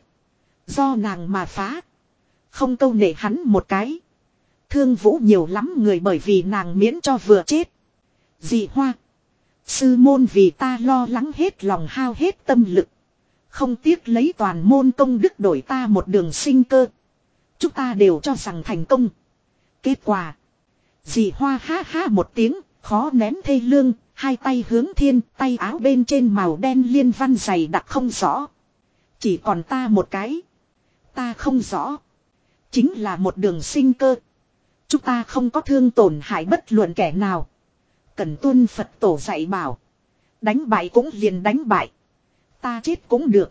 Do nàng mà phá. Không câu nệ hắn một cái. Thương vũ nhiều lắm người bởi vì nàng miễn cho vừa chết. Dì Hoa. Sư môn vì ta lo lắng hết lòng hao hết tâm lực. Không tiếc lấy toàn môn công đức đổi ta một đường sinh cơ. Chúng ta đều cho rằng thành công. Kết quả. Dì Hoa ha ha một tiếng, khó nén thê lương, hai tay hướng thiên, tay áo bên trên màu đen liên văn dày đặc không rõ. Chỉ còn ta một cái. Ta không rõ. Chính là một đường sinh cơ. Chúng ta không có thương tổn hại bất luận kẻ nào. Cần tuân Phật tổ dạy bảo. Đánh bại cũng liền đánh bại. Ta chết cũng được.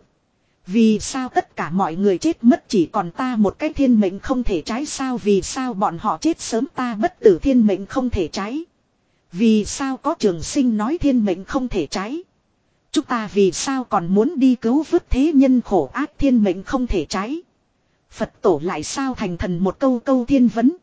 Vì sao tất cả mọi người chết mất chỉ còn ta một cái thiên mệnh không thể trái sao? Vì sao bọn họ chết sớm ta bất tử thiên mệnh không thể trái? Vì sao có trường sinh nói thiên mệnh không thể trái? Chúng ta vì sao còn muốn đi cứu vớt thế nhân khổ ác thiên mệnh không thể trái? Phật tổ lại sao thành thần một câu câu thiên vấn?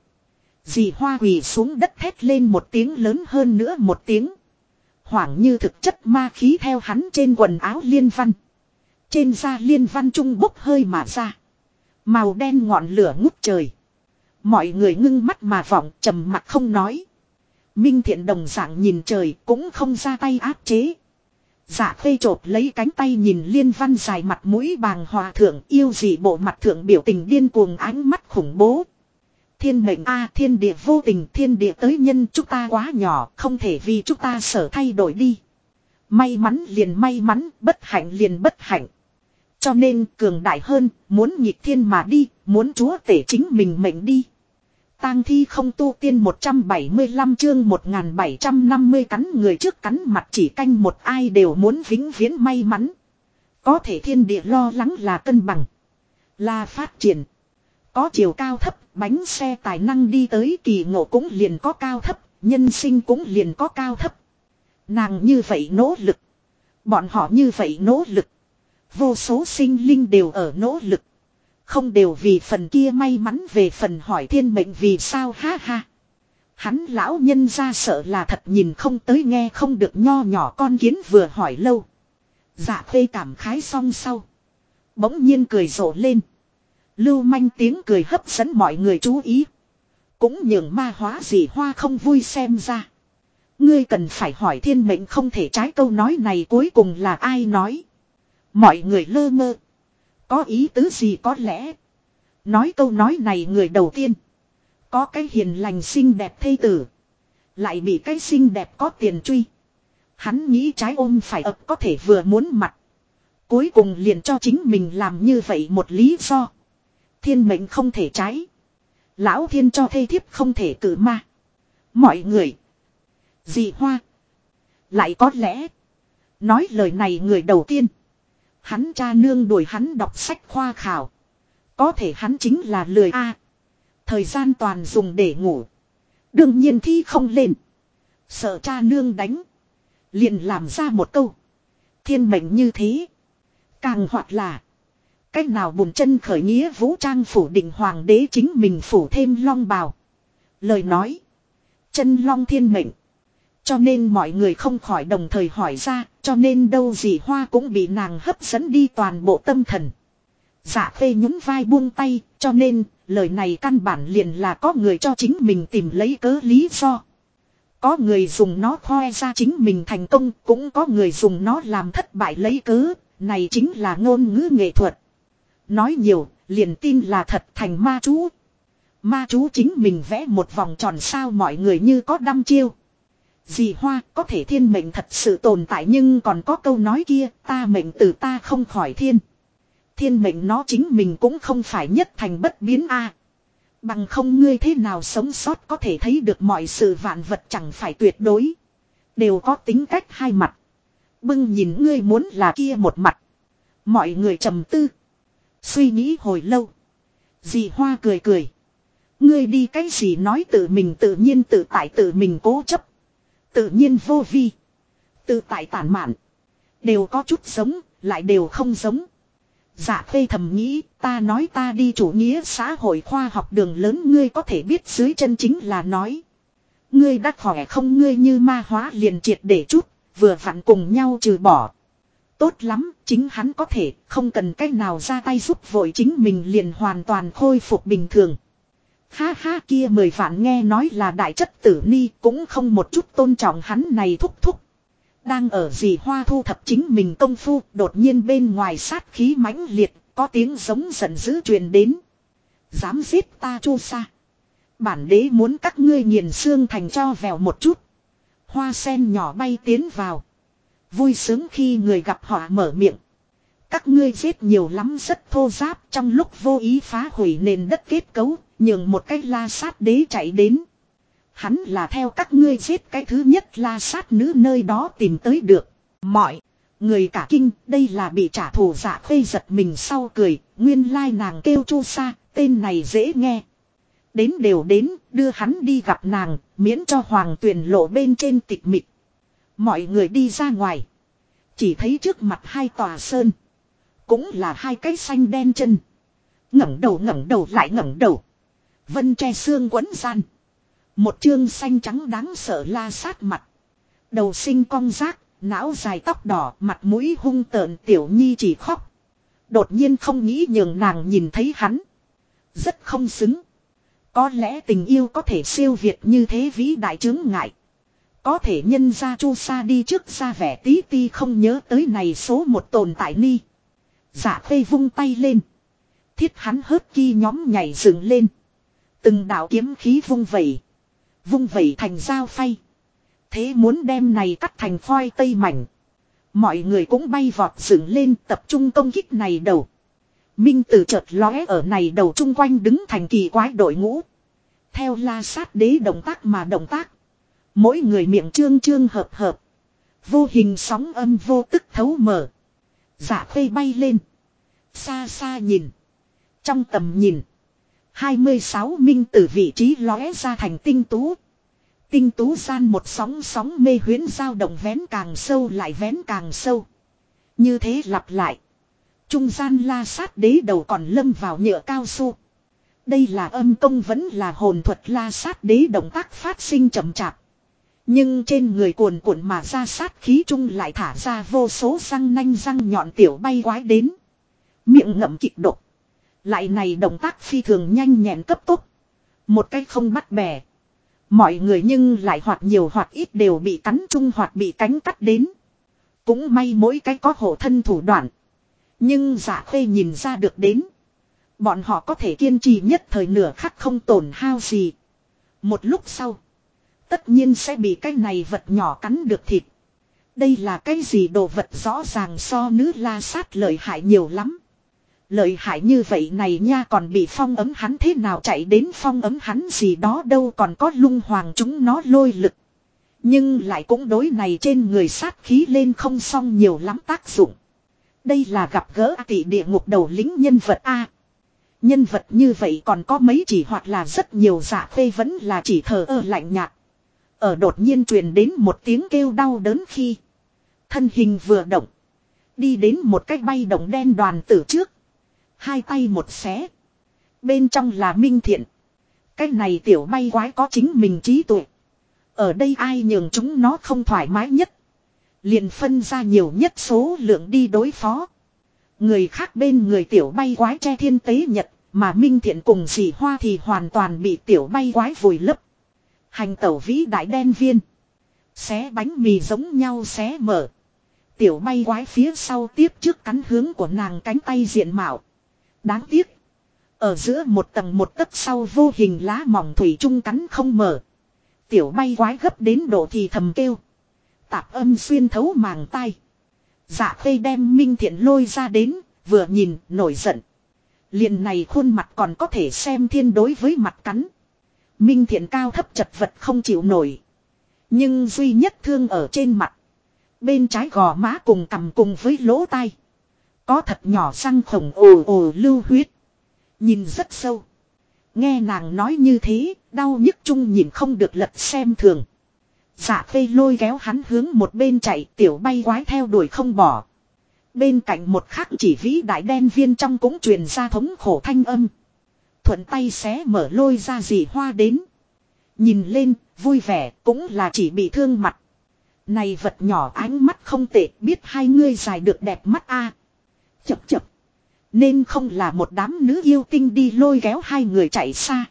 Dì Hoa quỳ xuống đất thét lên một tiếng lớn hơn nữa một tiếng. Hoảng như thực chất ma khí theo hắn trên quần áo liên văn. Trên da liên văn trung bốc hơi mà ra. Màu đen ngọn lửa ngút trời. Mọi người ngưng mắt mà vọng trầm mặt không nói. Minh Thiện đồng dạng nhìn trời cũng không ra tay áp chế. Dạ Khê chộp lấy cánh tay nhìn liên văn dài mặt mũi bàng hòa thượng yêu dị bộ mặt thượng biểu tình điên cuồng ánh mắt khủng bố. Thiên mệnh a thiên địa vô tình thiên địa tới nhân chúng ta quá nhỏ không thể vì chúng ta sở thay đổi đi. May mắn liền may mắn bất hạnh liền bất hạnh. Cho nên cường đại hơn muốn nghịch thiên mà đi muốn chúa tể chính mình mệnh đi. Tang thi không tu tiên 175 chương 1750 cắn người trước cắn mặt chỉ canh một ai đều muốn vĩnh viễn may mắn. Có thể thiên địa lo lắng là cân bằng. Là phát triển. Có chiều cao thấp bánh xe tài năng đi tới kỳ ngộ cũng liền có cao thấp. Nhân sinh cũng liền có cao thấp. Nàng như vậy nỗ lực. Bọn họ như vậy nỗ lực. Vô số sinh linh đều ở nỗ lực. Không đều vì phần kia may mắn về phần hỏi thiên mệnh vì sao ha ha. Hắn lão nhân ra sợ là thật nhìn không tới nghe không được nho nhỏ con kiến vừa hỏi lâu. Dạ Khê cảm khái xong sau. Bỗng nhiên cười rộ lên. Lưu manh tiếng cười hấp dẫn mọi người chú ý. Cũng nhường ma hóa Dì Hoa không vui xem ra. Ngươi cần phải hỏi thiên mệnh không thể trái câu nói này cuối cùng là ai nói. Mọi người lơ ngơ. Có ý tứ gì có lẽ. Nói câu nói này người đầu tiên. Có cái hiền lành xinh đẹp thê tử. Lại bị cái xinh đẹp có tiền truy. Hắn nghĩ trái ôm phải ập có thể vừa muốn mặt. Cuối cùng liền cho chính mình làm như vậy một lý do. Thiên mệnh không thể trái. Lão thiên cho thê thiếp không thể cử ma. Mọi người. Dì Hoa. Lại có lẽ. Nói lời này người đầu tiên. Hắn cha nương đuổi hắn đọc sách khoa khảo. Có thể hắn chính là lười a. Thời gian toàn dùng để ngủ. Đương nhiên thi không lên. Sợ cha nương đánh. Liền làm ra một câu. Thiên mệnh như thế. Càng hoặc là. Cách nào bùn chân khởi nghĩa vũ trang phủ định hoàng đế chính mình phủ thêm long bào. Lời nói. Chân long thiên mệnh. Cho nên mọi người không khỏi đồng thời hỏi ra, cho nên đâu dì Hoa cũng bị nàng hấp dẫn đi toàn bộ tâm thần. Dạ Khê nhún vai buông tay, cho nên lời này căn bản liền là có người cho chính mình tìm lấy cớ lý do. Có người dùng nó khoe ra chính mình thành công, cũng có người dùng nó làm thất bại lấy cớ, này chính là ngôn ngữ nghệ thuật. Nói nhiều, liền tin là thật thành ma chú. Ma chú chính mình vẽ một vòng tròn sao mọi người như có đăm chiêu. Dì Hoa có thể thiên mệnh thật sự tồn tại nhưng còn có câu nói kia, ta mệnh từ ta không khỏi thiên. Thiên mệnh nó chính mình cũng không phải nhất thành bất biến a. Bằng không ngươi thế nào sống sót có thể thấy được mọi sự vạn vật chẳng phải tuyệt đối. Đều có tính cách hai mặt. Bưng nhìn ngươi muốn là kia một mặt. Mọi người trầm tư. Suy nghĩ hồi lâu. Dì Hoa cười cười. Ngươi đi cái gì nói tự mình tự nhiên tự tại tự mình cố chấp. Tự nhiên vô vi. Tự tại tản mạn. Đều có chút giống, lại đều không giống. Dạ Khê thầm nghĩ, ta nói ta đi chủ nghĩa xã hội khoa học đường lớn ngươi có thể biết dưới chân chính là nói. Ngươi đã khỏe không ngươi như ma hóa liền triệt để chút, vừa vặn cùng nhau trừ bỏ. Tốt lắm, chính hắn có thể, không cần cách nào ra tay giúp vội chính mình liền hoàn toàn khôi phục bình thường. Ha ha kia 10 vạn nghe nói là đại chất tử ni cũng không một chút tôn trọng hắn này thúc thúc. Đang ở dì Hoa thu thập chính mình công phu, đột nhiên bên ngoài sát khí mãnh liệt, có tiếng giống giận dữ truyền đến. Dám giết ta Chu Sa. Bản đế muốn các ngươi nghiền xương thành cho vèo một chút. Hoa sen nhỏ bay tiến vào. Vui sướng khi người gặp họa mở miệng. Các ngươi giết nhiều lắm rất thô giáp trong lúc vô ý phá hủy nền đất kết cấu, nhường một cái La Sát đế chạy đến. Hắn là theo các ngươi giết cái thứ nhất La Sát nữ nơi đó tìm tới được. Mọi người cả kinh, đây là bị trả thù. Dạ Khê giật mình sau cười, nguyên lai nàng kêu Chu Sa, tên này dễ nghe. Đến đều đến, đưa hắn đi gặp nàng, miễn cho Hoàng Tuyền lộ bên trên tịch mịch. Mọi người đi ra ngoài, chỉ thấy trước mặt hai tòa sơn, cũng là hai cái xanh đen chân. ngẩng đầu lại ngẩng đầu. Vân tre xương quấn gian. Một chương xanh trắng đáng sợ La Sát mặt. Đầu sinh cong rác, não dài tóc đỏ, mặt mũi hung tợn tiểu nhi chỉ khóc. Đột nhiên không nghĩ nhường nàng nhìn thấy hắn. Rất không xứng. Có lẽ tình yêu có thể siêu việt như thế vĩ đại chướng ngại. Có thể nhân ra Chu Sa đi trước ra vẻ tí ti không nhớ tới này số một tồn tại ni. Dạ Khê vung tay lên. Thiết hắn hớt ki nhóm nhảy dựng lên. Từng đạo kiếm khí vung vẩy. Vung vẩy thành dao phay. Thế muốn đem này cắt thành phoi tây mảnh. Mọi người cũng bay vọt dựng lên tập trung công kích này đầu. Minh Tử chợt lóe ở này đầu chung quanh đứng thành kỳ quái đội ngũ. Theo La Sát đế động tác mà động tác. Mỗi người miệng trương trương hợp hợp. Vô hình sóng âm vô tức thấu mở. Dạ Khê bay lên. Xa xa nhìn. Trong tầm nhìn. 26 minh tử vị trí lóe ra thành tinh tú. Tinh tú gian một sóng sóng mê huyễn dao động vén càng sâu lại vén càng sâu. Như thế lặp lại. Trung gian La Sát đế đầu còn lâm vào nhựa cao su. Đây là âm công vẫn là hồn thuật La Sát đế động tác phát sinh chậm chạp. Nhưng trên người cuồn cuộn mà ra sát khí trung lại thả ra vô số răng nanh răng nhọn tiểu bay quái đến. Miệng ngậm kịch độc. Lại này động tác phi thường nhanh nhẹn cấp tốc. Một cách không bắt bẻ. Mọi người nhưng lại hoặc nhiều hoặc ít đều bị cắn chung hoặc bị cánh cắt đến. Cũng may mỗi cái có hộ thân thủ đoạn. Nhưng Dạ Khê nhìn ra được đến. Bọn họ có thể kiên trì nhất thời nửa khắc không tổn hao gì. Một lúc sau. Tất nhiên sẽ bị cái này vật nhỏ cắn được thịt. Đây là cái gì đồ vật rõ ràng so nữ La Sát lợi hại nhiều lắm. Lợi hại như vậy này nha còn bị phong ấm hắn thế nào chạy đến phong ấm hắn gì đó đâu còn có lung hoàng chúng nó lôi lực. Nhưng lại cũng đối này trên người sát khí lên không xong nhiều lắm tác dụng. Đây là gặp gỡ tỷ địa ngục đầu lính nhân vật A. Nhân vật như vậy còn có mấy chỉ hoặc là rất nhiều. Dạ Khê vẫn là chỉ thờ ơ lạnh nhạt. Ở đột nhiên truyền đến một tiếng kêu đau đớn khi. Thân hình vừa động. Đi đến một cái bay động đen đoàn tử trước. Hai tay một xé. Bên trong là Minh Thiện. Cái này tiểu bay quái có chính mình trí tuệ. Ở đây ai nhường chúng nó không thoải mái nhất. Liền phân ra nhiều nhất số lượng đi đối phó. Người khác bên người tiểu bay quái che thiên tế nhật. Mà Minh Thiện cùng dì Hoa thì hoàn toàn bị tiểu bay quái vùi lấp. Hành tẩu vĩ đại đen viên. Xé bánh mì giống nhau xé mở. Tiểu bay quái phía sau tiếp trước cắn hướng của nàng cánh tay diện mạo. Đáng tiếc. Ở giữa một tầng một tấc sau vô hình lá mỏng thủy chung cắn không mở. Tiểu bay quái gấp đến độ thì thầm kêu. Tạp âm xuyên thấu màng tai. Dạ Khê đem Minh Thiện lôi ra đến. Vừa nhìn nổi giận. Liền này khuôn mặt còn có thể xem thiên đối với mặt cắn. Minh Thiện cao thấp chật vật không chịu nổi. Nhưng duy nhất thương ở trên mặt. Bên trái gò má cùng cằm cùng với lỗ tai. Có thật nhỏ răng khổng ồ ồ lưu huyết. Nhìn rất sâu. Nghe nàng nói như thế, đau nhức chung nhìn không được lật xem thường. Dạ Khê lôi kéo hắn hướng một bên chạy, tiểu bay quái theo đuổi không bỏ. Bên cạnh một khắc chỉ vĩ đại đen viên trong cũng truyền ra thống khổ thanh âm. Thuận tay xé mở lôi ra dì Hoa đến. Nhìn lên, vui vẻ, cũng là chỉ bị thương mặt. Này vật nhỏ ánh mắt không tệ, biết hai ngươi dài được đẹp mắt a. Chập chập. Nên không là một đám nữ yêu tinh đi lôi kéo hai người chạy xa.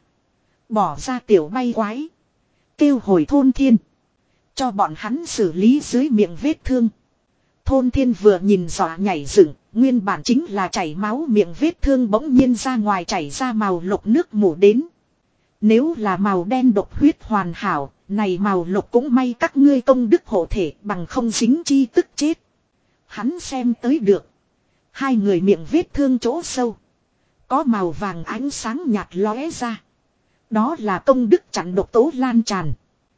Bỏ ra tiểu bay quái. Kêu hồi thôn thiên. Cho bọn hắn xử lý dưới miệng vết thương. Thôn thiên vừa nhìn dọa nhảy dựng, nguyên bản chính là chảy máu miệng vết thương bỗng nhiên ra ngoài chảy ra màu lục nước mủ đến. Nếu là màu đen độc huyết hoàn hảo, này màu lục cũng may các ngươi công đức hộ thể bằng không dính chi tức chết. Hắn xem tới được. Hai người miệng vết thương chỗ sâu. Có màu vàng ánh sáng nhạt lóe ra. Đó là công đức chặn độc tố lan tràn.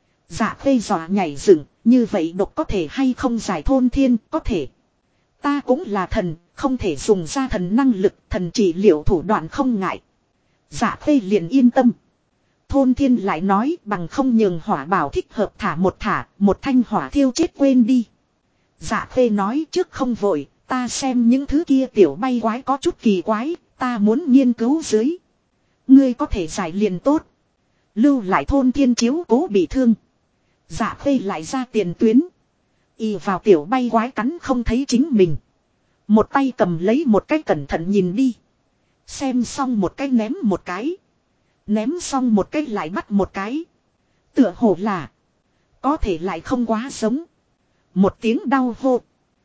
Dạ Khê dọa nhảy dựng, như vậy độc có thể hay không giải thôn thiên, có thể. Ta cũng là thần, không thể dùng ra thần năng lực, thần trị liệu thủ đoạn không ngại. Dạ Khê liền yên tâm. Thôn thiên lại nói bằng không nhường hỏa bảo thích hợp thả một thanh hỏa thiêu chết quên đi. Dạ Khê nói trước không vội, ta xem những thứ kia tiểu bay quái có chút kỳ quái, ta muốn nghiên cứu dưới. Ngươi có thể giải liền tốt. Lưu lại thôn thiên chiếu cố bị thương. Dạ Khê lại ra tiền tuyến. Y vào tiểu bay quái cắn không thấy chính mình. Một tay cầm lấy một cái cẩn thận nhìn đi. Xem xong một cái ném một cái. Ném xong một cái lại bắt một cái. Tựa hồ là. Có thể lại không quá giống. Một tiếng đau hô.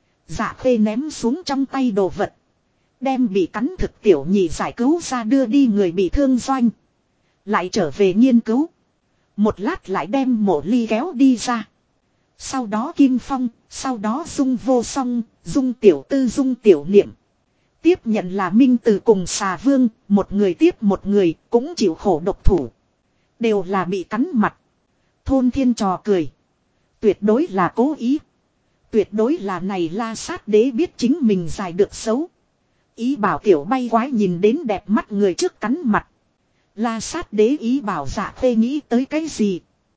Dạ Khê ném xuống trong tay đồ vật. Đem bị cắn thực tiểu nhị giải cứu ra đưa đi người bị thương doanh. Lại trở về nghiên cứu. Một lát lại đem mộ ly kéo đi ra. Sau đó Kim Phong, sau đó Dung Vô Song, Dung Tiểu Tư Dung Tiểu Niệm. Tiếp nhận là Minh Từ cùng Xà Vương, một người tiếp một người, cũng chịu khổ độc thủ. Đều là bị cắn mặt. Thôn thiên trò cười. Tuyệt đối là cố ý. Tuyệt đối là này La Sát Đế biết chính mình dài được xấu. Ý bảo tiểu bay quái nhìn đến đẹp mắt người trước cắn mặt. La Sát Đế ý bảo Dạ Khê nghĩ tới cái gì.